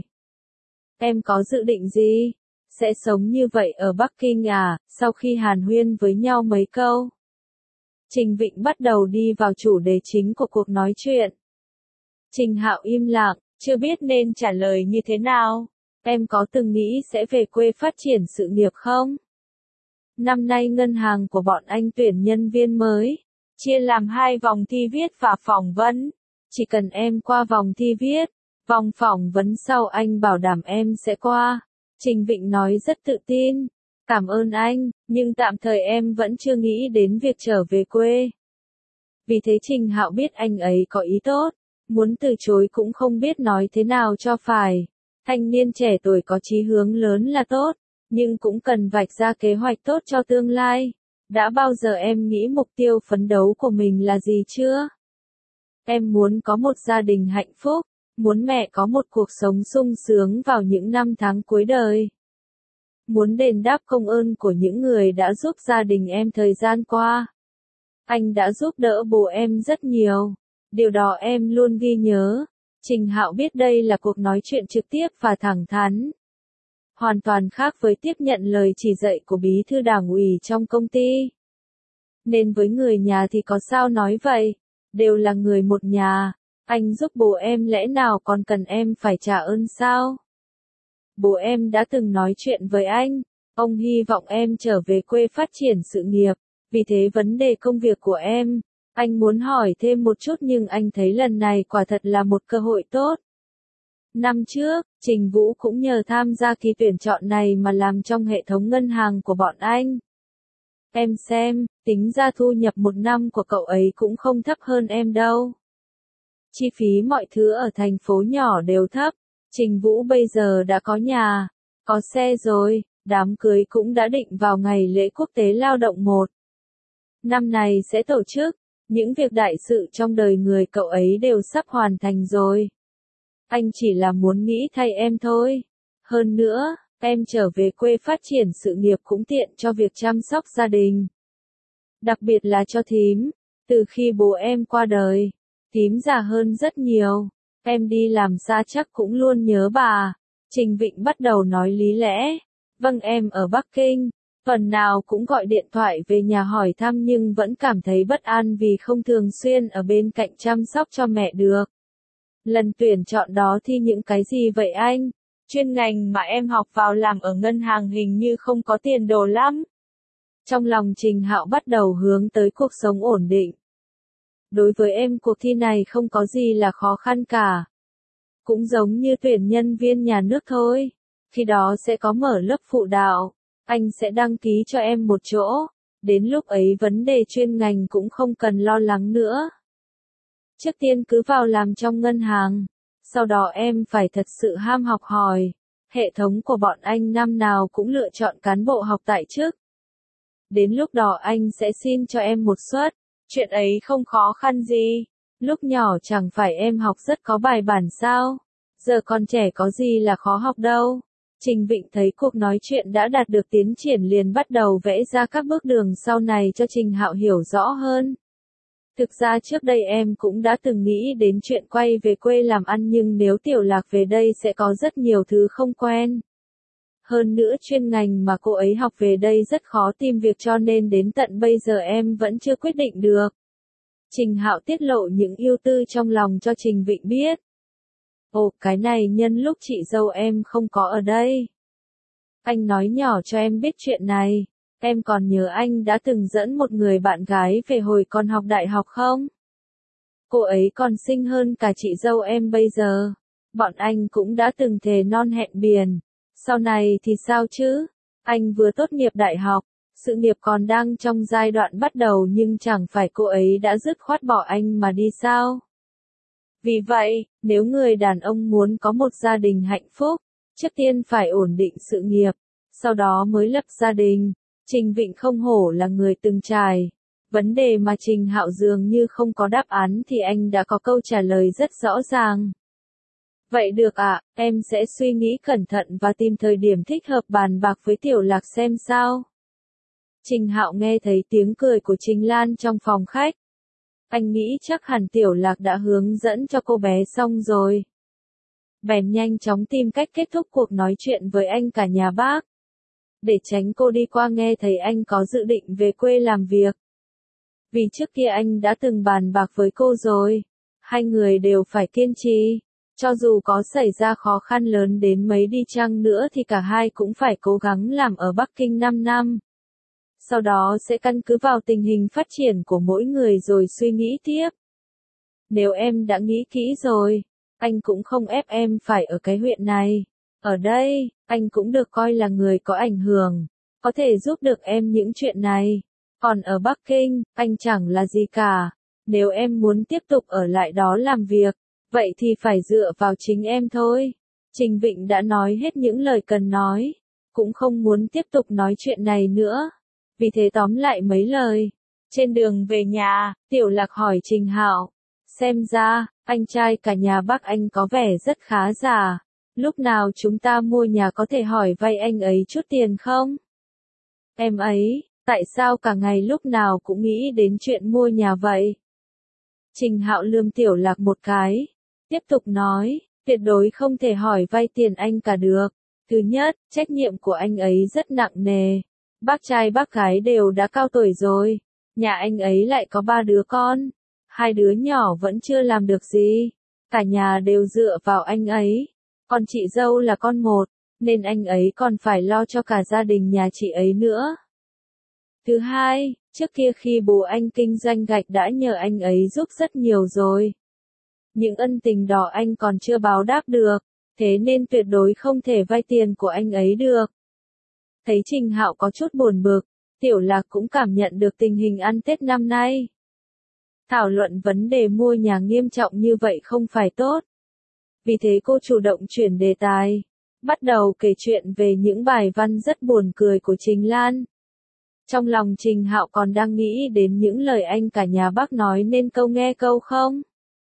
Em có dự định gì? Sẽ sống như vậy ở Bắc Kinh à? Sau khi hàn huyên với nhau mấy câu, Trình Vịnh bắt đầu đi vào chủ đề chính của cuộc nói chuyện. Trình Hạo im lặng, chưa biết nên trả lời như thế nào. Em có từng nghĩ sẽ về quê phát triển sự nghiệp không? Năm nay ngân hàng của bọn anh tuyển nhân viên mới, chia làm hai vòng thi viết và phỏng vấn. Chỉ cần em qua vòng thi viết, vòng phỏng vấn sau anh bảo đảm em sẽ qua. Trình Vịnh nói rất tự tin. Cảm ơn anh, nhưng tạm thời em vẫn chưa nghĩ đến việc trở về quê. Vì thế Trình Hạo biết anh ấy có ý tốt, muốn từ chối cũng không biết nói thế nào cho phải. Thanh niên trẻ tuổi có chí hướng lớn là tốt, nhưng cũng cần vạch ra kế hoạch tốt cho tương lai. Đã bao giờ em nghĩ mục tiêu phấn đấu của mình là gì chưa? Em muốn có một gia đình hạnh phúc, muốn mẹ có một cuộc sống sung sướng vào những năm tháng cuối đời. Muốn đền đáp công ơn của những người đã giúp gia đình em thời gian qua. Anh đã giúp đỡ bố em rất nhiều. Điều đó em luôn ghi nhớ. Trình Hạo biết đây là cuộc nói chuyện trực tiếp và thẳng thắn. Hoàn toàn khác với tiếp nhận lời chỉ dạy của bí thư đảng ủy trong công ty. Nên với người nhà thì có sao nói vậy. Đều là người một nhà. Anh giúp bố em lẽ nào còn cần em phải trả ơn sao? Bố em đã từng nói chuyện với anh. Ông hy vọng em trở về quê phát triển sự nghiệp. Vì thế vấn đề công việc của em, anh muốn hỏi thêm một chút nhưng anh thấy lần này quả thật là một cơ hội tốt. Năm trước, Trình Vũ cũng nhờ tham gia kỳ tuyển chọn này mà làm trong hệ thống ngân hàng của bọn anh. Em xem, tính ra thu nhập một năm của cậu ấy cũng không thấp hơn em đâu. Chi phí mọi thứ ở thành phố nhỏ đều thấp. Trình Vũ bây giờ đã có nhà, có xe rồi, đám cưới cũng đã định vào ngày lễ quốc tế lao động một. Năm này sẽ tổ chức, những việc đại sự trong đời người cậu ấy đều sắp hoàn thành rồi. Anh chỉ là muốn nghĩ thay em thôi. Hơn nữa, em trở về quê phát triển sự nghiệp cũng tiện cho việc chăm sóc gia đình. Đặc biệt là cho thím, từ khi bố em qua đời, thím già hơn rất nhiều. Em đi làm xa chắc cũng luôn nhớ bà. Trình Vịnh bắt đầu nói lý lẽ. Vâng, em ở Bắc Kinh, tuần nào cũng gọi điện thoại về nhà hỏi thăm nhưng vẫn cảm thấy bất an vì không thường xuyên ở bên cạnh chăm sóc cho mẹ được. Lần tuyển chọn đó thi những cái gì vậy anh? Chuyên ngành mà em học vào làm ở ngân hàng hình như không có tiền đồ lắm. Trong lòng Trình Hạo bắt đầu hướng tới cuộc sống ổn định. Đối với em cuộc thi này không có gì là khó khăn cả. Cũng giống như tuyển nhân viên nhà nước thôi. Khi đó sẽ có mở lớp phụ đạo. Anh sẽ đăng ký cho em một chỗ. Đến lúc ấy vấn đề chuyên ngành cũng không cần lo lắng nữa. Trước tiên cứ vào làm trong ngân hàng. Sau đó em phải thật sự ham học hỏi. Hệ thống của bọn anh năm nào cũng lựa chọn cán bộ học tại chức. Đến lúc đó anh sẽ xin cho em một suất. Chuyện ấy không khó khăn gì. Lúc nhỏ chẳng phải em học rất có bài bản sao? Giờ còn trẻ có gì là khó học đâu. Trình Vịnh thấy cuộc nói chuyện đã đạt được tiến triển liền bắt đầu vẽ ra các bước đường sau này cho Trình Hạo hiểu rõ hơn. Thực ra trước đây em cũng đã từng nghĩ đến chuyện quay về quê làm ăn nhưng nếu Tiểu Lạc về đây sẽ có rất nhiều thứ không quen. Hơn nữa chuyên ngành mà cô ấy học về đây rất khó tìm việc cho nên đến tận bây giờ em vẫn chưa quyết định được. Trình Hạo tiết lộ những ưu tư trong lòng cho Trình Vịnh biết. Ồ, cái này nhân lúc chị dâu em không có ở đây. Anh nói nhỏ cho em biết chuyện này. Em còn nhớ anh đã từng dẫn một người bạn gái về hồi còn học đại học không? Cô ấy còn xinh hơn cả chị dâu em bây giờ. Bọn anh cũng đã từng thề non hẹn biển. Sau này thì sao chứ? Anh vừa tốt nghiệp đại học, sự nghiệp còn đang trong giai đoạn bắt đầu nhưng chẳng phải cô ấy đã dứt khoát bỏ anh mà đi sao? Vì vậy, nếu người đàn ông muốn có một gia đình hạnh phúc, trước tiên phải ổn định sự nghiệp, sau đó mới lập gia đình. Trình Vịnh không hổ là người từng trải. Vấn đề mà Trình Hạo dường như không có đáp án thì anh đã có câu trả lời rất rõ ràng. Vậy được ạ, à, em sẽ suy nghĩ cẩn thận và tìm thời điểm thích hợp bàn bạc với Tiểu Lạc xem sao. Trình Hạo nghe thấy tiếng cười của Trình Lan trong phòng khách. Anh nghĩ chắc hẳn Tiểu Lạc đã hướng dẫn cho cô bé xong rồi. Bèn nhanh chóng tìm cách kết thúc cuộc nói chuyện với anh cả nhà bác. Để tránh cô đi qua nghe thấy anh có dự định về quê làm việc. Vì trước kia anh đã từng bàn bạc với cô rồi. Hai người đều phải kiên trì. Cho dù có xảy ra khó khăn lớn đến mấy đi chăng nữa thì cả hai cũng phải cố gắng làm ở Bắc Kinh năm năm. Sau đó sẽ căn cứ vào tình hình phát triển của mỗi người rồi suy nghĩ tiếp. Nếu em đã nghĩ kỹ rồi, anh cũng không ép em phải ở cái huyện này. Ở đây, anh cũng được coi là người có ảnh hưởng, có thể giúp được em những chuyện này. Còn ở Bắc Kinh, anh chẳng là gì cả. Nếu em muốn tiếp tục ở lại đó làm việc, vậy thì phải dựa vào chính em thôi. Trình Vịnh đã nói hết những lời cần nói, cũng không muốn tiếp tục nói chuyện này nữa. Vì thế tóm lại mấy lời. Trên đường về nhà, Tiểu Lạc hỏi Trình Hạo, xem ra, anh trai cả nhà bác anh có vẻ rất khá giả. Lúc nào chúng ta mua nhà có thể hỏi vay anh ấy chút tiền không? Em ấy, tại sao cả ngày lúc nào cũng nghĩ đến chuyện mua nhà vậy? Trình Hạo lườm Tiểu Lạc một cái, tiếp tục nói, tuyệt đối không thể hỏi vay tiền anh cả được. Thứ nhất, trách nhiệm của anh ấy rất nặng nề. Bác trai bác gái đều đã cao tuổi rồi. Nhà anh ấy lại có ba đứa con. Hai đứa nhỏ vẫn chưa làm được gì. Cả nhà đều dựa vào anh ấy. Còn chị dâu là con một, nên anh ấy còn phải lo cho cả gia đình nhà chị ấy nữa. Thứ hai, trước kia khi bố anh kinh doanh gạch đã nhờ anh ấy giúp rất nhiều rồi. Những ân tình đó anh còn chưa báo đáp được, thế nên tuyệt đối không thể vay tiền của anh ấy được. Thấy Trình Hạo có chút buồn bực, Tiểu Lạc cũng cảm nhận được tình hình ăn Tết năm nay. Thảo luận vấn đề mua nhà nghiêm trọng như vậy không phải tốt. Vì thế cô chủ động chuyển đề tài, bắt đầu kể chuyện về những bài văn rất buồn cười của Trình Lan. Trong lòng Trình Hạo còn đang nghĩ đến những lời anh cả nhà bác nói nên câu nghe câu không.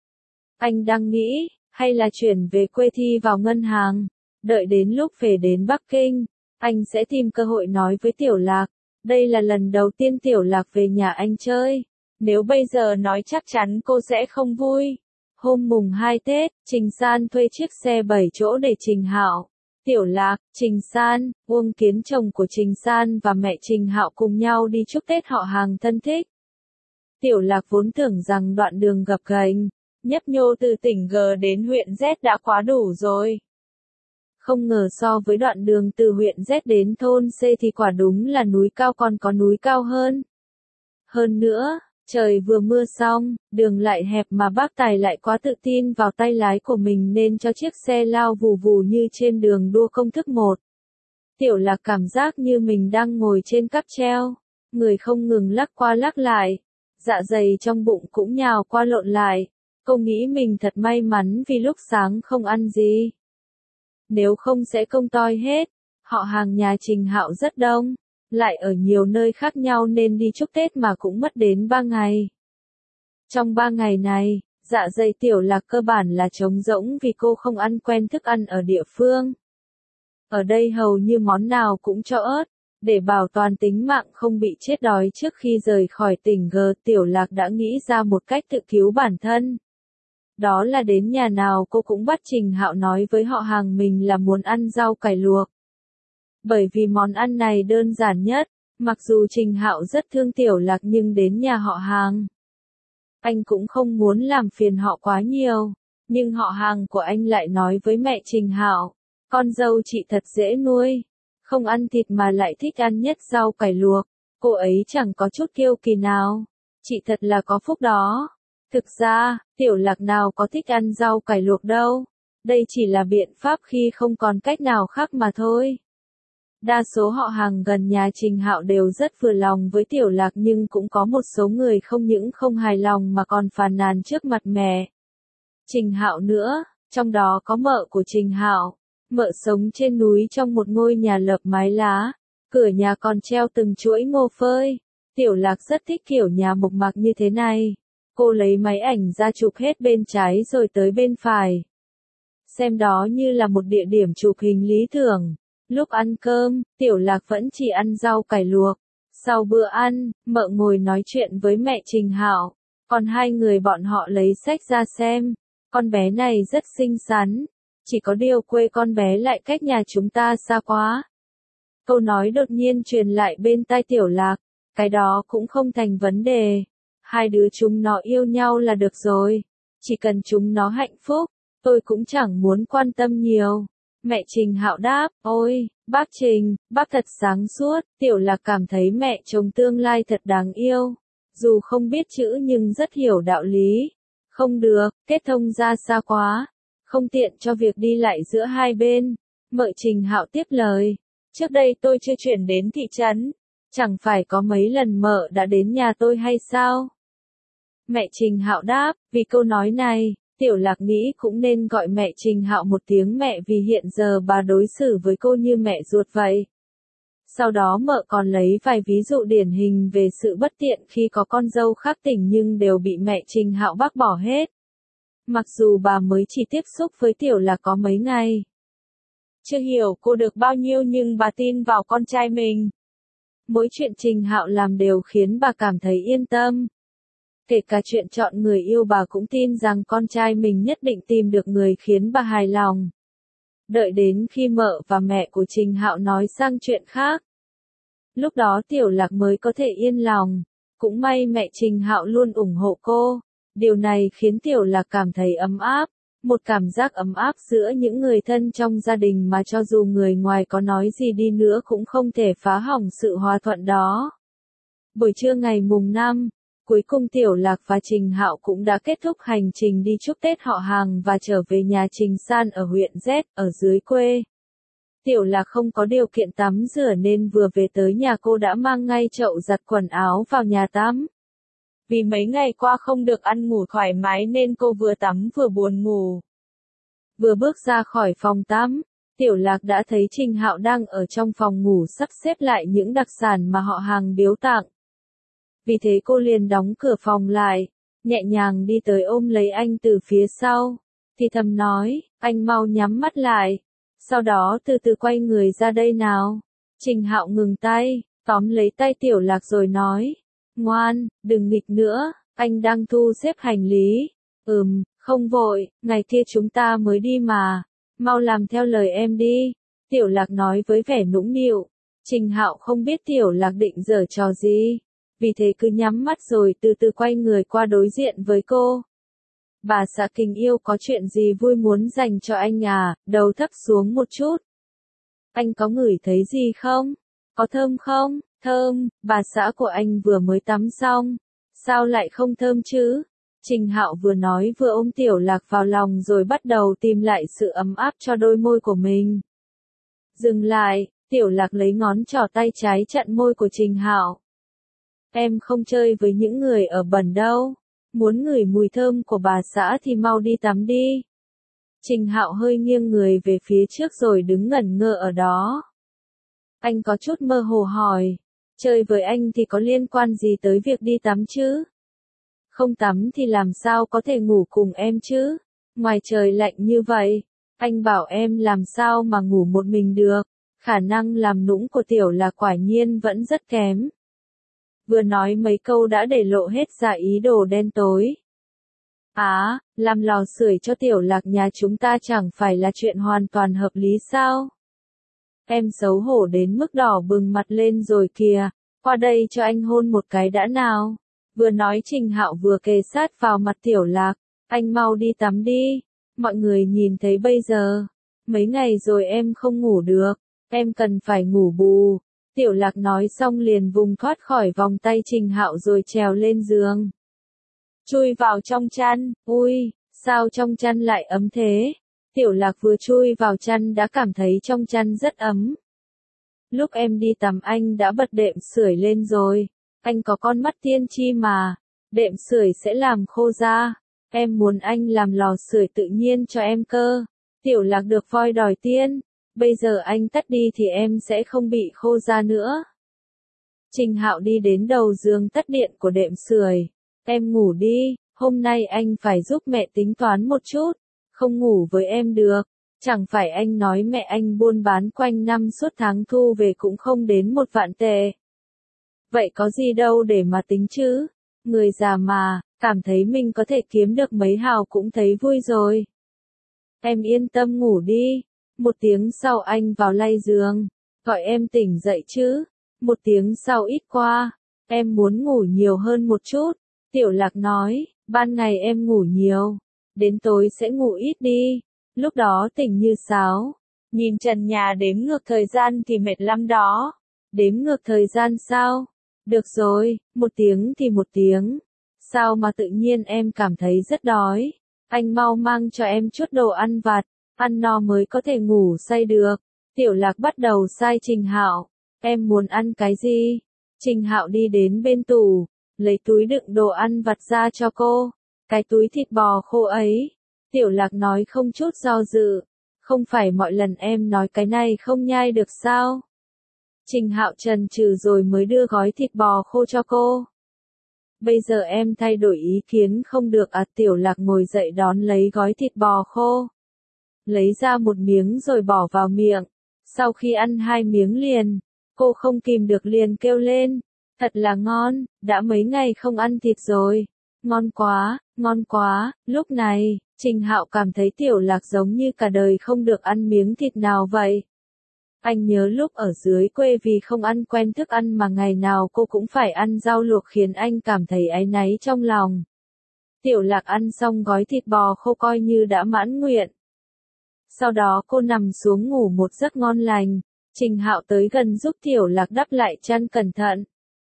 Anh đang nghĩ, hay là chuyển về quê thi vào ngân hàng, đợi đến lúc về đến Bắc Kinh, anh sẽ tìm cơ hội nói với Tiểu Lạc. Đây là lần đầu tiên Tiểu Lạc về nhà anh chơi. Nếu bây giờ nói chắc chắn cô sẽ không vui. Hôm mùng hai Tết, Trình San thuê chiếc xe bảy chỗ để Trình Hạo, Tiểu Lạc, Trình San, Uông Kiến chồng của Trình San và mẹ Trình Hạo cùng nhau đi chúc Tết họ hàng thân thích. Tiểu Lạc vốn tưởng rằng đoạn đường gập ghềnh, nhấp nhô từ tỉnh G đến huyện Z đã quá đủ rồi. Không ngờ so với đoạn đường từ huyện Z đến thôn C thì quả đúng là núi cao còn có núi cao hơn. Hơn nữa, trời vừa mưa xong, đường lại hẹp mà bác Tài lại quá tự tin vào tay lái của mình nên cho chiếc xe lao vù vù như trên đường đua công thức một. Tiểu Lạc cảm giác như mình đang ngồi trên cáp treo, người không ngừng lắc qua lắc lại, dạ dày trong bụng cũng nhào qua lộn lại. Cô nghĩ mình thật may mắn vì lúc sáng không ăn gì. Nếu không sẽ công toi hết. Họ hàng nhà Trình Hạo rất đông, lại ở nhiều nơi khác nhau nên đi chúc Tết mà cũng mất đến ba ngày. Trong ba ngày này, dạ dày Tiểu Lạc cơ bản là trống rỗng vì cô không ăn quen thức ăn ở địa phương. Ở đây hầu như món nào cũng cho ớt, để bảo toàn tính mạng không bị chết đói trước khi rời khỏi tỉnh G. Tiểu Lạc đã nghĩ ra một cách tự cứu bản thân. Đó là đến nhà nào cô cũng bắt Trình Hạo nói với họ hàng mình là muốn ăn rau cải luộc. Bởi vì món ăn này đơn giản nhất, mặc dù Trình Hạo rất thương Tiểu Lạc nhưng đến nhà họ hàng, anh cũng không muốn làm phiền họ quá nhiều, nhưng họ hàng của anh lại nói với mẹ Trình Hạo, con dâu chị thật dễ nuôi, không ăn thịt mà lại thích ăn nhất rau cải luộc, cô ấy chẳng có chút kiêu kỳ nào, chị thật là có phúc đó. Thực ra, Tiểu Lạc nào có thích ăn rau cải luộc đâu, đây chỉ là biện pháp khi không còn cách nào khác mà thôi. Đa số họ hàng gần nhà Trình Hạo đều rất vừa lòng với Tiểu Lạc nhưng cũng có một số người không những không hài lòng mà còn phàn nàn trước mặt mẹ Trình Hạo nữa, trong đó có mợ của Trình Hạo. Mợ sống trên núi trong một ngôi nhà lợp mái lá, cửa nhà còn treo từng chuỗi ngô phơi. Tiểu Lạc rất thích kiểu nhà mộc mạc như thế này. Cô lấy máy ảnh ra chụp hết bên trái rồi tới bên phải. Xem đó như là một địa điểm chụp hình lý tưởng. Lúc ăn cơm, Tiểu Lạc vẫn chỉ ăn rau cải luộc. Sau bữa ăn, mợ ngồi nói chuyện với mẹ Trình Hạo. Còn hai người bọn họ lấy sách ra xem. Con bé này rất xinh xắn. Chỉ có điều quê con bé lại cách nhà chúng ta xa quá. Câu nói đột nhiên truyền lại bên tai Tiểu Lạc. Cái đó cũng không thành vấn đề. Hai đứa chúng nó yêu nhau là được rồi. Chỉ cần chúng nó hạnh phúc, tôi cũng chẳng muốn quan tâm nhiều. Mẹ Trình Hạo đáp, ôi, bác Trình, bác thật sáng suốt. Tiểu Lạc cảm thấy mẹ chồng tương lai thật đáng yêu. Dù không biết chữ nhưng rất hiểu đạo lý. Không được, kết thông ra xa quá. Không tiện cho việc đi lại giữa hai bên. Mợ Trình Hạo tiếp lời. Trước đây tôi chưa chuyển đến thị trấn. Chẳng phải có mấy lần mợ đã đến nhà tôi hay sao? Mẹ Trình Hạo đáp, vì câu nói này, Tiểu Lạc nghĩ cũng nên gọi mẹ Trình Hạo một tiếng mẹ vì hiện giờ bà đối xử với cô như mẹ ruột vậy. Sau đó mợ còn lấy vài ví dụ điển hình về sự bất tiện khi có con dâu khác tỉnh nhưng đều bị mẹ Trình Hạo bác bỏ hết. Mặc dù bà mới chỉ tiếp xúc với Tiểu Lạc có mấy ngày. Chưa hiểu cô được bao nhiêu nhưng bà tin vào con trai mình. Mỗi chuyện Trình Hạo làm đều khiến bà cảm thấy yên tâm. Kể cả chuyện chọn người yêu bà cũng tin rằng con trai mình nhất định tìm được người khiến bà hài lòng. Đợi đến khi mợ và mẹ của Trình Hạo nói sang chuyện khác. Lúc đó Tiểu Lạc mới có thể yên lòng. Cũng may mẹ Trình Hạo luôn ủng hộ cô. Điều này khiến Tiểu Lạc cảm thấy ấm áp. Một cảm giác ấm áp giữa những người thân trong gia đình mà cho dù người ngoài có nói gì đi nữa cũng không thể phá hỏng sự hòa thuận đó. Buổi trưa ngày mùng năm, cuối cùng Tiểu Lạc và Trình Hạo cũng đã kết thúc hành trình đi chúc Tết họ hàng và trở về nhà Trình San ở huyện Z, ở dưới quê. Tiểu Lạc không có điều kiện tắm rửa nên vừa về tới nhà cô đã mang ngay chậu giặt quần áo vào nhà tắm. Vì mấy ngày qua không được ăn ngủ thoải mái nên cô vừa tắm vừa buồn ngủ. Vừa bước ra khỏi phòng tắm, Tiểu Lạc đã thấy Trình Hạo đang ở trong phòng ngủ sắp xếp lại những đặc sản mà họ hàng biếu tặng. Vì thế cô liền đóng cửa phòng lại, nhẹ nhàng đi tới ôm lấy anh từ phía sau, thì thầm nói, anh mau nhắm mắt lại, sau đó từ từ quay người ra đây nào. Trình Hạo ngừng tay, tóm lấy tay Tiểu Lạc rồi nói, ngoan, đừng nghịch nữa, anh đang thu xếp hành lý. Ừm, không vội, ngày kia chúng ta mới đi mà, mau làm theo lời em đi. Tiểu Lạc nói với vẻ nũng nịu. Trình Hạo không biết Tiểu Lạc định giở trò gì, vì thế cứ nhắm mắt rồi từ từ quay người qua đối diện với cô. Bà xã Kinh yêu có chuyện gì vui muốn dành cho anh à? Đầu thấp xuống một chút. Anh có ngửi thấy gì không? Có thơm không? Thơm, bà xã của anh vừa mới tắm xong. Sao lại không thơm chứ? Trình Hạo vừa nói vừa ôm Tiểu Lạc vào lòng rồi bắt đầu tìm lại sự ấm áp cho đôi môi của mình. Dừng lại, Tiểu Lạc lấy ngón trỏ tay trái chặn môi của Trình Hạo. Em không chơi với những người ở bẩn đâu. Muốn ngửi mùi thơm của bà xã thì mau đi tắm đi. Trình Hạo hơi nghiêng người về phía trước rồi đứng ngẩn ngơ ở đó. Anh có chút mơ hồ hỏi. Chơi với anh thì có liên quan gì tới việc đi tắm chứ? Không tắm thì làm sao có thể ngủ cùng em chứ? Ngoài trời lạnh như vậy, Anh bảo em làm sao mà ngủ một mình được, khả năng làm nũng của Tiểu Lạc quả nhiên vẫn rất kém. Vừa nói mấy câu đã để lộ hết ra ý đồ đen tối. Á, làm lò sưởi cho Tiểu Lạc nhà chúng ta chẳng phải là chuyện hoàn toàn hợp lý sao? Em xấu hổ đến mức đỏ bừng mặt lên rồi kìa, qua đây cho anh hôn một cái đã nào. Vừa nói Trình Hạo vừa kề sát vào mặt Tiểu Lạc, anh mau đi tắm đi, mọi người nhìn thấy bây giờ. Mấy ngày rồi em không ngủ được, em cần phải ngủ bù. Tiểu Lạc nói xong liền vùng thoát khỏi vòng tay Trình Hạo rồi trèo lên giường. Chui vào trong chăn, ui, sao trong chăn lại ấm thế? Tiểu Lạc vừa chui vào chăn đã cảm thấy trong chăn rất ấm. Lúc em đi tắm anh đã bật đệm sưởi lên rồi, anh có con mắt tiên tri mà, đệm sưởi sẽ làm khô da, em muốn anh làm lò sưởi tự nhiên cho em cơ. Tiểu Lạc được voi đòi tiên, bây giờ anh tắt đi thì em sẽ không bị khô da nữa. Trình Hạo đi đến đầu giường tắt điện của đệm sưởi, em ngủ đi, hôm nay anh phải giúp mẹ tính toán một chút, không ngủ với em được, chẳng phải anh nói mẹ anh buôn bán quanh năm suốt tháng thu về cũng không đến một vạn tệ. Vậy có gì đâu để mà tính chứ, người già mà, cảm thấy mình có thể kiếm được mấy hào cũng thấy vui rồi. Em yên tâm ngủ đi. Một tiếng sau anh vào lay giường, gọi em tỉnh dậy chứ. Một tiếng sau ít qua, em muốn ngủ nhiều hơn một chút. Tiểu Lạc nói, ban ngày em ngủ nhiều, đến tối sẽ ngủ ít đi, lúc đó tỉnh như sáo. Nhìn trần nhà đếm ngược thời gian thì mệt lắm đó. Đếm ngược thời gian sao? Được rồi, một tiếng thì một tiếng. Sao mà tự nhiên em cảm thấy rất đói? Anh mau mang cho em chút đồ ăn vặt, ăn no mới có thể ngủ say được. Tiểu Lạc bắt đầu sai Trình Hạo, em muốn ăn cái gì? Trình Hạo đi đến bên tủ, lấy túi đựng đồ ăn vặt ra cho cô. Cái túi thịt bò khô ấy. Tiểu Lạc nói không chút do dự, không phải mọi lần em nói cái này không nhai được sao? Trình Hạo chần chừ rồi mới đưa gói thịt bò khô cho cô. Bây giờ em thay đổi ý kiến không được à? Tiểu Lạc ngồi dậy đón lấy gói thịt bò khô. Lấy ra một miếng rồi bỏ vào miệng. Sau khi ăn hai miếng liền, cô không kìm được liền kêu lên. Thật là ngon, đã mấy ngày không ăn thịt rồi. Ngon quá, ngon quá. Lúc này, Trình Hạo cảm thấy Tiểu Lạc giống như cả đời không được ăn miếng thịt nào vậy. Anh nhớ lúc ở dưới quê vì không ăn quen thức ăn mà ngày nào cô cũng phải ăn rau luộc khiến anh cảm thấy áy náy trong lòng. Tiểu Lạc ăn xong gói thịt bò khô coi như đã mãn nguyện. Sau đó cô nằm xuống ngủ một giấc ngon lành. Trình Hạo tới gần giúp Tiểu Lạc đắp lại chăn cẩn thận.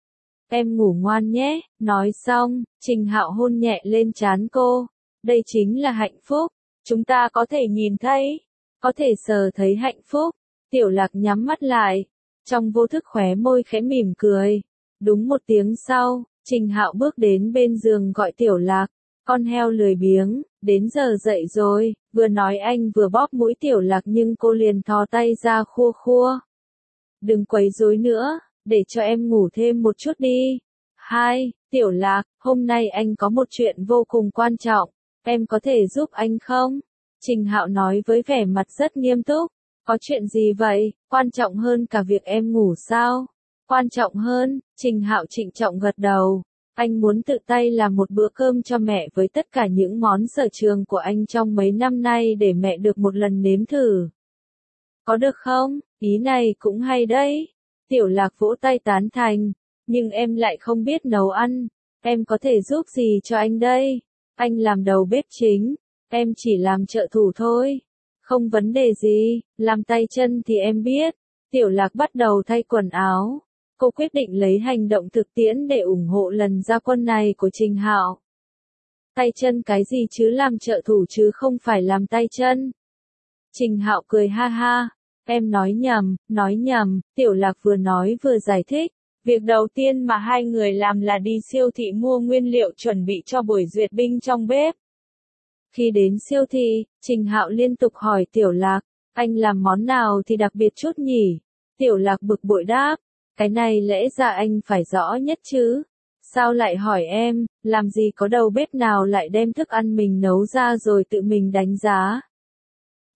Em ngủ ngoan nhé, nói xong, Trình Hạo hôn nhẹ lên trán cô. Đây chính là hạnh phúc, chúng ta có thể nhìn thấy, có thể sờ thấy hạnh phúc. Tiểu Lạc nhắm mắt lại, trong vô thức khóe môi khẽ mỉm cười. Đúng một tiếng sau, Trình Hạo bước đến bên giường gọi Tiểu Lạc, con heo lười biếng, đến giờ dậy rồi. Vừa nói anh vừa bóp mũi Tiểu Lạc nhưng cô liền thò tay ra khua khua. Đừng quấy rối nữa, để cho em ngủ thêm một chút đi. Hai, Tiểu Lạc, hôm nay anh có một chuyện vô cùng quan trọng, em có thể giúp anh không? Trình Hạo nói với vẻ mặt rất nghiêm túc. Có chuyện gì vậy, quan trọng hơn cả việc em ngủ sao? Quan trọng hơn, Trình Hạo trịnh trọng gật đầu. Anh muốn tự tay làm một bữa cơm cho mẹ với tất cả những món sở trường của anh trong mấy năm nay để mẹ được một lần nếm thử. Có được không? Ý này cũng hay đấy. Tiểu Lạc vỗ tay tán thành. Nhưng em lại không biết nấu ăn. Em có thể giúp gì cho anh đây? Anh làm đầu bếp chính. Em chỉ làm trợ thủ thôi. Không vấn đề gì, làm tay chân thì em biết. Tiểu Lạc bắt đầu thay quần áo. Cô quyết định lấy hành động thực tiễn để ủng hộ lần ra quân này của Trình Hạo. Tay chân cái gì chứ, làm trợ thủ chứ không phải làm tay chân. Trình Hạo cười ha ha. Em nói nhầm, nói nhầm. Tiểu Lạc vừa nói vừa giải thích. Việc đầu tiên mà hai người làm là đi siêu thị mua nguyên liệu chuẩn bị cho buổi duyệt binh trong bếp. Khi đến siêu thị, Trình Hạo liên tục hỏi Tiểu Lạc, anh làm món nào thì đặc biệt chút nhỉ? Tiểu Lạc bực bội đáp, cái này lẽ ra anh phải rõ nhất chứ. Sao lại hỏi em, làm gì có đầu bếp nào lại đem thức ăn mình nấu ra rồi tự mình đánh giá.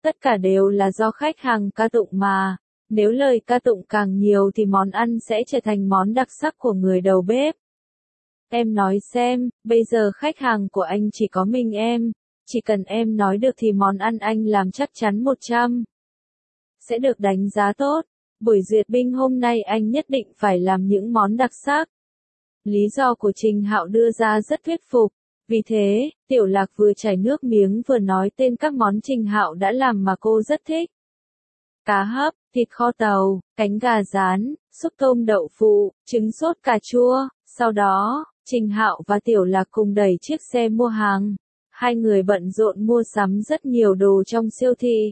Tất cả đều là do khách hàng ca tụng mà. Nếu lời ca tụng càng nhiều thì món ăn sẽ trở thành món đặc sắc của người đầu bếp. Em nói xem, bây giờ khách hàng của anh chỉ có mình em. Chỉ cần em nói được thì món ăn anh làm chắc chắn một trăm sẽ được đánh giá tốt. Buổi duyệt binh hôm nay anh nhất định phải làm những món đặc sắc. Lý do của Trình Hạo đưa ra rất thuyết phục. Vì thế, Tiểu Lạc vừa chảy nước miếng vừa nói tên các món Trình Hạo đã làm mà cô rất thích. Cá hấp, thịt kho tàu, cánh gà rán, súp tôm đậu phụ, trứng sốt cà chua. Sau đó, Trình Hạo và Tiểu Lạc cùng đẩy chiếc xe mua hàng. Hai người bận rộn mua sắm rất nhiều đồ trong siêu thị.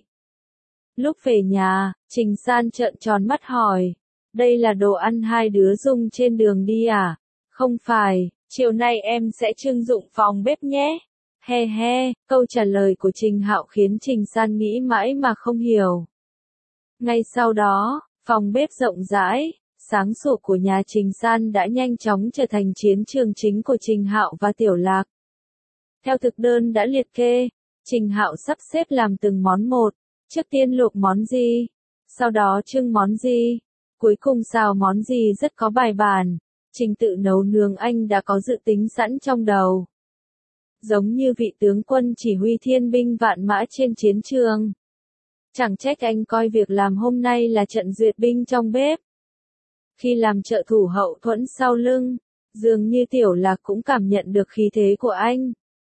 Lúc về nhà, Trình San trợn tròn mắt hỏi. Đây là đồ ăn hai đứa dùng trên đường đi à? Không phải, chiều nay em sẽ trưng dụng phòng bếp nhé. He he, câu trả lời của Trình Hạo khiến Trình San nghĩ mãi mà không hiểu. Ngay sau đó, phòng bếp rộng rãi, sáng sủa của nhà Trình San đã nhanh chóng trở thành chiến trường chính của Trình Hạo và Tiểu Lạc. Theo thực đơn đã liệt kê, Trình Hạo sắp xếp làm từng món một, trước tiên luộc món gì, sau đó trưng món gì, cuối cùng xào món gì rất có bài bản. Trình tự nấu nướng anh đã có dự tính sẵn trong đầu. Giống như vị tướng quân chỉ huy thiên binh vạn mã trên chiến trường. Chẳng trách anh coi việc làm hôm nay là trận duyệt binh trong bếp. Khi làm trợ thủ hậu thuẫn sau lưng, dường như Tiểu Lạc cũng cảm nhận được khí thế của anh.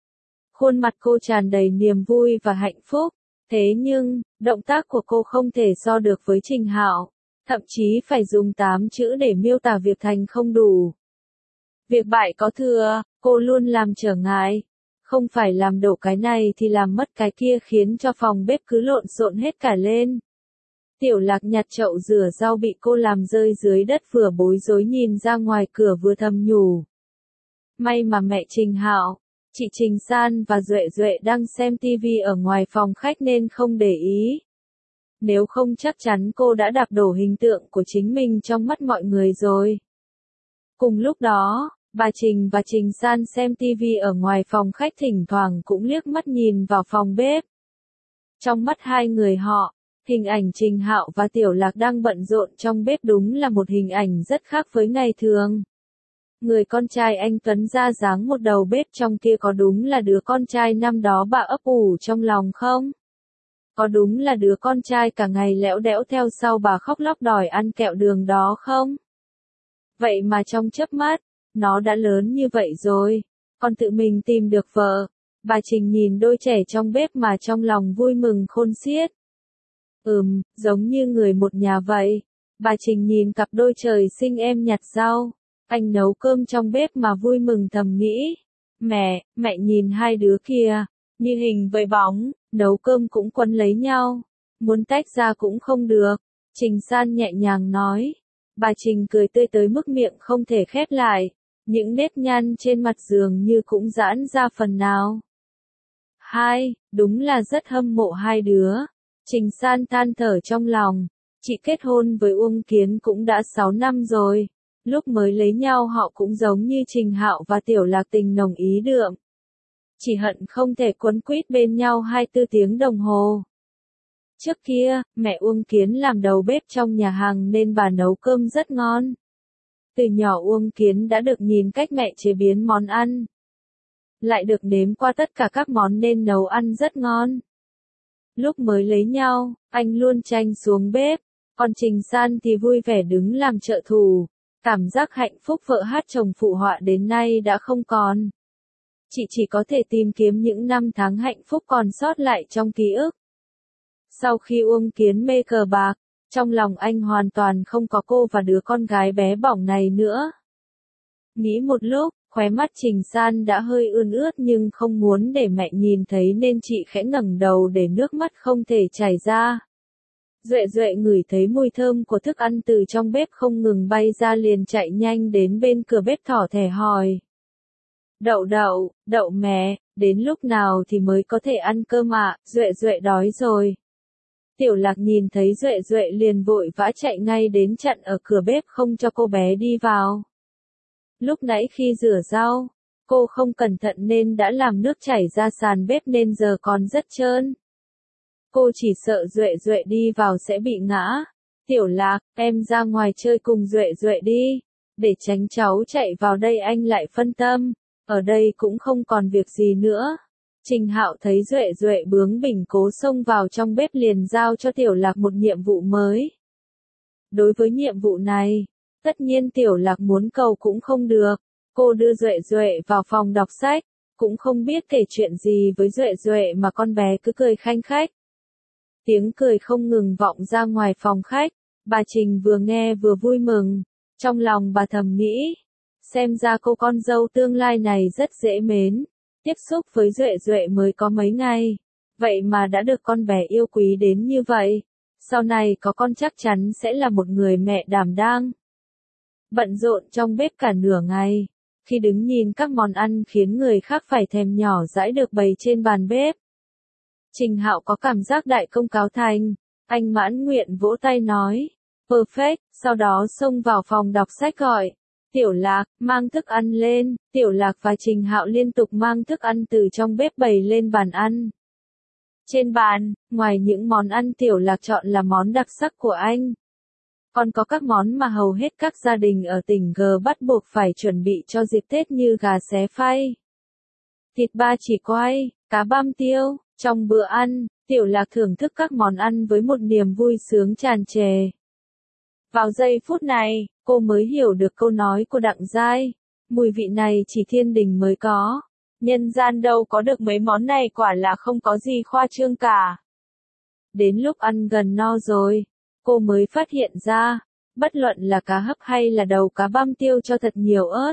Khuôn mặt cô tràn đầy niềm vui và hạnh phúc. Thế nhưng, động tác của cô không thể so được với Trình Hạo. Thậm chí phải dùng tám chữ để miêu tả việc thành không đủ. Việc bại có thừa, cô luôn làm trở ngại. Không phải làm đổ cái này thì làm mất cái kia khiến cho phòng bếp cứ lộn xộn hết cả lên. Tiểu Lạc nhặt chậu rửa rau bị cô làm rơi dưới đất vừa bối rối nhìn ra ngoài cửa vừa thầm nhủ. May mà mẹ Trình Hạo, chị Trình San và Duệ Duệ đang xem tivi ở ngoài phòng khách nên không để ý. Nếu không chắc chắn cô đã đạp đổ hình tượng của chính mình trong mắt mọi người rồi. Cùng lúc đó, bà Trình và Trình San xem tivi ở ngoài phòng khách thỉnh thoảng cũng liếc mắt nhìn vào phòng bếp. Trong mắt hai người họ, hình ảnh Trình Hạo và Tiểu Lạc đang bận rộn trong bếp đúng là một hình ảnh rất khác với ngày thường. Người con trai anh Tuấn ra dáng một đầu bếp trong kia có đúng là đứa con trai năm đó bà ấp ủ trong lòng không? Có đúng là đứa con trai cả ngày lẽo đẽo theo sau bà khóc lóc đòi ăn kẹo đường đó không? Vậy mà trong chớp mắt, nó đã lớn như vậy rồi, còn tự mình tìm được vợ. Bà Trình nhìn đôi trẻ trong bếp mà trong lòng vui mừng khôn xiết. Ừm, giống như người một nhà vậy. Bà Trình nhìn cặp đôi trời sinh em nhặt rau, anh nấu cơm trong bếp mà vui mừng thầm nghĩ. Mẹ, mẹ nhìn hai đứa kia, như hình với bóng, nấu cơm cũng quấn lấy nhau, muốn tách ra cũng không được. Trình San nhẹ nhàng nói. Bà Trình cười tươi tới mức miệng không thể khép lại, những nếp nhăn trên mặt dường như cũng giãn ra phần nào. Hai, đúng là rất hâm mộ hai đứa. Trình San than thở trong lòng, chị kết hôn với Uông Kiến cũng đã sáu năm rồi. Lúc mới lấy nhau họ cũng giống như Trình Hạo và Tiểu Lạc tình nồng ý đượm. Chỉ hận không thể quấn quýt bên nhau hai mươi bốn tiếng đồng hồ. Trước kia, mẹ Uông Kiến làm đầu bếp trong nhà hàng nên bà nấu cơm rất ngon. Từ nhỏ Uông Kiến đã được nhìn cách mẹ chế biến món ăn. Lại được nếm qua tất cả các món nên nấu ăn rất ngon. Lúc mới lấy nhau, anh luôn tranh xuống bếp, còn Trình San thì vui vẻ đứng làm trợ thủ. Cảm giác hạnh phúc vợ hát chồng phụ họa đến nay đã không còn. Chị chỉ có thể tìm kiếm những năm tháng hạnh phúc còn sót lại trong ký ức. Sau khi Uông Kiến mê cờ bạc, trong lòng anh hoàn toàn không có cô và đứa con gái bé bỏng này nữa. Nghĩ một lúc, khóe mắt Trình San đã hơi ươn ướt nhưng không muốn để mẹ nhìn thấy nên chị khẽ ngẩng đầu để nước mắt không thể chảy ra. Duệ Duệ ngửi thấy mùi thơm của thức ăn từ trong bếp không ngừng bay ra liền chạy nhanh đến bên cửa bếp thỏ thẻ hỏi. Đậu đậu, đậu mẹ, đến lúc nào thì mới có thể ăn cơm ạ? Duệ Duệ đói rồi. Tiểu Lạc nhìn thấy Duệ Duệ liền vội vã chạy ngay đến chặn ở cửa bếp không cho cô bé đi vào. Lúc nãy khi rửa rau, cô không cẩn thận nên đã làm nước chảy ra sàn bếp nên giờ còn rất trơn. cô chỉ sợ Duệ Duệ đi vào sẽ bị ngã. Tiểu Lạc, em ra ngoài chơi cùng Duệ Duệ đi, để tránh cháu chạy vào đây anh lại phân tâm, ở đây cũng không còn việc gì nữa. Trình Hạo thấy Duệ Duệ bướng bỉnh cố xông vào trong bếp liền giao cho Tiểu Lạc một nhiệm vụ mới. Đối với nhiệm vụ này, tất nhiên Tiểu Lạc muốn cầu cũng không được, cô đưa Duệ Duệ vào phòng đọc sách, cũng không biết kể chuyện gì với Duệ Duệ mà con bé cứ cười khanh khách. Tiếng cười không ngừng vọng ra ngoài phòng khách, bà Trình vừa nghe vừa vui mừng, trong lòng bà thầm nghĩ, xem ra cô con dâu tương lai này rất dễ mến, tiếp xúc với Duệ Duệ mới có mấy ngày, vậy mà đã được con bé yêu quý đến như vậy, sau này có con chắc chắn sẽ là một người mẹ đảm đang. Bận rộn trong bếp cả nửa ngày, khi đứng nhìn các món ăn khiến người khác phải thèm nhỏ dãi được bày trên bàn bếp. Trình Hạo có cảm giác đại công cáo thành, anh mãn nguyện vỗ tay nói, perfect, sau đó xông vào phòng đọc sách gọi, Tiểu Lạc, mang thức ăn lên, Tiểu Lạc và Trình Hạo liên tục mang thức ăn từ trong bếp bày lên bàn ăn. Trên bàn, ngoài những món ăn Tiểu Lạc chọn là món đặc sắc của anh, còn có các món mà hầu hết các gia đình ở tỉnh G bắt buộc phải chuẩn bị cho dịp Tết như gà xé phay, thịt ba chỉ quay, cá băm tiêu. Trong bữa ăn, Tiểu Lạc thưởng thức các món ăn với một niềm vui sướng tràn trề. Vào giây phút này, cô mới hiểu được câu nói của Đặng Giai, mùi vị này chỉ thiên đình mới có, nhân gian đâu có được mấy món này, quả là không có gì khoa trương cả. Đến lúc ăn gần no rồi, cô mới phát hiện ra, bất luận là cá hấp hay là đầu cá băm tiêu cho thật nhiều ớt.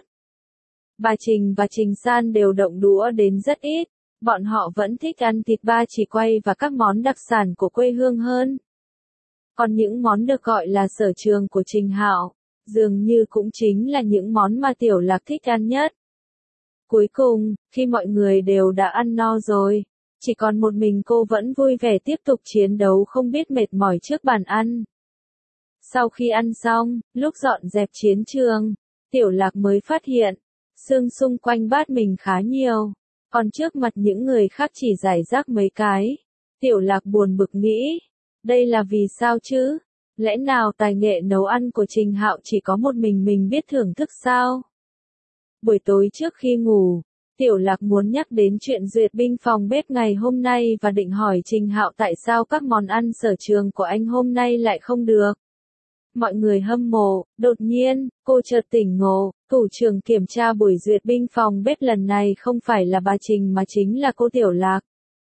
Bà Trình và Trình San đều động đũa đến rất ít. Bọn họ vẫn thích ăn thịt ba chỉ quay và các món đặc sản của quê hương hơn. Còn những món được gọi là sở trường của Trình Hạo, dường như cũng chính là những món mà Tiểu Lạc thích ăn nhất. Cuối cùng, khi mọi người đều đã ăn no rồi, chỉ còn một mình cô vẫn vui vẻ tiếp tục chiến đấu không biết mệt mỏi trước bàn ăn. Sau khi ăn xong, lúc dọn dẹp chiến trường, Tiểu Lạc mới phát hiện, xương xung quanh bát mình khá nhiều. Còn trước mặt những người khác chỉ rải rác mấy cái. Tiểu Lạc buồn bực nghĩ, đây là vì sao chứ? Lẽ nào tài nghệ nấu ăn của Trình Hạo chỉ có một mình mình biết thưởng thức sao? Buổi tối trước khi ngủ, Tiểu Lạc muốn nhắc đến chuyện duyệt binh phòng bếp ngày hôm nay và định hỏi Trình Hạo tại sao các món ăn sở trường của anh hôm nay lại không được. Mọi người hâm mộ, đột nhiên, cô chợt tỉnh ngộ, thủ trưởng kiểm tra buổi duyệt binh phòng bếp lần này không phải là bà Trình mà chính là cô Tiểu Lạc.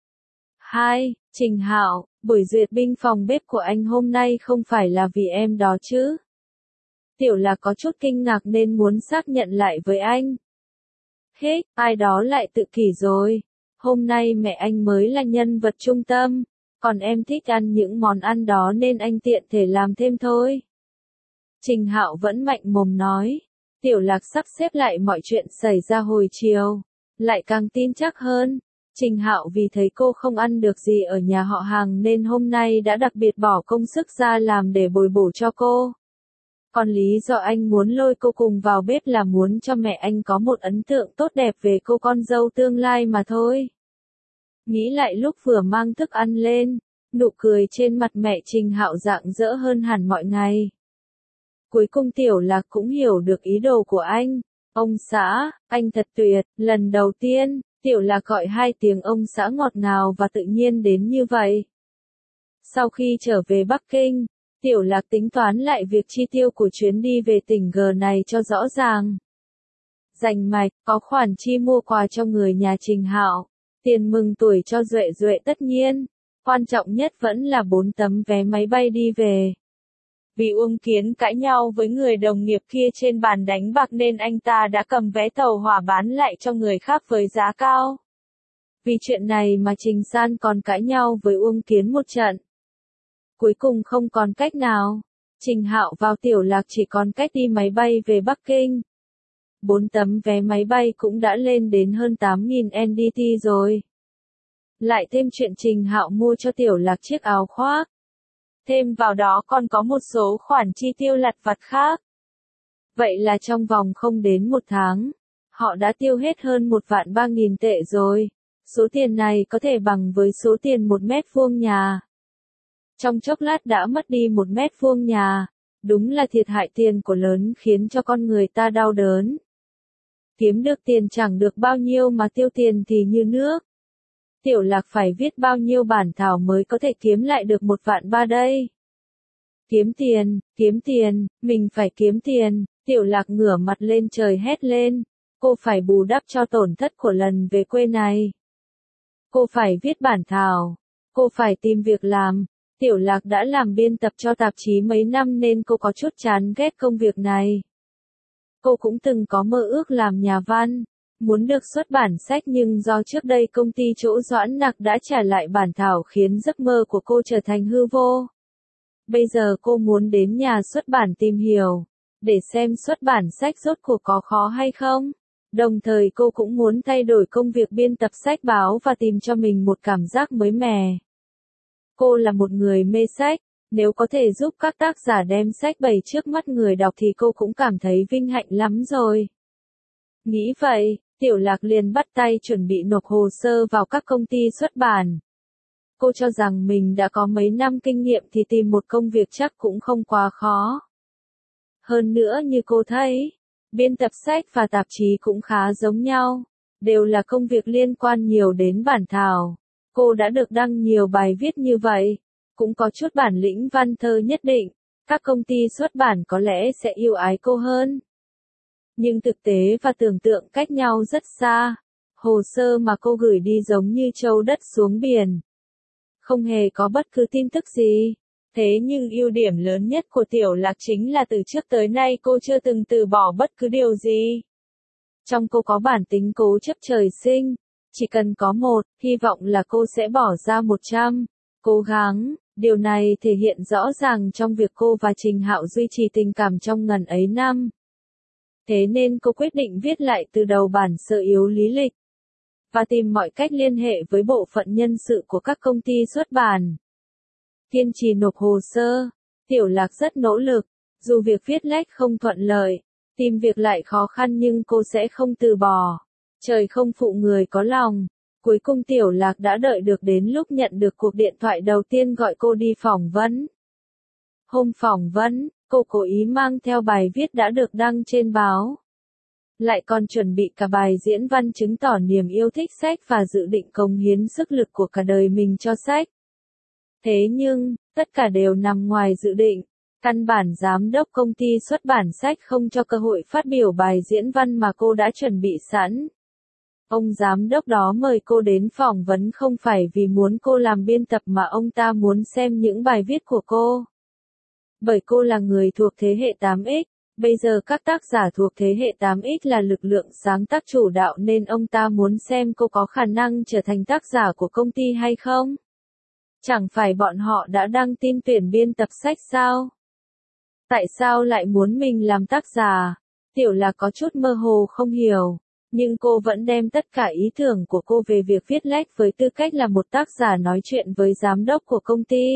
Hai, Trình Hạo, buổi duyệt binh phòng bếp của anh hôm nay không phải là vì em đó chứ? Tiểu Lạc có chút kinh ngạc nên muốn xác nhận lại với anh. Hết, ai đó lại tự kỷ rồi. Hôm nay mẹ anh mới là nhân vật trung tâm, còn em thích ăn những món ăn đó nên anh tiện thể làm thêm thôi. Trình Hạo vẫn mạnh mồm nói. Tiểu Lạc sắp xếp lại mọi chuyện xảy ra hồi chiều, lại càng tin chắc hơn. Trình Hạo vì thấy cô không ăn được gì ở nhà họ hàng nên hôm nay đã đặc biệt bỏ công sức ra làm để bồi bổ cho cô. Còn lý do anh muốn lôi cô cùng vào bếp là muốn cho mẹ anh có một ấn tượng tốt đẹp về cô con dâu tương lai mà thôi. Nghĩ lại lúc vừa mang thức ăn lên, nụ cười trên mặt mẹ Trình Hạo rạng rỡ hơn hẳn mọi ngày. Cuối cùng Tiểu Lạc cũng hiểu được ý đồ của anh. Ông xã, anh thật tuyệt, lần đầu tiên, Tiểu Lạc gọi hai tiếng ông xã ngọt ngào và tự nhiên đến như vậy. Sau khi trở về Bắc Kinh, Tiểu Lạc tính toán lại việc chi tiêu của chuyến đi về tỉnh G này cho rõ ràng. Rành mạch, có khoản chi mua quà cho người nhà Trình Hạo, tiền mừng tuổi cho Duệ Duệ tất nhiên, quan trọng nhất vẫn là bốn tấm vé máy bay đi về. Vì Uông Kiến cãi nhau với người đồng nghiệp kia trên bàn đánh bạc nên anh ta đã cầm vé tàu hỏa bán lại cho người khác với giá cao. Vì chuyện này mà Trình San còn cãi nhau với Uông Kiến một trận. Cuối cùng không còn cách nào, Trình Hạo vào Tiểu Lạc chỉ còn cách đi máy bay về Bắc Kinh. Bốn tấm vé máy bay cũng đã lên đến hơn tám nghìn en đê tê rồi. Lại thêm chuyện Trình Hạo mua cho Tiểu Lạc chiếc áo khoác. Thêm vào đó còn có một số khoản chi tiêu lặt vặt khác. Vậy là trong vòng không đến một tháng, họ đã tiêu hết hơn một vạn ba nghìn tệ rồi. Số tiền này có thể bằng với số tiền một mét vuông nhà. Trong chốc lát đã mất đi một mét vuông nhà, đúng là thiệt hại tiền của lớn khiến cho con người ta đau đớn. Kiếm được tiền chẳng được bao nhiêu mà tiêu tiền thì như nước. Tiểu Lạc phải viết bao nhiêu bản thảo mới có thể kiếm lại được một vạn ba đây? Kiếm tiền, kiếm tiền, mình phải kiếm tiền, Tiểu Lạc ngửa mặt lên trời hét lên, cô phải bù đắp cho tổn thất của lần về quê này. Cô phải viết bản thảo, cô phải tìm việc làm. Tiểu Lạc đã làm biên tập cho tạp chí mấy năm nên cô có chút chán ghét công việc này. Cô cũng từng có mơ ước làm nhà văn, muốn được xuất bản sách nhưng do trước đây công ty chỗ Doãn Nặc đã trả lại bản thảo khiến giấc mơ của cô trở thành hư vô. Bây giờ cô muốn đến nhà xuất bản tìm hiểu, để xem xuất bản sách rốt cuộc có khó hay không. Đồng thời cô cũng muốn thay đổi công việc biên tập sách báo và tìm cho mình một cảm giác mới mẻ. Cô là một người mê sách, nếu có thể giúp các tác giả đem sách bày trước mắt người đọc thì cô cũng cảm thấy vinh hạnh lắm rồi. Nghĩ vậy, Tiểu Lạc liền bắt tay chuẩn bị nộp hồ sơ vào các công ty xuất bản. Cô cho rằng mình đã có mấy năm kinh nghiệm thì tìm một công việc chắc cũng không quá khó. Hơn nữa như cô thấy, biên tập sách và tạp chí cũng khá giống nhau, đều là công việc liên quan nhiều đến bản thảo. Cô đã được đăng nhiều bài viết như vậy, cũng có chút bản lĩnh văn thơ nhất định, các công ty xuất bản có lẽ sẽ yêu ái cô hơn. Nhưng thực tế và tưởng tượng cách nhau rất xa, hồ sơ mà cô gửi đi giống như trâu đất xuống biển. Không hề có bất cứ tin tức gì. Thế nhưng ưu điểm lớn nhất của Tiểu Lạc chính là từ trước tới nay cô chưa từng từ bỏ bất cứ điều gì. Trong cô có bản tính cố chấp trời sinh, chỉ cần có một, hy vọng là cô sẽ bỏ ra một trăm, cố gắng. Điều này thể hiện rõ ràng trong việc cô và Trình Hạo duy trì tình cảm trong ngần ấy năm. Thế nên cô quyết định viết lại từ đầu bản sơ yếu lý lịch, và tìm mọi cách liên hệ với bộ phận nhân sự của các công ty xuất bản. Kiên trì nộp hồ sơ, Tiểu Lạc rất nỗ lực, dù việc viết lách không thuận lợi, tìm việc lại khó khăn nhưng cô sẽ không từ bỏ. Trời không phụ người có lòng. Cuối cùng Tiểu Lạc đã đợi được đến lúc nhận được cuộc điện thoại đầu tiên gọi cô đi phỏng vấn. Hôm phỏng vấn, cô cố ý mang theo bài viết đã được đăng trên báo. Lại còn chuẩn bị cả bài diễn văn chứng tỏ niềm yêu thích sách và dự định cống hiến sức lực của cả đời mình cho sách. Thế nhưng, tất cả đều nằm ngoài dự định. Căn bản giám đốc công ty xuất bản sách không cho cơ hội phát biểu bài diễn văn mà cô đã chuẩn bị sẵn. Ông giám đốc đó mời cô đến phỏng vấn không phải vì muốn cô làm biên tập mà ông ta muốn xem những bài viết của cô. Bởi cô là người thuộc thế hệ tám ích, bây giờ các tác giả thuộc thế hệ tám ích là lực lượng sáng tác chủ đạo nên ông ta muốn xem cô có khả năng trở thành tác giả của công ty hay không. Chẳng phải bọn họ đã đăng tin tuyển biên tập sách sao? Tại sao lại muốn mình làm tác giả? Tiểu Lạc có chút mơ hồ không hiểu. Nhưng cô vẫn đem tất cả ý tưởng của cô về việc viết lách với tư cách là một tác giả nói chuyện với giám đốc của công ty.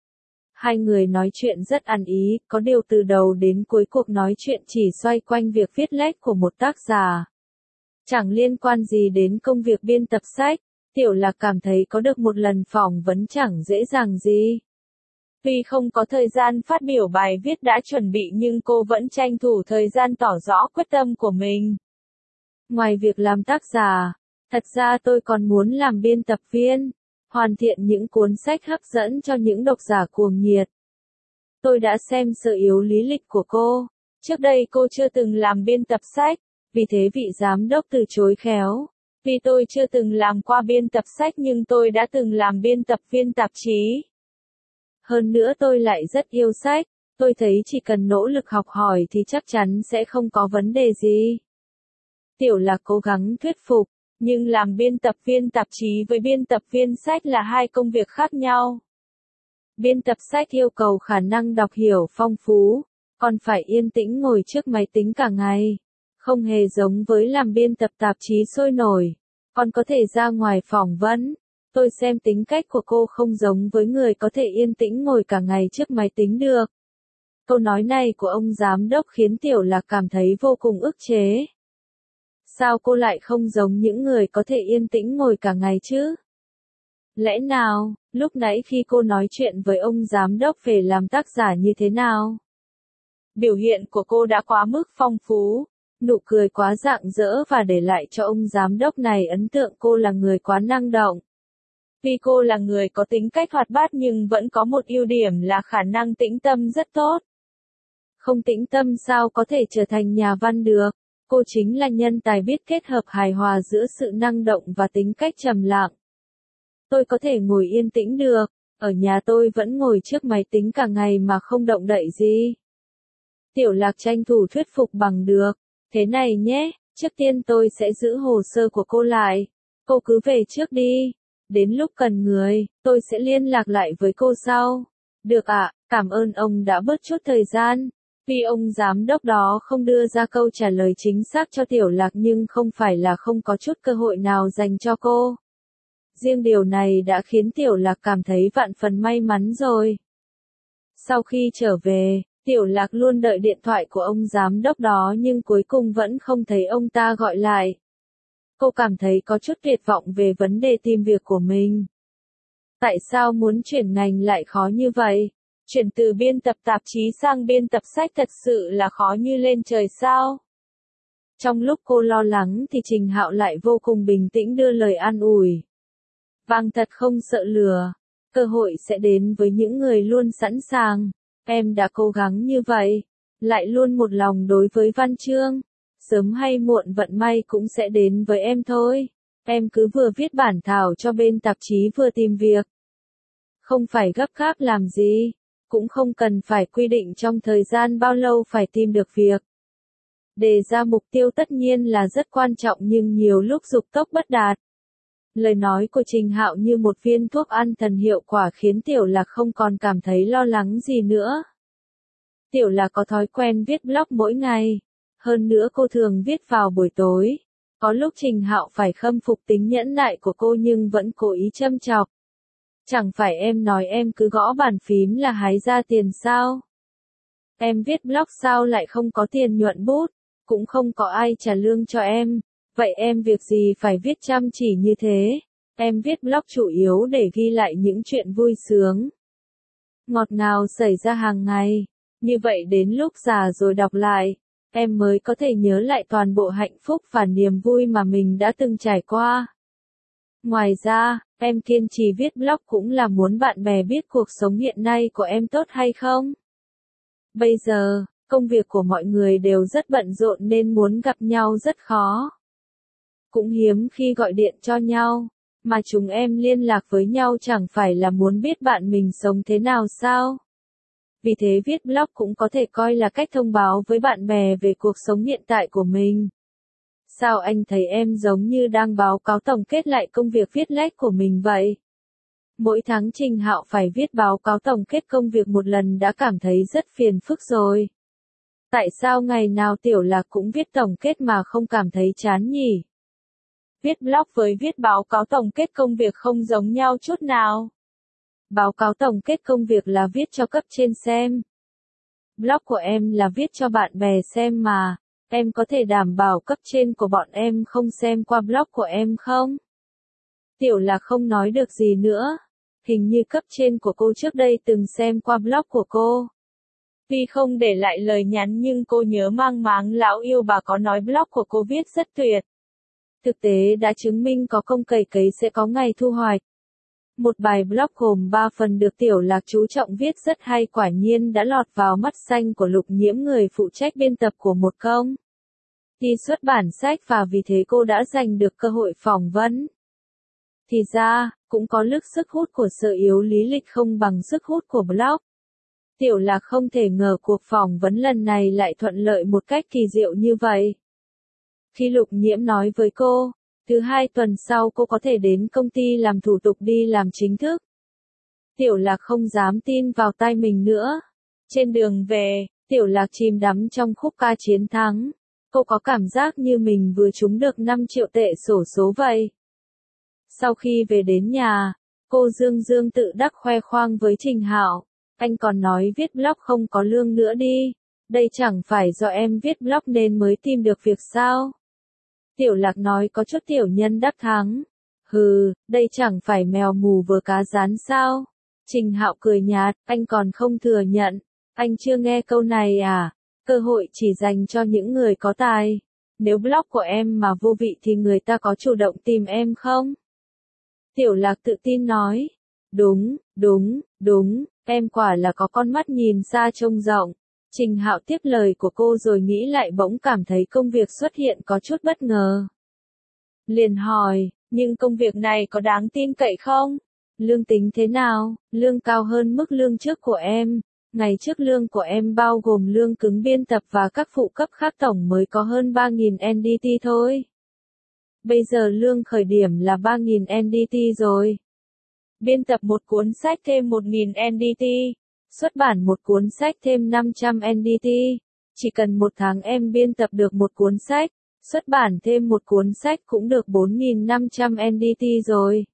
Hai người nói chuyện rất ăn ý, có điều từ đầu đến cuối cuộc nói chuyện chỉ xoay quanh việc viết lách của một tác giả. Chẳng liên quan gì đến công việc biên tập sách, Tiểu Lạc cảm thấy có được một lần phỏng vấn chẳng dễ dàng gì. Tuy không có thời gian phát biểu bài viết đã chuẩn bị nhưng cô vẫn tranh thủ thời gian tỏ rõ quyết tâm của mình. Ngoài việc làm tác giả, thật ra tôi còn muốn làm biên tập viên, hoàn thiện những cuốn sách hấp dẫn cho những độc giả cuồng nhiệt. Tôi đã xem sơ yếu lý lịch của cô, trước đây cô chưa từng làm biên tập sách, vì thế vị giám đốc từ chối khéo. Vì tôi chưa từng làm qua biên tập sách nhưng tôi đã từng làm biên tập viên tạp chí. Hơn nữa tôi lại rất yêu sách, tôi thấy chỉ cần nỗ lực học hỏi thì chắc chắn sẽ không có vấn đề gì. Tiểu Lạc cố gắng thuyết phục, nhưng làm biên tập viên tạp chí với biên tập viên sách là hai công việc khác nhau. Biên tập sách yêu cầu khả năng đọc hiểu phong phú, còn phải yên tĩnh ngồi trước máy tính cả ngày. Không hề giống với làm biên tập tạp chí sôi nổi, còn có thể ra ngoài phỏng vấn. Tôi xem tính cách của cô không giống với người có thể yên tĩnh ngồi cả ngày trước máy tính được. Câu nói này của ông giám đốc khiến Tiểu Lạc cảm thấy vô cùng ức chế. Sao cô lại không giống những người có thể yên tĩnh ngồi cả ngày chứ? Lẽ nào, lúc nãy khi cô nói chuyện với ông giám đốc về làm tác giả như thế nào? Biểu hiện của cô đã quá mức phong phú, nụ cười quá rạng rỡ và để lại cho ông giám đốc này ấn tượng cô là người quá năng động. Vì cô là người có tính cách hoạt bát nhưng vẫn có một ưu điểm là khả năng tĩnh tâm rất tốt. Không tĩnh tâm sao có thể trở thành nhà văn được? Cô chính là nhân tài biết kết hợp hài hòa giữa sự năng động và tính cách trầm lặng. Tôi có thể ngồi yên tĩnh được, ở nhà tôi vẫn ngồi trước máy tính cả ngày mà không động đậy gì. Tiểu Lạc tranh thủ thuyết phục bằng được. Thế này nhé, trước tiên tôi sẽ giữ hồ sơ của cô lại. Cô cứ về trước đi. Đến lúc cần người, tôi sẽ liên lạc lại với cô sau. Được ạ, cảm ơn ông đã bớt chút thời gian. Vì ông giám đốc đó không đưa ra câu trả lời chính xác cho Tiểu Lạc nhưng không phải là không có chút cơ hội nào dành cho cô. Riêng điều này đã khiến Tiểu Lạc cảm thấy vạn phần may mắn rồi. Sau khi trở về, Tiểu Lạc luôn đợi điện thoại của ông giám đốc đó nhưng cuối cùng vẫn không thấy ông ta gọi lại. Cô cảm thấy có chút tuyệt vọng về vấn đề tìm việc của mình. Tại sao muốn chuyển ngành lại khó như vậy? Chuyển từ biên tập tạp chí sang biên tập sách thật sự là khó như lên trời sao? Trong lúc cô lo lắng thì Trình Hạo lại vô cùng bình tĩnh đưa lời an ủi. Vàng thật không sợ lừa, cơ hội sẽ đến với những người luôn sẵn sàng. Em đã cố gắng như vậy, lại luôn một lòng đối với văn chương. Sớm hay muộn vận may cũng sẽ đến với em thôi. Em cứ vừa viết bản thảo cho bên tạp chí vừa tìm việc. Không phải gấp gáp làm gì, cũng không cần phải quy định trong thời gian bao lâu phải tìm được việc. Đề ra mục tiêu tất nhiên là rất quan trọng nhưng nhiều lúc dục tốc bất đạt. Lời nói của Trình Hạo như một viên thuốc an thần hiệu quả khiến Tiểu Lạc không còn cảm thấy lo lắng gì nữa. Tiểu Lạc có thói quen viết blog mỗi ngày. Hơn nữa cô thường viết vào buổi tối. Có lúc Trình Hạo phải khâm phục tính nhẫn nại của cô nhưng vẫn cố ý châm chọc. Chẳng phải em nói em cứ gõ bàn phím là hái ra tiền sao? Em viết blog sao lại không có tiền nhuận bút, cũng không có ai trả lương cho em. Vậy em việc gì phải viết chăm chỉ như thế? Em viết blog chủ yếu để ghi lại những chuyện vui sướng, ngọt ngào xảy ra hàng ngày. Như vậy đến lúc già rồi đọc lại, em mới có thể nhớ lại toàn bộ hạnh phúc và niềm vui mà mình đã từng trải qua. Ngoài ra, em kiên trì viết blog cũng là muốn bạn bè biết cuộc sống hiện nay của em tốt hay không. Bây giờ, công việc của mọi người đều rất bận rộn nên muốn gặp nhau rất khó. Cũng hiếm khi gọi điện cho nhau, mà chúng em liên lạc với nhau chẳng phải là muốn biết bạn mình sống thế nào sao? Vì thế viết blog cũng có thể coi là cách thông báo với bạn bè về cuộc sống hiện tại của mình. Sao anh thấy em giống như đang báo cáo tổng kết lại công việc viết lách của mình vậy? Mỗi tháng Trình Hạo phải viết báo cáo tổng kết công việc một lần đã cảm thấy rất phiền phức rồi. Tại sao ngày nào Tiểu Lạc cũng viết tổng kết mà không cảm thấy chán nhỉ? Viết blog với viết báo cáo tổng kết công việc không giống nhau chút nào. Báo cáo tổng kết công việc là viết cho cấp trên xem. Blog của em là viết cho bạn bè xem mà. Em có thể đảm bảo cấp trên của bọn em không xem qua blog của em không? Tiểu Lạc không nói được gì nữa. Hình như cấp trên của cô trước đây từng xem qua blog của cô. Tuy không để lại lời nhắn nhưng cô nhớ mang máng lão yêu bà có nói blog của cô viết rất tuyệt. Thực tế đã chứng minh có công cày cấy sẽ có ngày thu hoạch. Một bài blog gồm ba phần được Tiểu Lạc chú trọng viết rất hay quả nhiên đã lọt vào mắt xanh của Lục Nhiễm người phụ trách biên tập của một công ty xuất bản sách và vì thế cô đã giành được cơ hội phỏng vấn. Thì ra, cũng có lúc sức hút của sở yếu lý lịch không bằng sức hút của blog. Tiểu Lạc không thể ngờ cuộc phỏng vấn lần này lại thuận lợi một cách kỳ diệu như vậy. Khi Lục Nhiễm nói với cô, thứ hai tuần sau cô có thể đến công ty làm thủ tục đi làm chính thức. Tiểu Lạc không dám tin vào tai mình nữa. Trên đường về, Tiểu Lạc chìm đắm trong khúc ca chiến thắng. Cô có cảm giác như mình vừa trúng được năm triệu tệ xổ số vậy. Sau khi về đến nhà, cô dương dương tự đắc khoe khoang với Trình Hạo. Anh còn nói viết blog không có lương nữa đi. Đây chẳng phải do em viết blog nên mới tìm được việc sao? Tiểu Lạc nói có chút tiểu nhân đắc thắng. Hừ, đây chẳng phải mèo mù vừa cá rán sao? Trình Hạo cười nhạt, anh còn không thừa nhận. Anh chưa nghe câu này à? Cơ hội chỉ dành cho những người có tài. Nếu blog của em mà vô vị thì người ta có chủ động tìm em không? Tiểu Lạc tự tin nói. Đúng, đúng, đúng, em quả là có con mắt nhìn xa trông rộng. Trình Hạo tiếp lời của cô rồi nghĩ lại bỗng cảm thấy công việc xuất hiện có chút bất ngờ. Liền hỏi, nhưng công việc này có đáng tin cậy không? Lương tính thế nào? Lương cao hơn mức lương trước của em. Ngày trước lương của em bao gồm lương cứng biên tập và các phụ cấp khác tổng mới có hơn ba nghìn en đê tê thôi. Bây giờ lương khởi điểm là ba nghìn en đê tê rồi. Biên tập một cuốn sách thêm một nghìn en đê tê. Xuất bản một cuốn sách thêm năm trăm en đê tê. Chỉ cần một tháng em biên tập được một cuốn sách, xuất bản thêm một cuốn sách cũng được bốn nghìn năm trăm en đê tê rồi.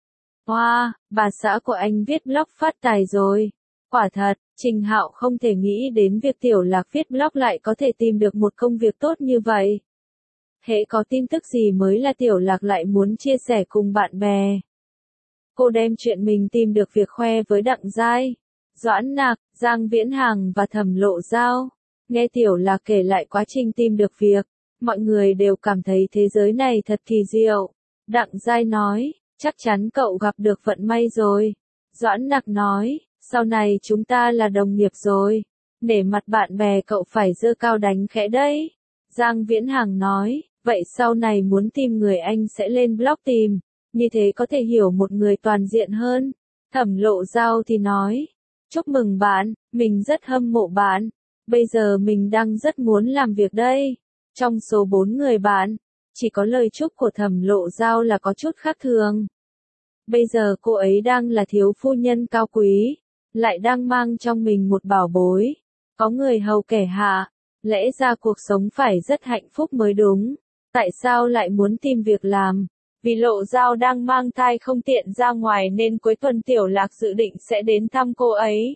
Wow, bà xã của anh viết blog phát tài rồi. Quả thật, Trình Hạo không thể nghĩ đến việc Tiểu Lạc viết blog lại có thể tìm được một công việc tốt như vậy. Hễ có tin tức gì mới là Tiểu Lạc lại muốn chia sẻ cùng bạn bè. Cô đem chuyện mình tìm được việc khoe với Đặng Giai, Doãn Nạc, Giang Viễn Hằng và Thẩm Lộ Giao. Nghe Tiểu Lạc kể lại quá trình tìm được việc, mọi người đều cảm thấy thế giới này thật kỳ diệu. Đặng Giai nói, chắc chắn cậu gặp được vận may rồi. Doãn Nạc nói, sau này chúng ta là đồng nghiệp rồi. Nể mặt bạn bè cậu phải giơ cao đánh khẽ đấy. Giang Viễn Hằng nói, vậy sau này muốn tìm người anh sẽ lên blog tìm. Như thế có thể hiểu một người toàn diện hơn. Thẩm Lộ Giao thì nói, chúc mừng bạn, mình rất hâm mộ bạn. Bây giờ mình đang rất muốn làm việc đây. Trong số bốn người bạn, chỉ có lời chúc của Thẩm Lộ Giao là có chút khác thường. Bây giờ cô ấy đang là thiếu phu nhân cao quý, lại đang mang trong mình một bảo bối. Có người hầu kẻ hạ, lẽ ra cuộc sống phải rất hạnh phúc mới đúng. Tại sao lại muốn tìm việc làm? Vì Lộ Giao đang mang thai không tiện ra ngoài nên cuối tuần Tiểu Lạc dự định sẽ đến thăm cô ấy.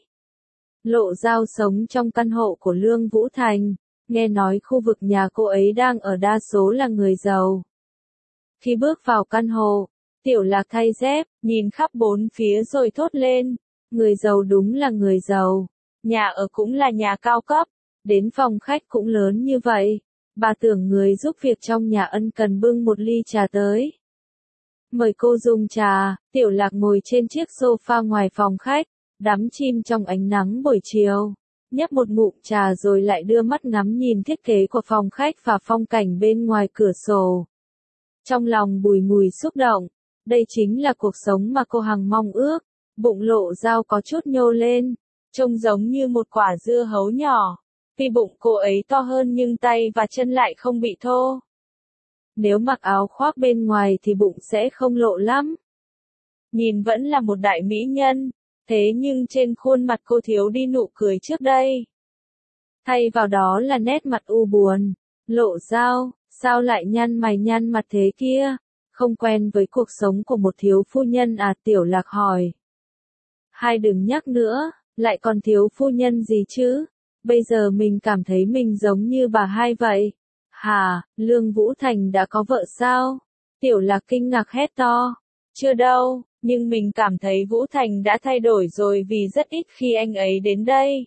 Lộ Giao sống trong căn hộ của Lương Vũ Thành, nghe nói khu vực nhà cô ấy đang ở đa số là người giàu. Khi bước vào căn hộ, Tiểu Lạc thay dép, nhìn khắp bốn phía rồi thốt lên, người giàu đúng là người giàu, nhà ở cũng là nhà cao cấp, đến phòng khách cũng lớn như vậy. Bà tưởng người giúp việc trong nhà ân cần bưng một ly trà tới. Mời cô dùng trà. Tiểu Lạc ngồi trên chiếc sofa ngoài phòng khách, đắm chìm trong ánh nắng buổi chiều. Nhấp một ngụm trà rồi lại đưa mắt ngắm nhìn thiết kế của phòng khách và phong cảnh bên ngoài cửa sổ. Trong lòng bùi ngùi xúc động, đây chính là cuộc sống mà cô hằng mong ước. Bụng Lộ Giao có chút nhô lên, trông giống như một quả dưa hấu nhỏ. Vì bụng cô ấy to hơn nhưng tay và chân lại không bị thô. Nếu mặc áo khoác bên ngoài thì bụng sẽ không lộ lắm. Nhìn vẫn là một đại mỹ nhân, thế nhưng trên khuôn mặt cô thiếu đi nụ cười trước đây. Thay vào đó là nét mặt u buồn. Lộ Giao, sao lại nhăn mày nhăn mặt thế kia? Không quen với cuộc sống của một thiếu phu nhân à? Tiểu Lạc hỏi. Hai đừng nhắc nữa, lại còn thiếu phu nhân gì chứ? Bây giờ mình cảm thấy mình giống như bà hai vậy. Hà, Lương Vũ Thành đã có vợ sao? Tiểu Lạc kinh ngạc hét to. Chưa đâu, nhưng mình cảm thấy Vũ Thành đã thay đổi rồi vì rất ít khi anh ấy đến đây.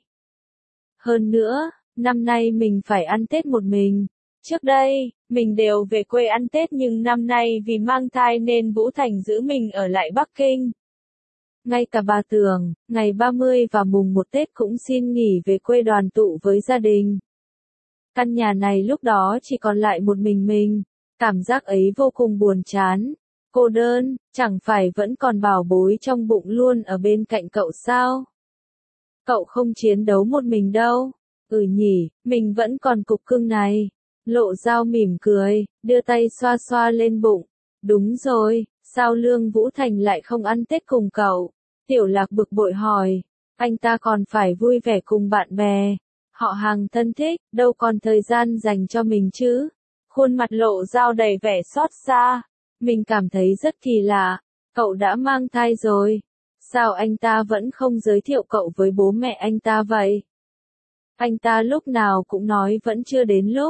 Hơn nữa, năm nay mình phải ăn Tết một mình. Trước đây, mình đều về quê ăn Tết nhưng năm nay vì mang thai nên Vũ Thành giữ mình ở lại Bắc Kinh. Ngay cả bà Tường, ngày ba mươi và mùng một Tết cũng xin nghỉ về quê đoàn tụ với gia đình. Căn nhà này lúc đó chỉ còn lại một mình mình, cảm giác ấy vô cùng buồn chán, cô đơn, chẳng phải vẫn còn bảo bối trong bụng luôn ở bên cạnh cậu sao? Cậu không chiến đấu một mình đâu. Ừ nhỉ, mình vẫn còn cục cưng này. Lộ Giao mỉm cười, đưa tay xoa xoa lên bụng. Đúng rồi, sao Lương Vũ Thành lại không ăn Tết cùng cậu? Tiểu Lạc bực bội hỏi, anh ta còn phải vui vẻ cùng bạn bè, họ hàng thân thích, đâu còn thời gian dành cho mình chứ? Khuôn mặt Lộ Giao đầy vẻ xót xa, mình cảm thấy rất kỳ lạ, cậu đã mang thai rồi, sao anh ta vẫn không giới thiệu cậu với bố mẹ anh ta vậy? Anh ta lúc nào cũng nói vẫn chưa đến lúc,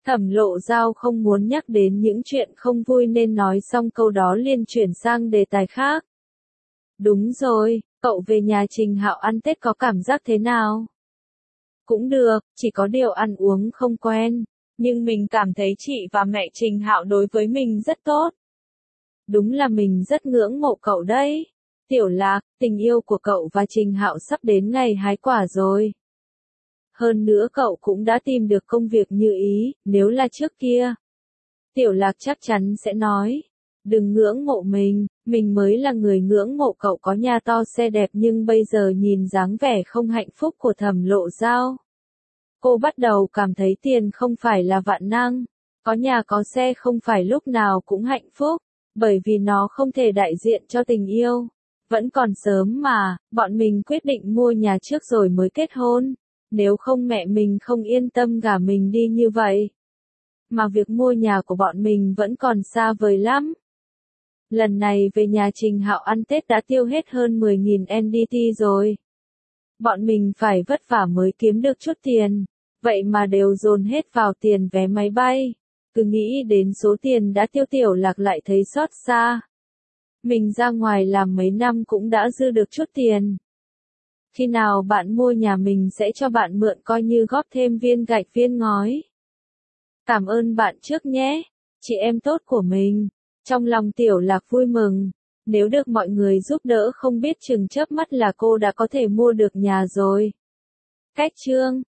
Thẩm Lộ Giao không muốn nhắc đến những chuyện không vui nên nói xong câu đó liền chuyển sang đề tài khác. Đúng rồi, cậu về nhà Trình Hạo ăn Tết có cảm giác thế nào? Cũng được, chỉ có điều ăn uống không quen, nhưng mình cảm thấy chị và mẹ Trình Hạo đối với mình rất tốt. Đúng là mình rất ngưỡng mộ cậu đấy. Tiểu Lạc, tình yêu của cậu và Trình Hạo sắp đến ngày hái quả rồi. Hơn nữa cậu cũng đã tìm được công việc như ý, nếu là trước kia. Tiểu Lạc chắc chắn sẽ nói, đừng ngưỡng mộ mình, mình mới là người ngưỡng mộ cậu có nhà to xe đẹp nhưng bây giờ nhìn dáng vẻ không hạnh phúc của Thẩm Lộ Giao. Cô bắt đầu cảm thấy tiền không phải là vạn năng, có nhà có xe không phải lúc nào cũng hạnh phúc, bởi vì nó không thể đại diện cho tình yêu. Vẫn còn sớm mà, bọn mình quyết định mua nhà trước rồi mới kết hôn, nếu không mẹ mình không yên tâm gả mình đi như vậy. Mà việc mua nhà của bọn mình vẫn còn xa vời lắm. Lần này về nhà Trình Hạo ăn Tết đã tiêu hết hơn mười nghìn en đê tê rồi. Bọn mình phải vất vả mới kiếm được chút tiền, vậy mà đều dồn hết vào tiền vé máy bay. Cứ nghĩ đến số tiền đã tiêu Tiểu Lạc lại thấy xót xa. Mình ra ngoài làm mấy năm cũng đã dư được chút tiền. Khi nào bạn mua nhà mình sẽ cho bạn mượn coi như góp thêm viên gạch viên ngói. Cảm ơn bạn trước nhé, chị em tốt của mình. Trong lòng Tiểu Lạc vui mừng, nếu được mọi người giúp đỡ không biết chừng chớp mắt là cô đã có thể mua được nhà rồi. Cách chương